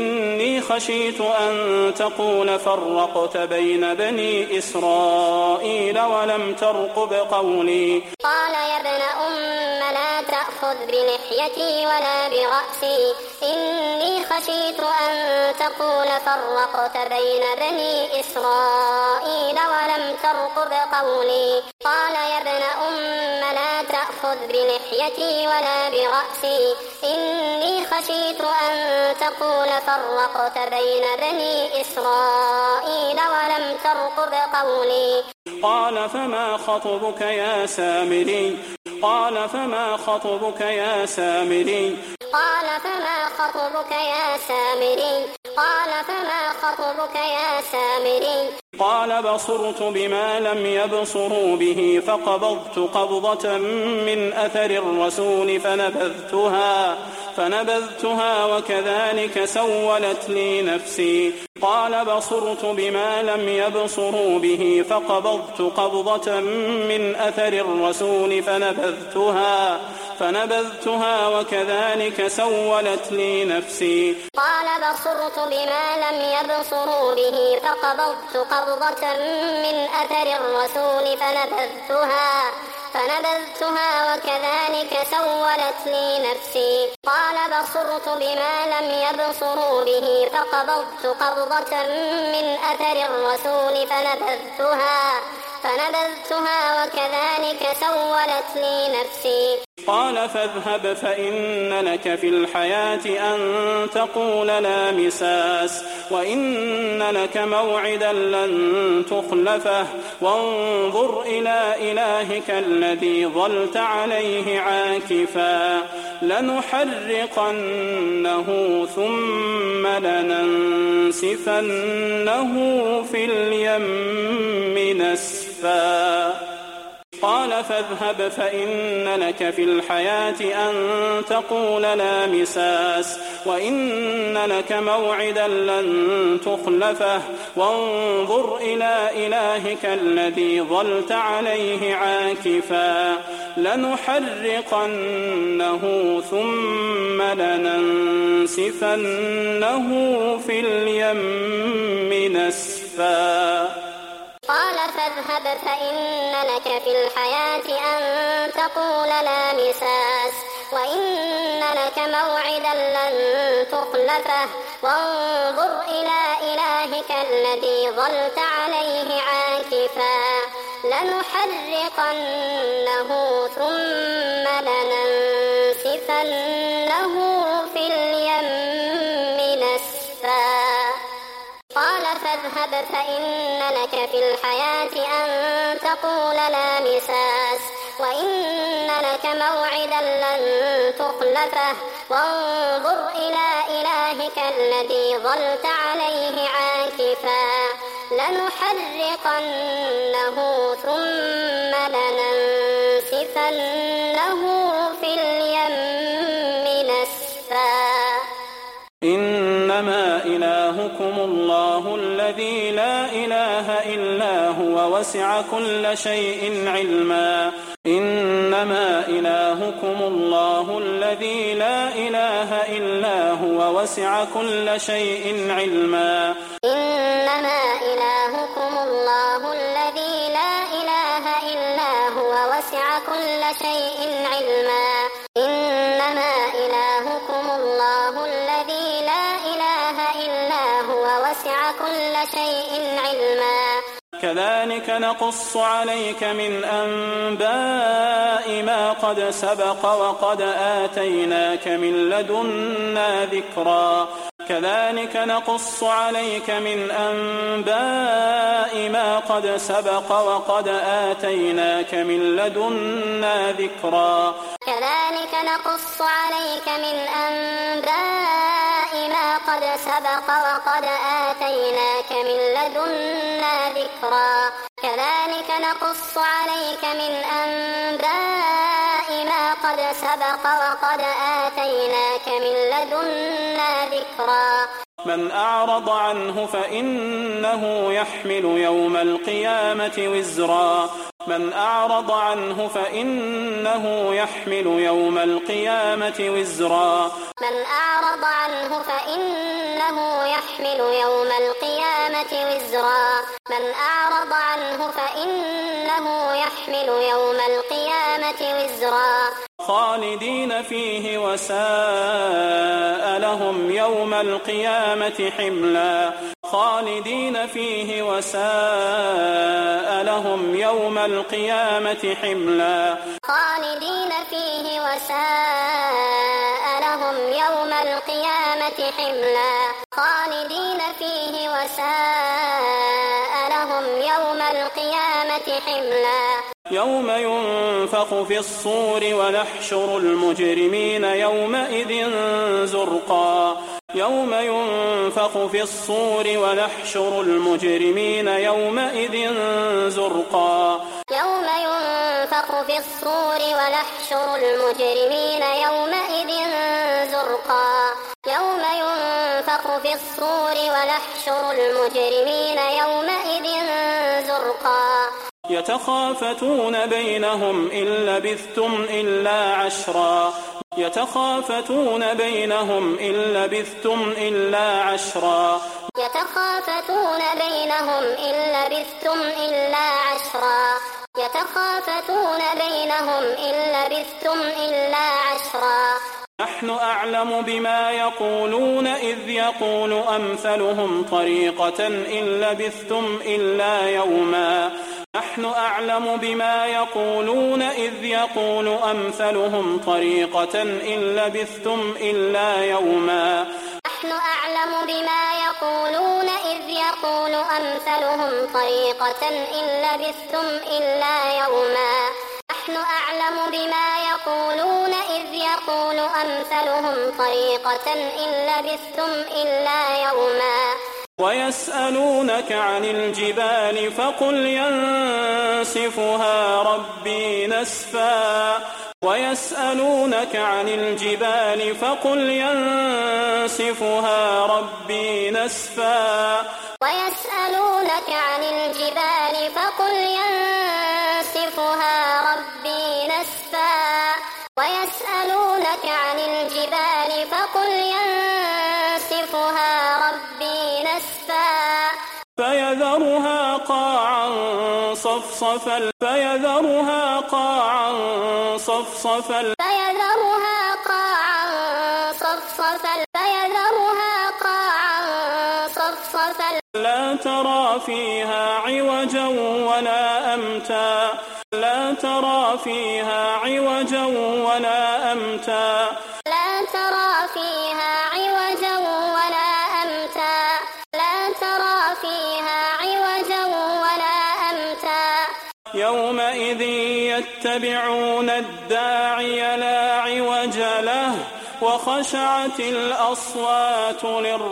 Speaker 3: إني خشيت أن تقول فرقت بين بني إسرائيل ولم ترقب قولي
Speaker 2: قال يا ابن أم لا تأخذ بلحيتي ولا برأسي إني خشيت أن تقول فرقت بين بني إسرائيل ولم ترقب قولي قال يا ابن أم لا تأخذ بلحيتي ولا برأسي إني خشيت أن تقول فرقت بين بني إسرائيل ولم ترقب قولي
Speaker 3: قال فما خطبك يا سامري قال فما خطبك يا سامري
Speaker 2: قال فما خطبك يا سامري قال فما خطبك يا سامري
Speaker 3: قال بصرت بما لم يبصروا به فقبضت قبضة من أثر الرسول فنبذتها فنبذتها وكذلك سولت لي نفسي قال بصرت بما لم يبصروا به فقبضت قبضة من أثر الرسول فنبذتها فنبذتها وكذلك سولت لي نفسي
Speaker 2: قال بصرت بما لم يبصروا به فقبضت قبضة من أثر الرسول فنبذتها فنبذتها وكذلك سولت لي نفسي قال بصرت بما لم يبصروا به فقبضت قبضة من أثر الرسول فنبذتها فنبذتها وكذلك سولت لي نفسي
Speaker 3: قال فاذهب فإن لك في الحياة أن تقول لا مساس وإن لك موعدا لن تخلفه وانظر إلى إلهك الذي ظلت عليه عاكفا لنحرقنه ثم لننسفنه في اليم نسفا قال فاذهب فإن لك في الحياة أن تقول لا مساس وإن لك موعدا لن تخلفه وانظر إلى إلهك الذي ظلت عليه عاكفا لنحرقنه ثم لننسفنه في اليم نسفا
Speaker 2: قال فاذهب فإن لك في الحياة أن تقول لا مساس وإن لك موعدا لن تخلفه وانظر إلى إلهك الذي ظلت عليه عاكفا لنحرقنه ثم لننسفنه في اليم نسفا قال فاذهب فإن لك في الحياة أن تقول لا مساس وإن لك موعدا لن تخلفه وانظر إلى إلهك الذي ظلت عليه عاكفا لنحرقنه ثم لننسفنه في اليم نسفا
Speaker 3: إنما إلهكم الله الذي لا إله إلا هو وسع كل شيء علما إنما إلهكم الله الذي لا إله إلا هو وسع كل شيء علما
Speaker 2: إنما إلهكم الله الذي لا إله إلا هو وسع كل شيء علما إنما إلهكم الله الذي لا إله إلا هو وسع كل شيء علما
Speaker 3: كذلك نقص عليك من أنباء ما قد سبق وقد آتيناك من لدنا ذكرا كذلك نقص عليك من أنباء ما قد سبق وقد آتيناك من لدنا ذكرا
Speaker 2: كذلك نقص عليك من أنباء ما قد سبق وقد آتيناك من لدنا ذكرا كذلك نقص عليك من أنباء ما قد سبق وقد آتيناك من لدنا ذكرا
Speaker 3: من أعرض عنه فإنه يحمل يوم القيامة وزرا من أعرض عنه فإنه يحمل يوم القيامة وزرا
Speaker 2: من أعرض عنه فإنه يحمل يوم القيامة وزرا من أعرض عنه فإنه يحمل يوم القيامة وزرا
Speaker 3: خالدين فيه وساء لهم يوم القيامة حملا خالدين فيه وساء لهم يوم القيامة حملا
Speaker 2: خالدين فيه وساء لهم يوم القيامة حملا خالدين فيه وساء لهم يوم القيامة حملا
Speaker 3: يوم ينفخ في الصور ونحشر المجرمين يومئذ زرقا يوم ينفخ في الصور ونحشر المجرمين يومئذ زرقا
Speaker 2: يوم ينفخ في الصور ونحشر المجرمين يومئذ زرقا يوم ينفخ في الصور ونحشر المجرمين يومئذ زرقا
Speaker 3: يتخافتون بينهم إن لبثتم إلا عشرا يتخافتون بينهم إن لبثتم إلا عشرا
Speaker 2: يتخافتون بينهم إن لبثتم إلا عشرا يتخافتون بينهم إن لبثتم إلا عشرا
Speaker 3: نحن أعلم بما يقولون إذ يقول أمثلهم طريقة إن لبثتم إلا يوما نحن أعلم بما يقولون إذ يقول أمثلهم طريقة إن لبثتم إلا يوما
Speaker 2: نحن أعلم بما يقولون إذ يقول أمثلهم طريقة إن لبثتم إلا يوما نحن أعلم بما يقولون إذ يقول أمثلهم طريقة إن لبثتم إلا يوما
Speaker 3: ويسألونك عن الجبال فقل ينسفها ربي نسفا ويسألونك عن الجبال فقل ينسفها ربي نسفا
Speaker 2: ويسألونك عن الجبال فقل ينسفها ربي نسفا ويسألونك عن الجبال فقل ينسفها ربي نسفا
Speaker 3: فيذرها قاعا صفصفا فيذرها قاعا صفصفا
Speaker 2: فيذرها قاعا صفصفا فيذرها قاعا صفصفا
Speaker 3: لا ترى فيها عوجا ولا أمتا لا ترى فيها عوجا ولا أمتا
Speaker 2: لا ترى فيها عوجا ولا أمتا لا ترى فيها عوجا ولا أمتا
Speaker 3: يومئذ يتبعون الداعي لا عوج له وخشعت الأصوات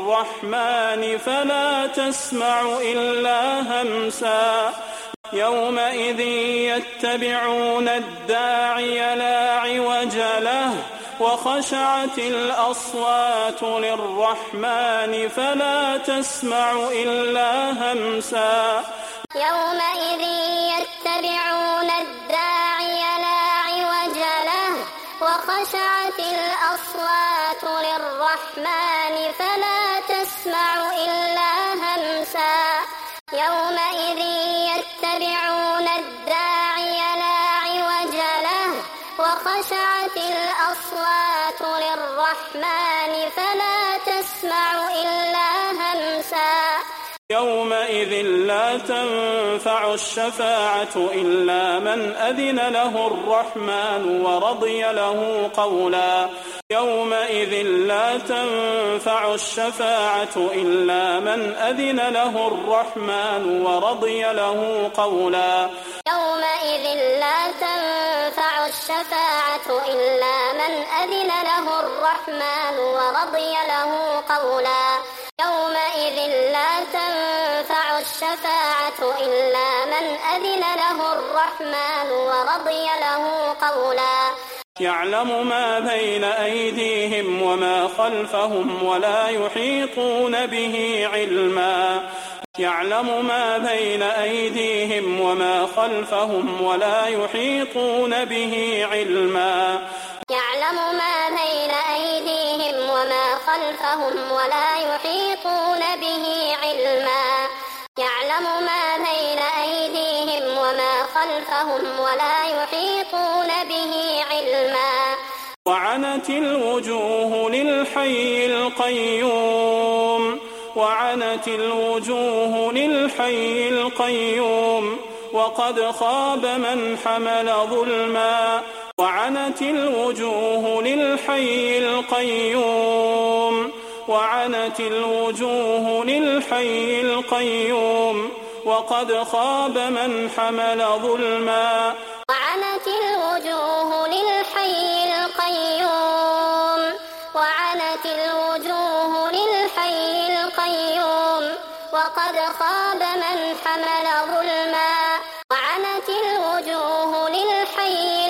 Speaker 3: للرحمن فلا تسمع إلا همسا يومئذ يتبعون الداعي لا عوج له وخشعت الأصوات للرحمن فلا تسمع إلا همسا
Speaker 2: يومئذ يتبعون الداعي لا عوج له وخشعت الأصوات للرحمن فلا تسمع إلا همسا يومئذ يتبعون الداعي لا عوج له وخشعت الأصوات للرحمن فلا تسمع إلا همسا
Speaker 3: يومئذ لا تنفع الشفاعة إلا من أذن له الرحمن ورضي له قولا يومئذ لا تنفع الشفاعة إلا من أذن له الرحمن ورضي له قولا
Speaker 2: يومئذ لا تنفع الشفاعة إلا من أذن له الرحمن ورضي له قولا يومئذ لا تنفع الشفاعة إلا من أذن له الرحمن ورضي له قولا
Speaker 3: يعلم ما بين أيديهم وما خلفهم ولا يحيطون به علما يعلم ما بين أيديهم وما خلفهم ولا يحيطون به علما
Speaker 2: يعلم ما بين أيديهم وما خلفهم ولا يحيطون به علما يعلم ما بين أيديهم وما خلفهم ولا يحيطون به علما
Speaker 3: وعنت الوجوه للحي القيوم وعنت الوجوه للحي القيوم وقد خاب من حمل ظلما وعنت الوجوه للحي القيوم وعنت الوجوه للحي القيوم وقد خاب من حمل ظلما
Speaker 2: وعنت الوجوه للحي القيوم وعنت الوجوه للحي القيوم وقد خاب من حمل ظلما وعنت الوجوه للحي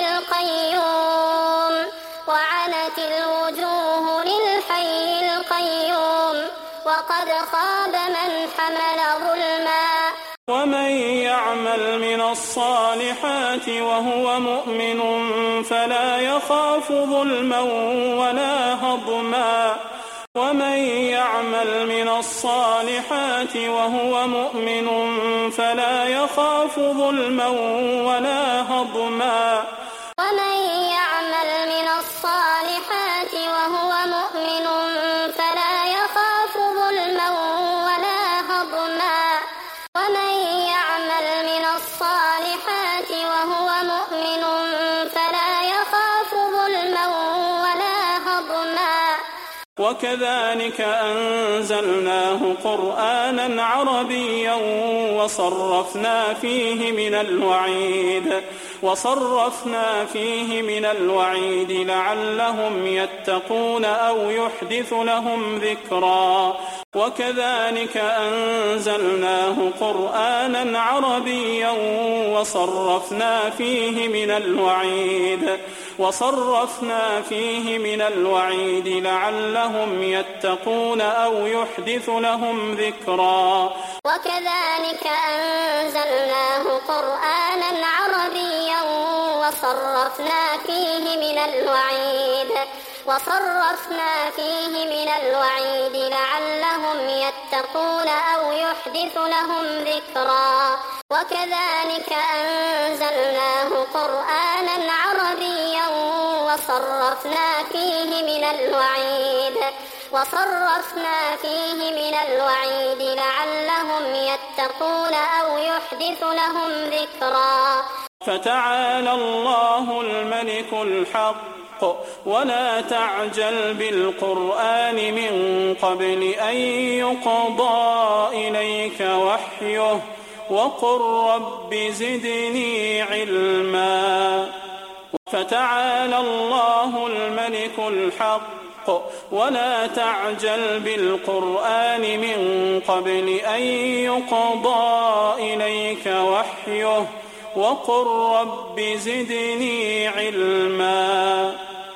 Speaker 2: القيوم وعنت الوجوه للحي القيوم وقد خاب من حمل ظلما
Speaker 3: ومن يعمل من الصالحات وهو مؤمن فلا يخاف ظلما ولا هضما ومن يعمل من الصالحات وهو مؤمن فلا يخاف ظلما ولا هضما
Speaker 2: ومن يعمل من الصالحات وهو مؤمن فلا يخاف ظلما ولا هضما ومن يعمل من الصالحات وهو مؤمن فلا يخاف ظلما ولا هضما
Speaker 3: وكذلك أنزلناه قرآنا عربيا وصرفنا فيه من الوعيد وصرفنا فيه من الوعيد لعلهم يتقون أو يحدث لهم ذكرا وكذلك أنزلناه قرآنا عربيا وصرفنا فيه من الوعيد وصرفنا فيه من الوعيد لعلهم يتقون أو يحدث لهم ذكرا
Speaker 2: وكذلك أنزلناه قرآنا عربيا وصرفنا فيه من الوعيد وصرفنا فيه من الوعيد لعلهم يتقون أو يحدث لهم ذكرا وكذلك أنزلناه قرآنا عربيا وصرفنا فيه من الوعيد وصرفنا فيه من الوعيد لعلهم يتقون أو يحدث لهم ذكرا
Speaker 3: فتعالى الله الملك الحق ولا تعجل بالقرآن من قبل أن يقضى إليك وحيه وقل رب زدني علما فتعالى الله الملك الحق ولا تعجل بالقرآن من قبل أن يقضى إليك وحيه وقل رب زدني علما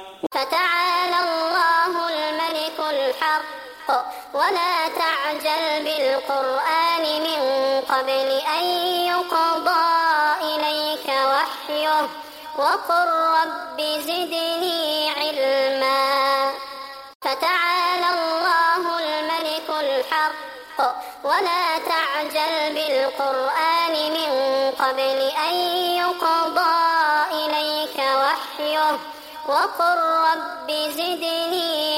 Speaker 2: فتعالى الله الملك الحق ولا تعجل بالقرآن من قبل أن يقضى إليك وحيه وقل رب زدني علما فتعالى الله الملك الحق ولا تعجل بالقرآن من قبل أن يقضى إليك وحيه وقل رب زدني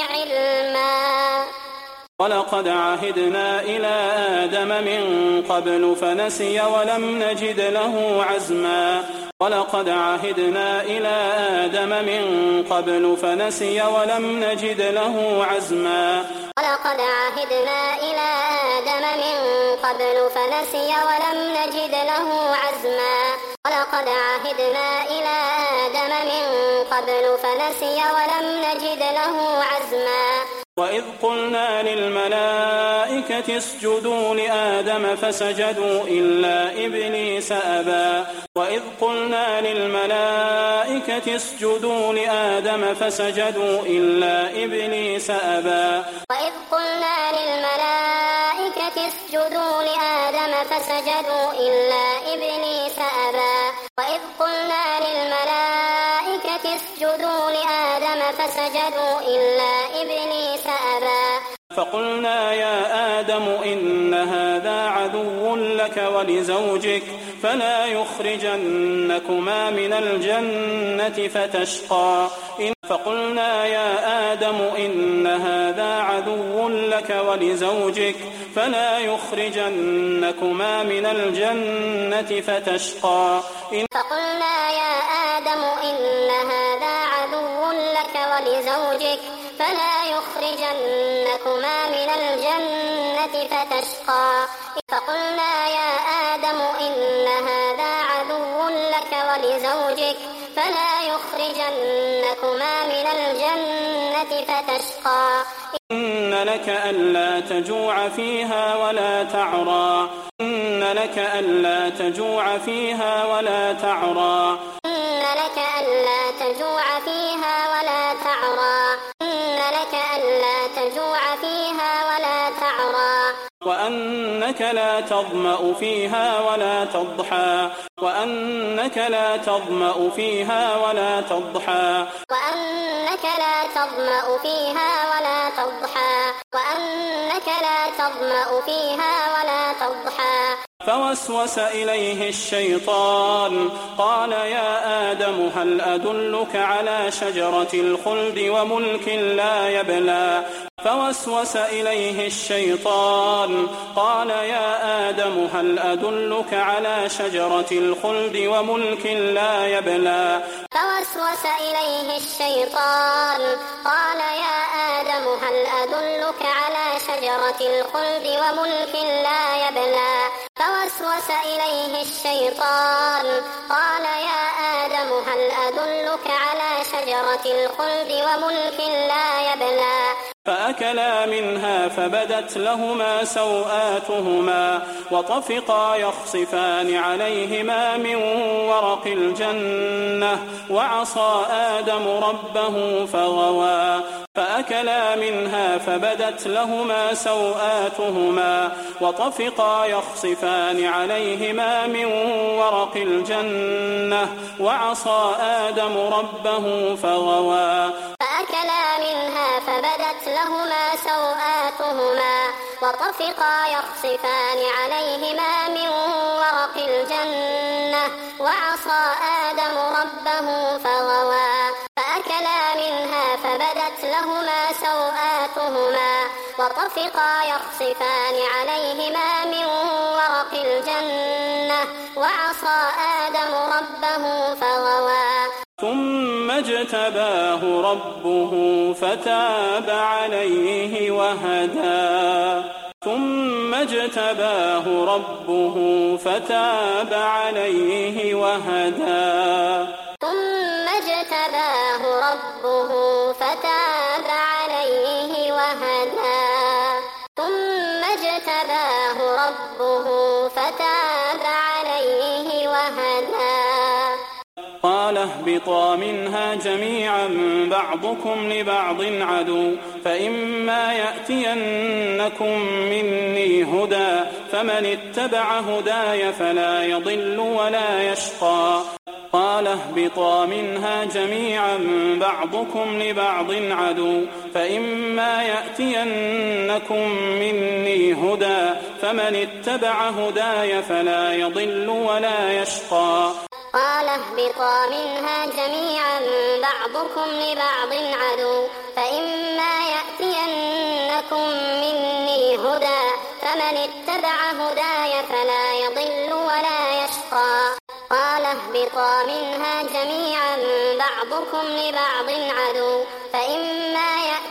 Speaker 2: علما
Speaker 3: ولقد عهدنا إلى آدم من قبل فنسي ولم نجد له عزما ولقد عهدنا إلى آدم من قبل فنسي ولم نجد له عزما
Speaker 2: ولقد عهدنا إلى آدم من قبل فنسي ولم نجد له عزما ولقد عهدنا إلى آدم من قبل فنسي ولم نجد له عزما
Speaker 3: وإذ قلنا للملائكة اسجدوا لآدم فسجدوا إلا إبليس أبى وإذ قلنا للملائكة اسجدوا لآدم فسجدوا إلا إبليس أبى
Speaker 2: وإذ قلنا للملائكة اسجدوا لآدم فسجدوا إلا إبليس أبى وإذ قلنا للملائكة اسجدوا لآدم فسجدوا إلا إبليس أبى
Speaker 3: فقلنا يا آدم إن هذا عدو لك ولزوجك فلا يخرجنكما من الجنة فتشقى فقلنا يا آدم إن هذا عدو لك ولزوجك فلا يخرجنكما من الجنة فتشقى
Speaker 2: فقلنا يا آدم إن هذا عدو لك ولزوجك فلا يخرجنكما من الجنة فتشقى فقلنا يا آدم إن هذا عدو لك ولزوجك فلا يخرجنكما من الجنة فتشقى
Speaker 3: إن لك ألا تجوع فيها ولا تعرى إن لك ألا تجوع فيها ولا تعرى
Speaker 2: إن لك ألا تجوع فيها ولا تعرى إن لك ألا تجوع فيها ولا تعرى
Speaker 3: وأنك لا تظمأ فيها ولا تضحى وأنك لا تظمأ فيها ولا تضحى
Speaker 2: وأنك لا تظمأ فيها ولا تضحى وأنك لا تظمأ فيها ولا تضحى
Speaker 3: فوسوس إليه الشيطان قال يا آدم هل أدلك على شجرة الخلد وملك لا يبلى فوسوس إليه الشيطان قال يا آدم هل أدلك على شجرة الخلد وملك لا يبلى
Speaker 2: فوسوس فوسوس إليه الشيطان قال يا آدم هل أدلك على شجرة الخلد وملك لا يبلى فوسوس إليه الشيطان قال يا آدم هل أدلك على شجرة الخلد وملك لا يبلى
Speaker 3: فأكلا منها فبدت لهما سوآتهما وطفقا يخصفان عليهما من ورق الجنة وعصى آدم ربه فغوى فأكلا منها فبدت لهما سوآتهما وطفقا يخصفان عليهما من ورق الجنة وعصى آدم ربه فغوى
Speaker 2: فأكلا منها فبدت لهما سوآتهما وطفقا يخصفان عليهما من ورق الجنة وعصى آدم ربه فغوى فأكلا منها فبدت لهما سوآتهما وطفقا يخصفان عليهما من ورق الجنة وعصى آدم ربه فغوى
Speaker 3: ثم اجتباه ربه فتاب عليه وهدى ثم اجتباه ربه فتاب عليه وهدى
Speaker 2: ثم اجتباه ربه فتاب عليه وهدى ثم اجتباه ربه فتاب عليه وهدى
Speaker 3: قال اهبطا منها جميعا بعضكم لبعض عدو فإما يأتينكم مني هدى فمن اتبع هداي فلا يضل ولا يشقى قال اهبطا منها جميعا بعضكم لبعض عدو فإما يأتينكم مني هدى فمن اتبع هداي فلا يضل ولا يشقى
Speaker 2: قال اهبطا منها جميعا بعضكم لبعض عدو فإما يأتينكم مني هدى فمن اتبع هداي فلا يضل ولا يشقى قال اهبطا منها جميعا بعضكم لبعض عدو فإما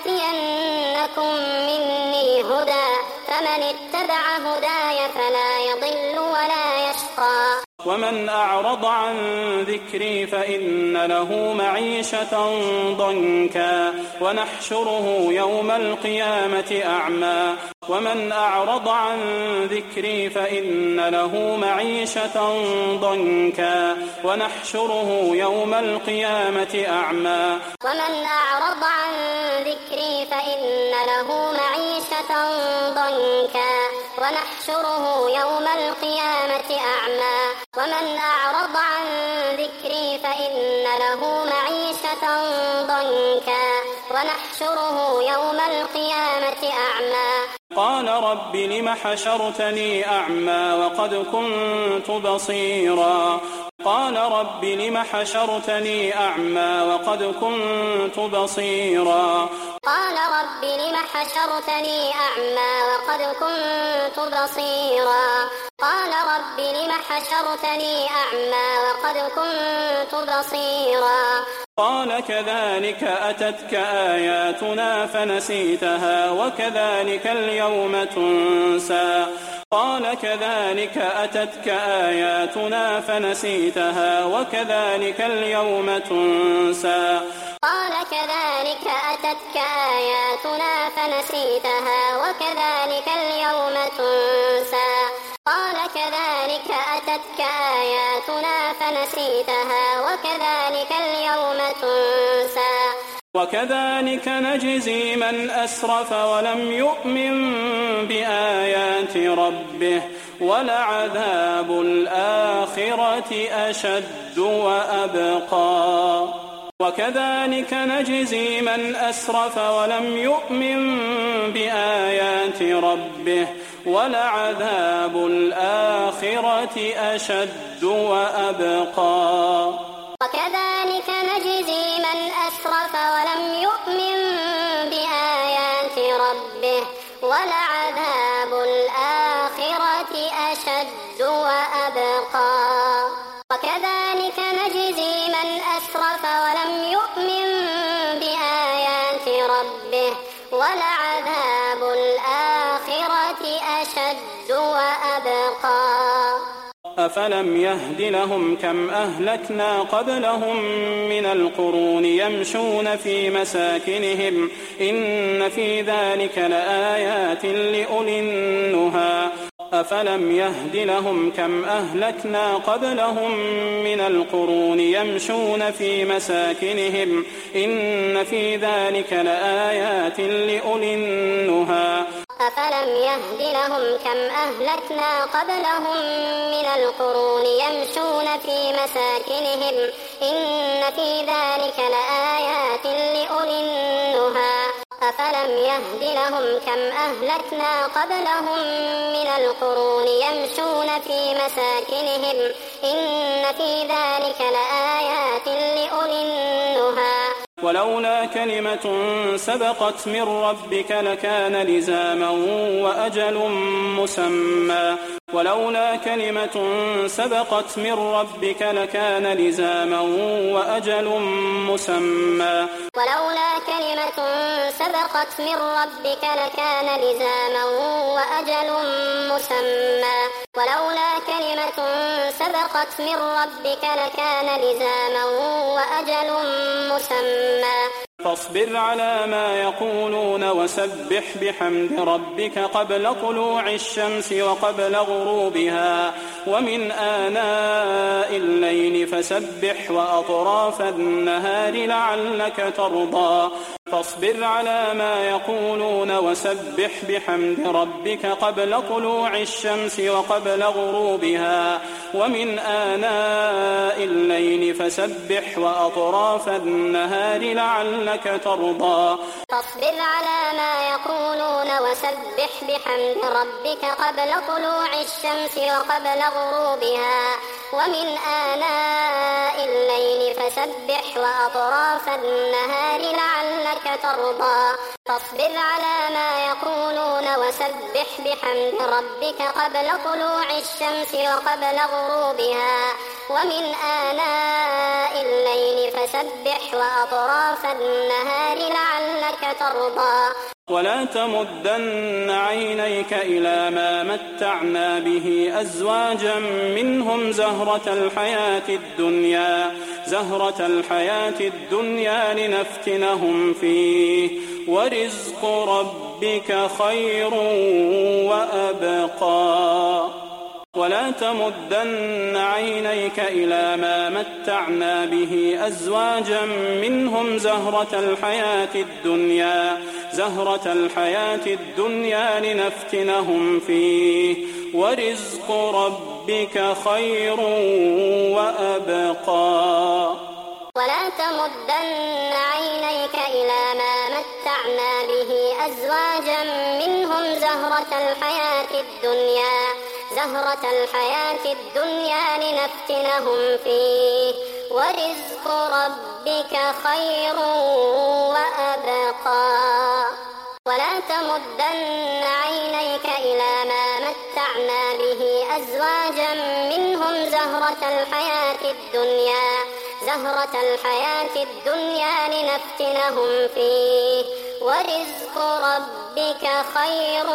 Speaker 2: يأتينكم مني هدى فمن اتبع هداي فلا يضل ولا يشقى
Speaker 3: ومن أعرض عن ذكري فإن له معيشة ضنكا ونحشره يوم القيامة أعمى ومن أعرض عن ذكري فإن له معيشة ضنكا ونحشره يوم القيامة أعمى
Speaker 2: ومن أعرض عن ذكري فإن له معيشة ضنكا ونحشره يوم القيامة أعمى ومن أعرض عن ذكري فإن له معيشة ضنكا ونحشره يوم القيامة أعمى
Speaker 3: قال رب لم حشرتني أعمى وقد كنت بصيرا قال رب لم حشرتني أعمى وقد كنت بصيرا
Speaker 2: قال رب لم حشرتني أعمى وقد كنت بصيرا قال رب لم حشرتني أعمى وقد كنت بصيرا
Speaker 3: قال كذلك أتتك آياتنا فنسيتها وكذلك اليوم تنسى قال كذلك أتتك آياتنا فنسيتها وكذلك اليوم تنسى
Speaker 2: قال كذلك أتتك آياتنا فنسيتها وكذلك اليوم تنسى قال كذلك أتتك آياتنا فنسيتها وكذلك اليوم تنسى
Speaker 3: وكذلك نجزي من أسرف ولم يؤمن بآيات ربه ولعذاب الآخرة أشد وأبقى وكذلك نجزي من أسرف ولم يؤمن بآيات ربه ولعذاب الآخرة أشد وأبقى
Speaker 2: وكذلك نجزي من أسرف ولم يؤمن بآيات ربه ولعذاب الآخرة أشد وأبقى وكذلك نجزي من أسرف ولم يؤمن بآيات ربه ولعذاب الآخرة أشد وأبقى.
Speaker 3: أفلم يهد لهم كم أهلكنا قبلهم من القرون يمشون في مساكنهم إن في ذلك لآيات لأولي النهى. أفلم يهد لهم كم أهلكنا قبلهم من القرون يمشون في مساكنهم إن في ذلك لآيات لأولي النهى.
Speaker 2: أفلم يهد لهم كم أهلكنا قبلهم من القرون يمشون في مساكنهم إن في ذلك لآيات لأولي النهى. أفلم يهد لهم كم أهلكنا قبلهم من القرون يمشون في مساكنهم إن في ذلك لآيات لأولي النهى.
Speaker 3: ولولا كلمة سبقت من ربك لكان لزاما وأجل مسمى. ولولا كلمة سبقت من ربك لكان لزاما وأجل مسمى.
Speaker 2: ولولا كلمة سبقت من ربك لكان لزاما وأجل مسمى. ولولا كلمة سبقت من ربك لكان لزاما وأجل مسمى.
Speaker 3: فاصبر على ما يقولون وسبح بحمد ربك قبل طلوع الشمس وقبل غروبها ومن آناء الليل فسبح وأطراف النهار لعلك ترضى. فاصبر على ما يقولون وسبح بحمد ربك قبل طلوع الشمس وقبل غروبها ومن آناء الليل فسبح وأطراف النهار لعلك ترضى.
Speaker 2: فاصبر على ما يقولون وسبح بحمد ربك قبل طلوع الشمس وقبل غروبها ومن آناء الليل فسبح وأطراف النهار لعلك ترضى. فاصبر على ما يقولون وسبح بحمد ربك قبل طلوع الشمس وقبل غروبها ومن آناء الليل فسبح وأطراف النهار لعلك ترضى.
Speaker 3: ولا تمدن عينيك إلى ما متعنا به أزواجا منهم زهرة الحياة الدنيا زهرة الحياة الدنيا لنفتنهم فيه ورزق ربك خير وأبقى. ولا تمدن عينيك إلى ما متعنا به أزواجا منهم زهرة الحياة الدنيا زهرة الحياة الدنيا لنفتنهم فيه ورزق ربك خير وأبقى.
Speaker 2: ولا تمدن عينيك إلى ما متعنا به أزواجا منهم زهرة الحياة الدنيا زهرة الحياة الدنيا لنفتنهم فيه ورزق ربك خير وأبقى. ولا تمدن عينيك إلى ما متعنا به أزواجا منهم زهرة الحياة الدنيا زهرة الحياة الدنيا لنفتنهم فيه ورزق ربك خير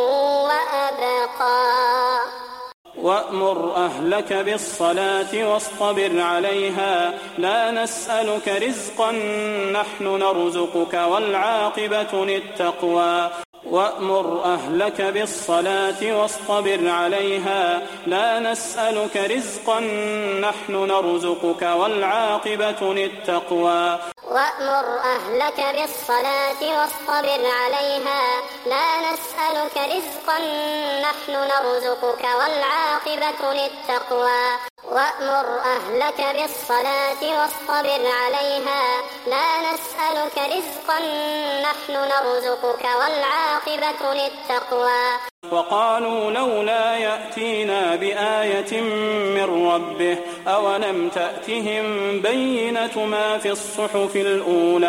Speaker 2: وأبقى.
Speaker 3: وأمر أهلك بالصلاة واصطبر عليها لا نسألك رزقا نحن نرزقك والعاقبة للتقوى. وأمر أهلك بالصلاة واصطبر عليها لا نسألك رزقا نحن نرزقك والعاقبة للتقوى.
Speaker 2: وأمر أهلك بالصلاة واصطبر عليها لا نسألك رزقا نحن نرزقك والعاقبة للتقوى. وأمر أهلك بالصلاة واصطبر عليها لا نسألك رزقا نحن نرزقك والعاقبة للتقوى.
Speaker 3: وقالوا لولا يأتينا بآية من ربه أولم تأتهم بينة ما في الصحف الأولى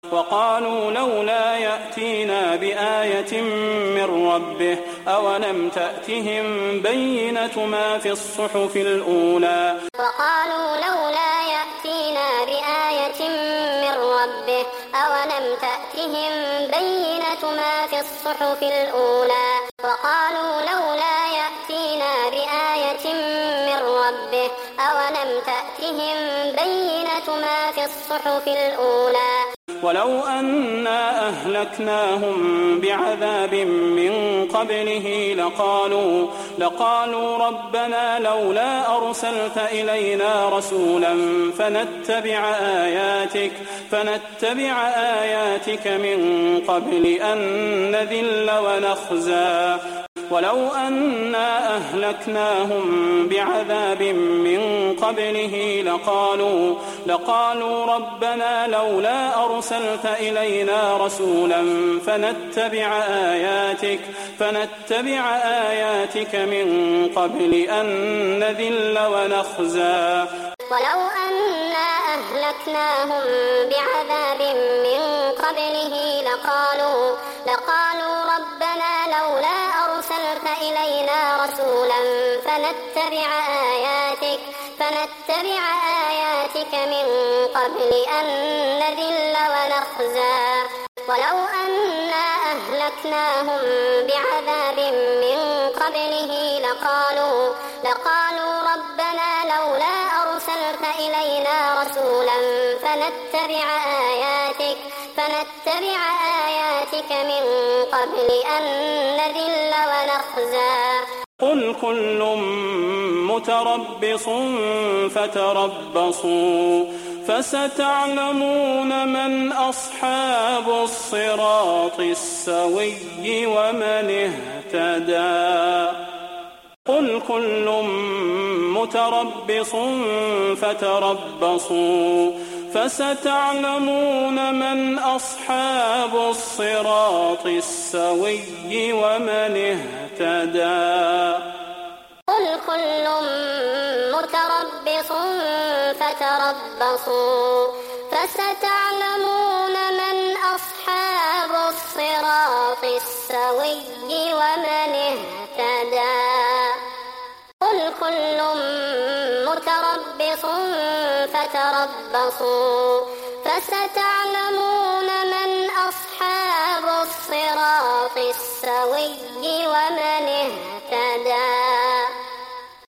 Speaker 3: وقالوا لولا يأتينا بآية من ربه أولم تأتهم بينة ما في الصحف الأولى
Speaker 2: وقالوا لولا يأتينا بآية من ربه أولم تأتهم بينة ما في الصحف الأولى وقالوا لولا يأتينا بآية من ربه أولم تأتهم بينة ما في الصحف الأولى
Speaker 3: ولو أنا أهلكناهم بعذاب من قبله لقالوا لقالوا ربنا لولا أرسلت إلينا رسولا فنتبع آياتك فنتبع آياتك من قبل أن نذل ونخزى ولو أنا أهلكناهم بعذاب من قبله لقالوا لقالوا ربنا لولا أرسلت إلينا رسولا فنتبع آياتك فنتبع آياتك من قبل أن نذل ونخزى
Speaker 2: ولو أنا أهلكناهم بعذاب من قبله لقالوا لقالوا ربنا لولا أرسلت إلينا رسولا فنتبع آياتك فنتبع آياتك من قبل أن نذل ونخزى ولو أنا أهلكناهم بعذاب من قبله لقالوا لقالوا ربنا لولا أرسلت إلينا رسولا فنتبع آياتك فنتبع آياتك من قبل أن نذل ونخزى
Speaker 3: قل كل متربص فتربصوا فستعلمون من أصحاب الصراط السوي ومن اهتدى قل كل متربص فتربصوا فستعلمون من أصحاب الصراط السوي ومن اهتدى
Speaker 2: قل كل متربص فتربصوا فستعلمون من أصحاب الصراط السوي ومن اهتدى قل كل متربص فتربصوا فستعلمون من أصحاب الصراط السوي ومن اهتدى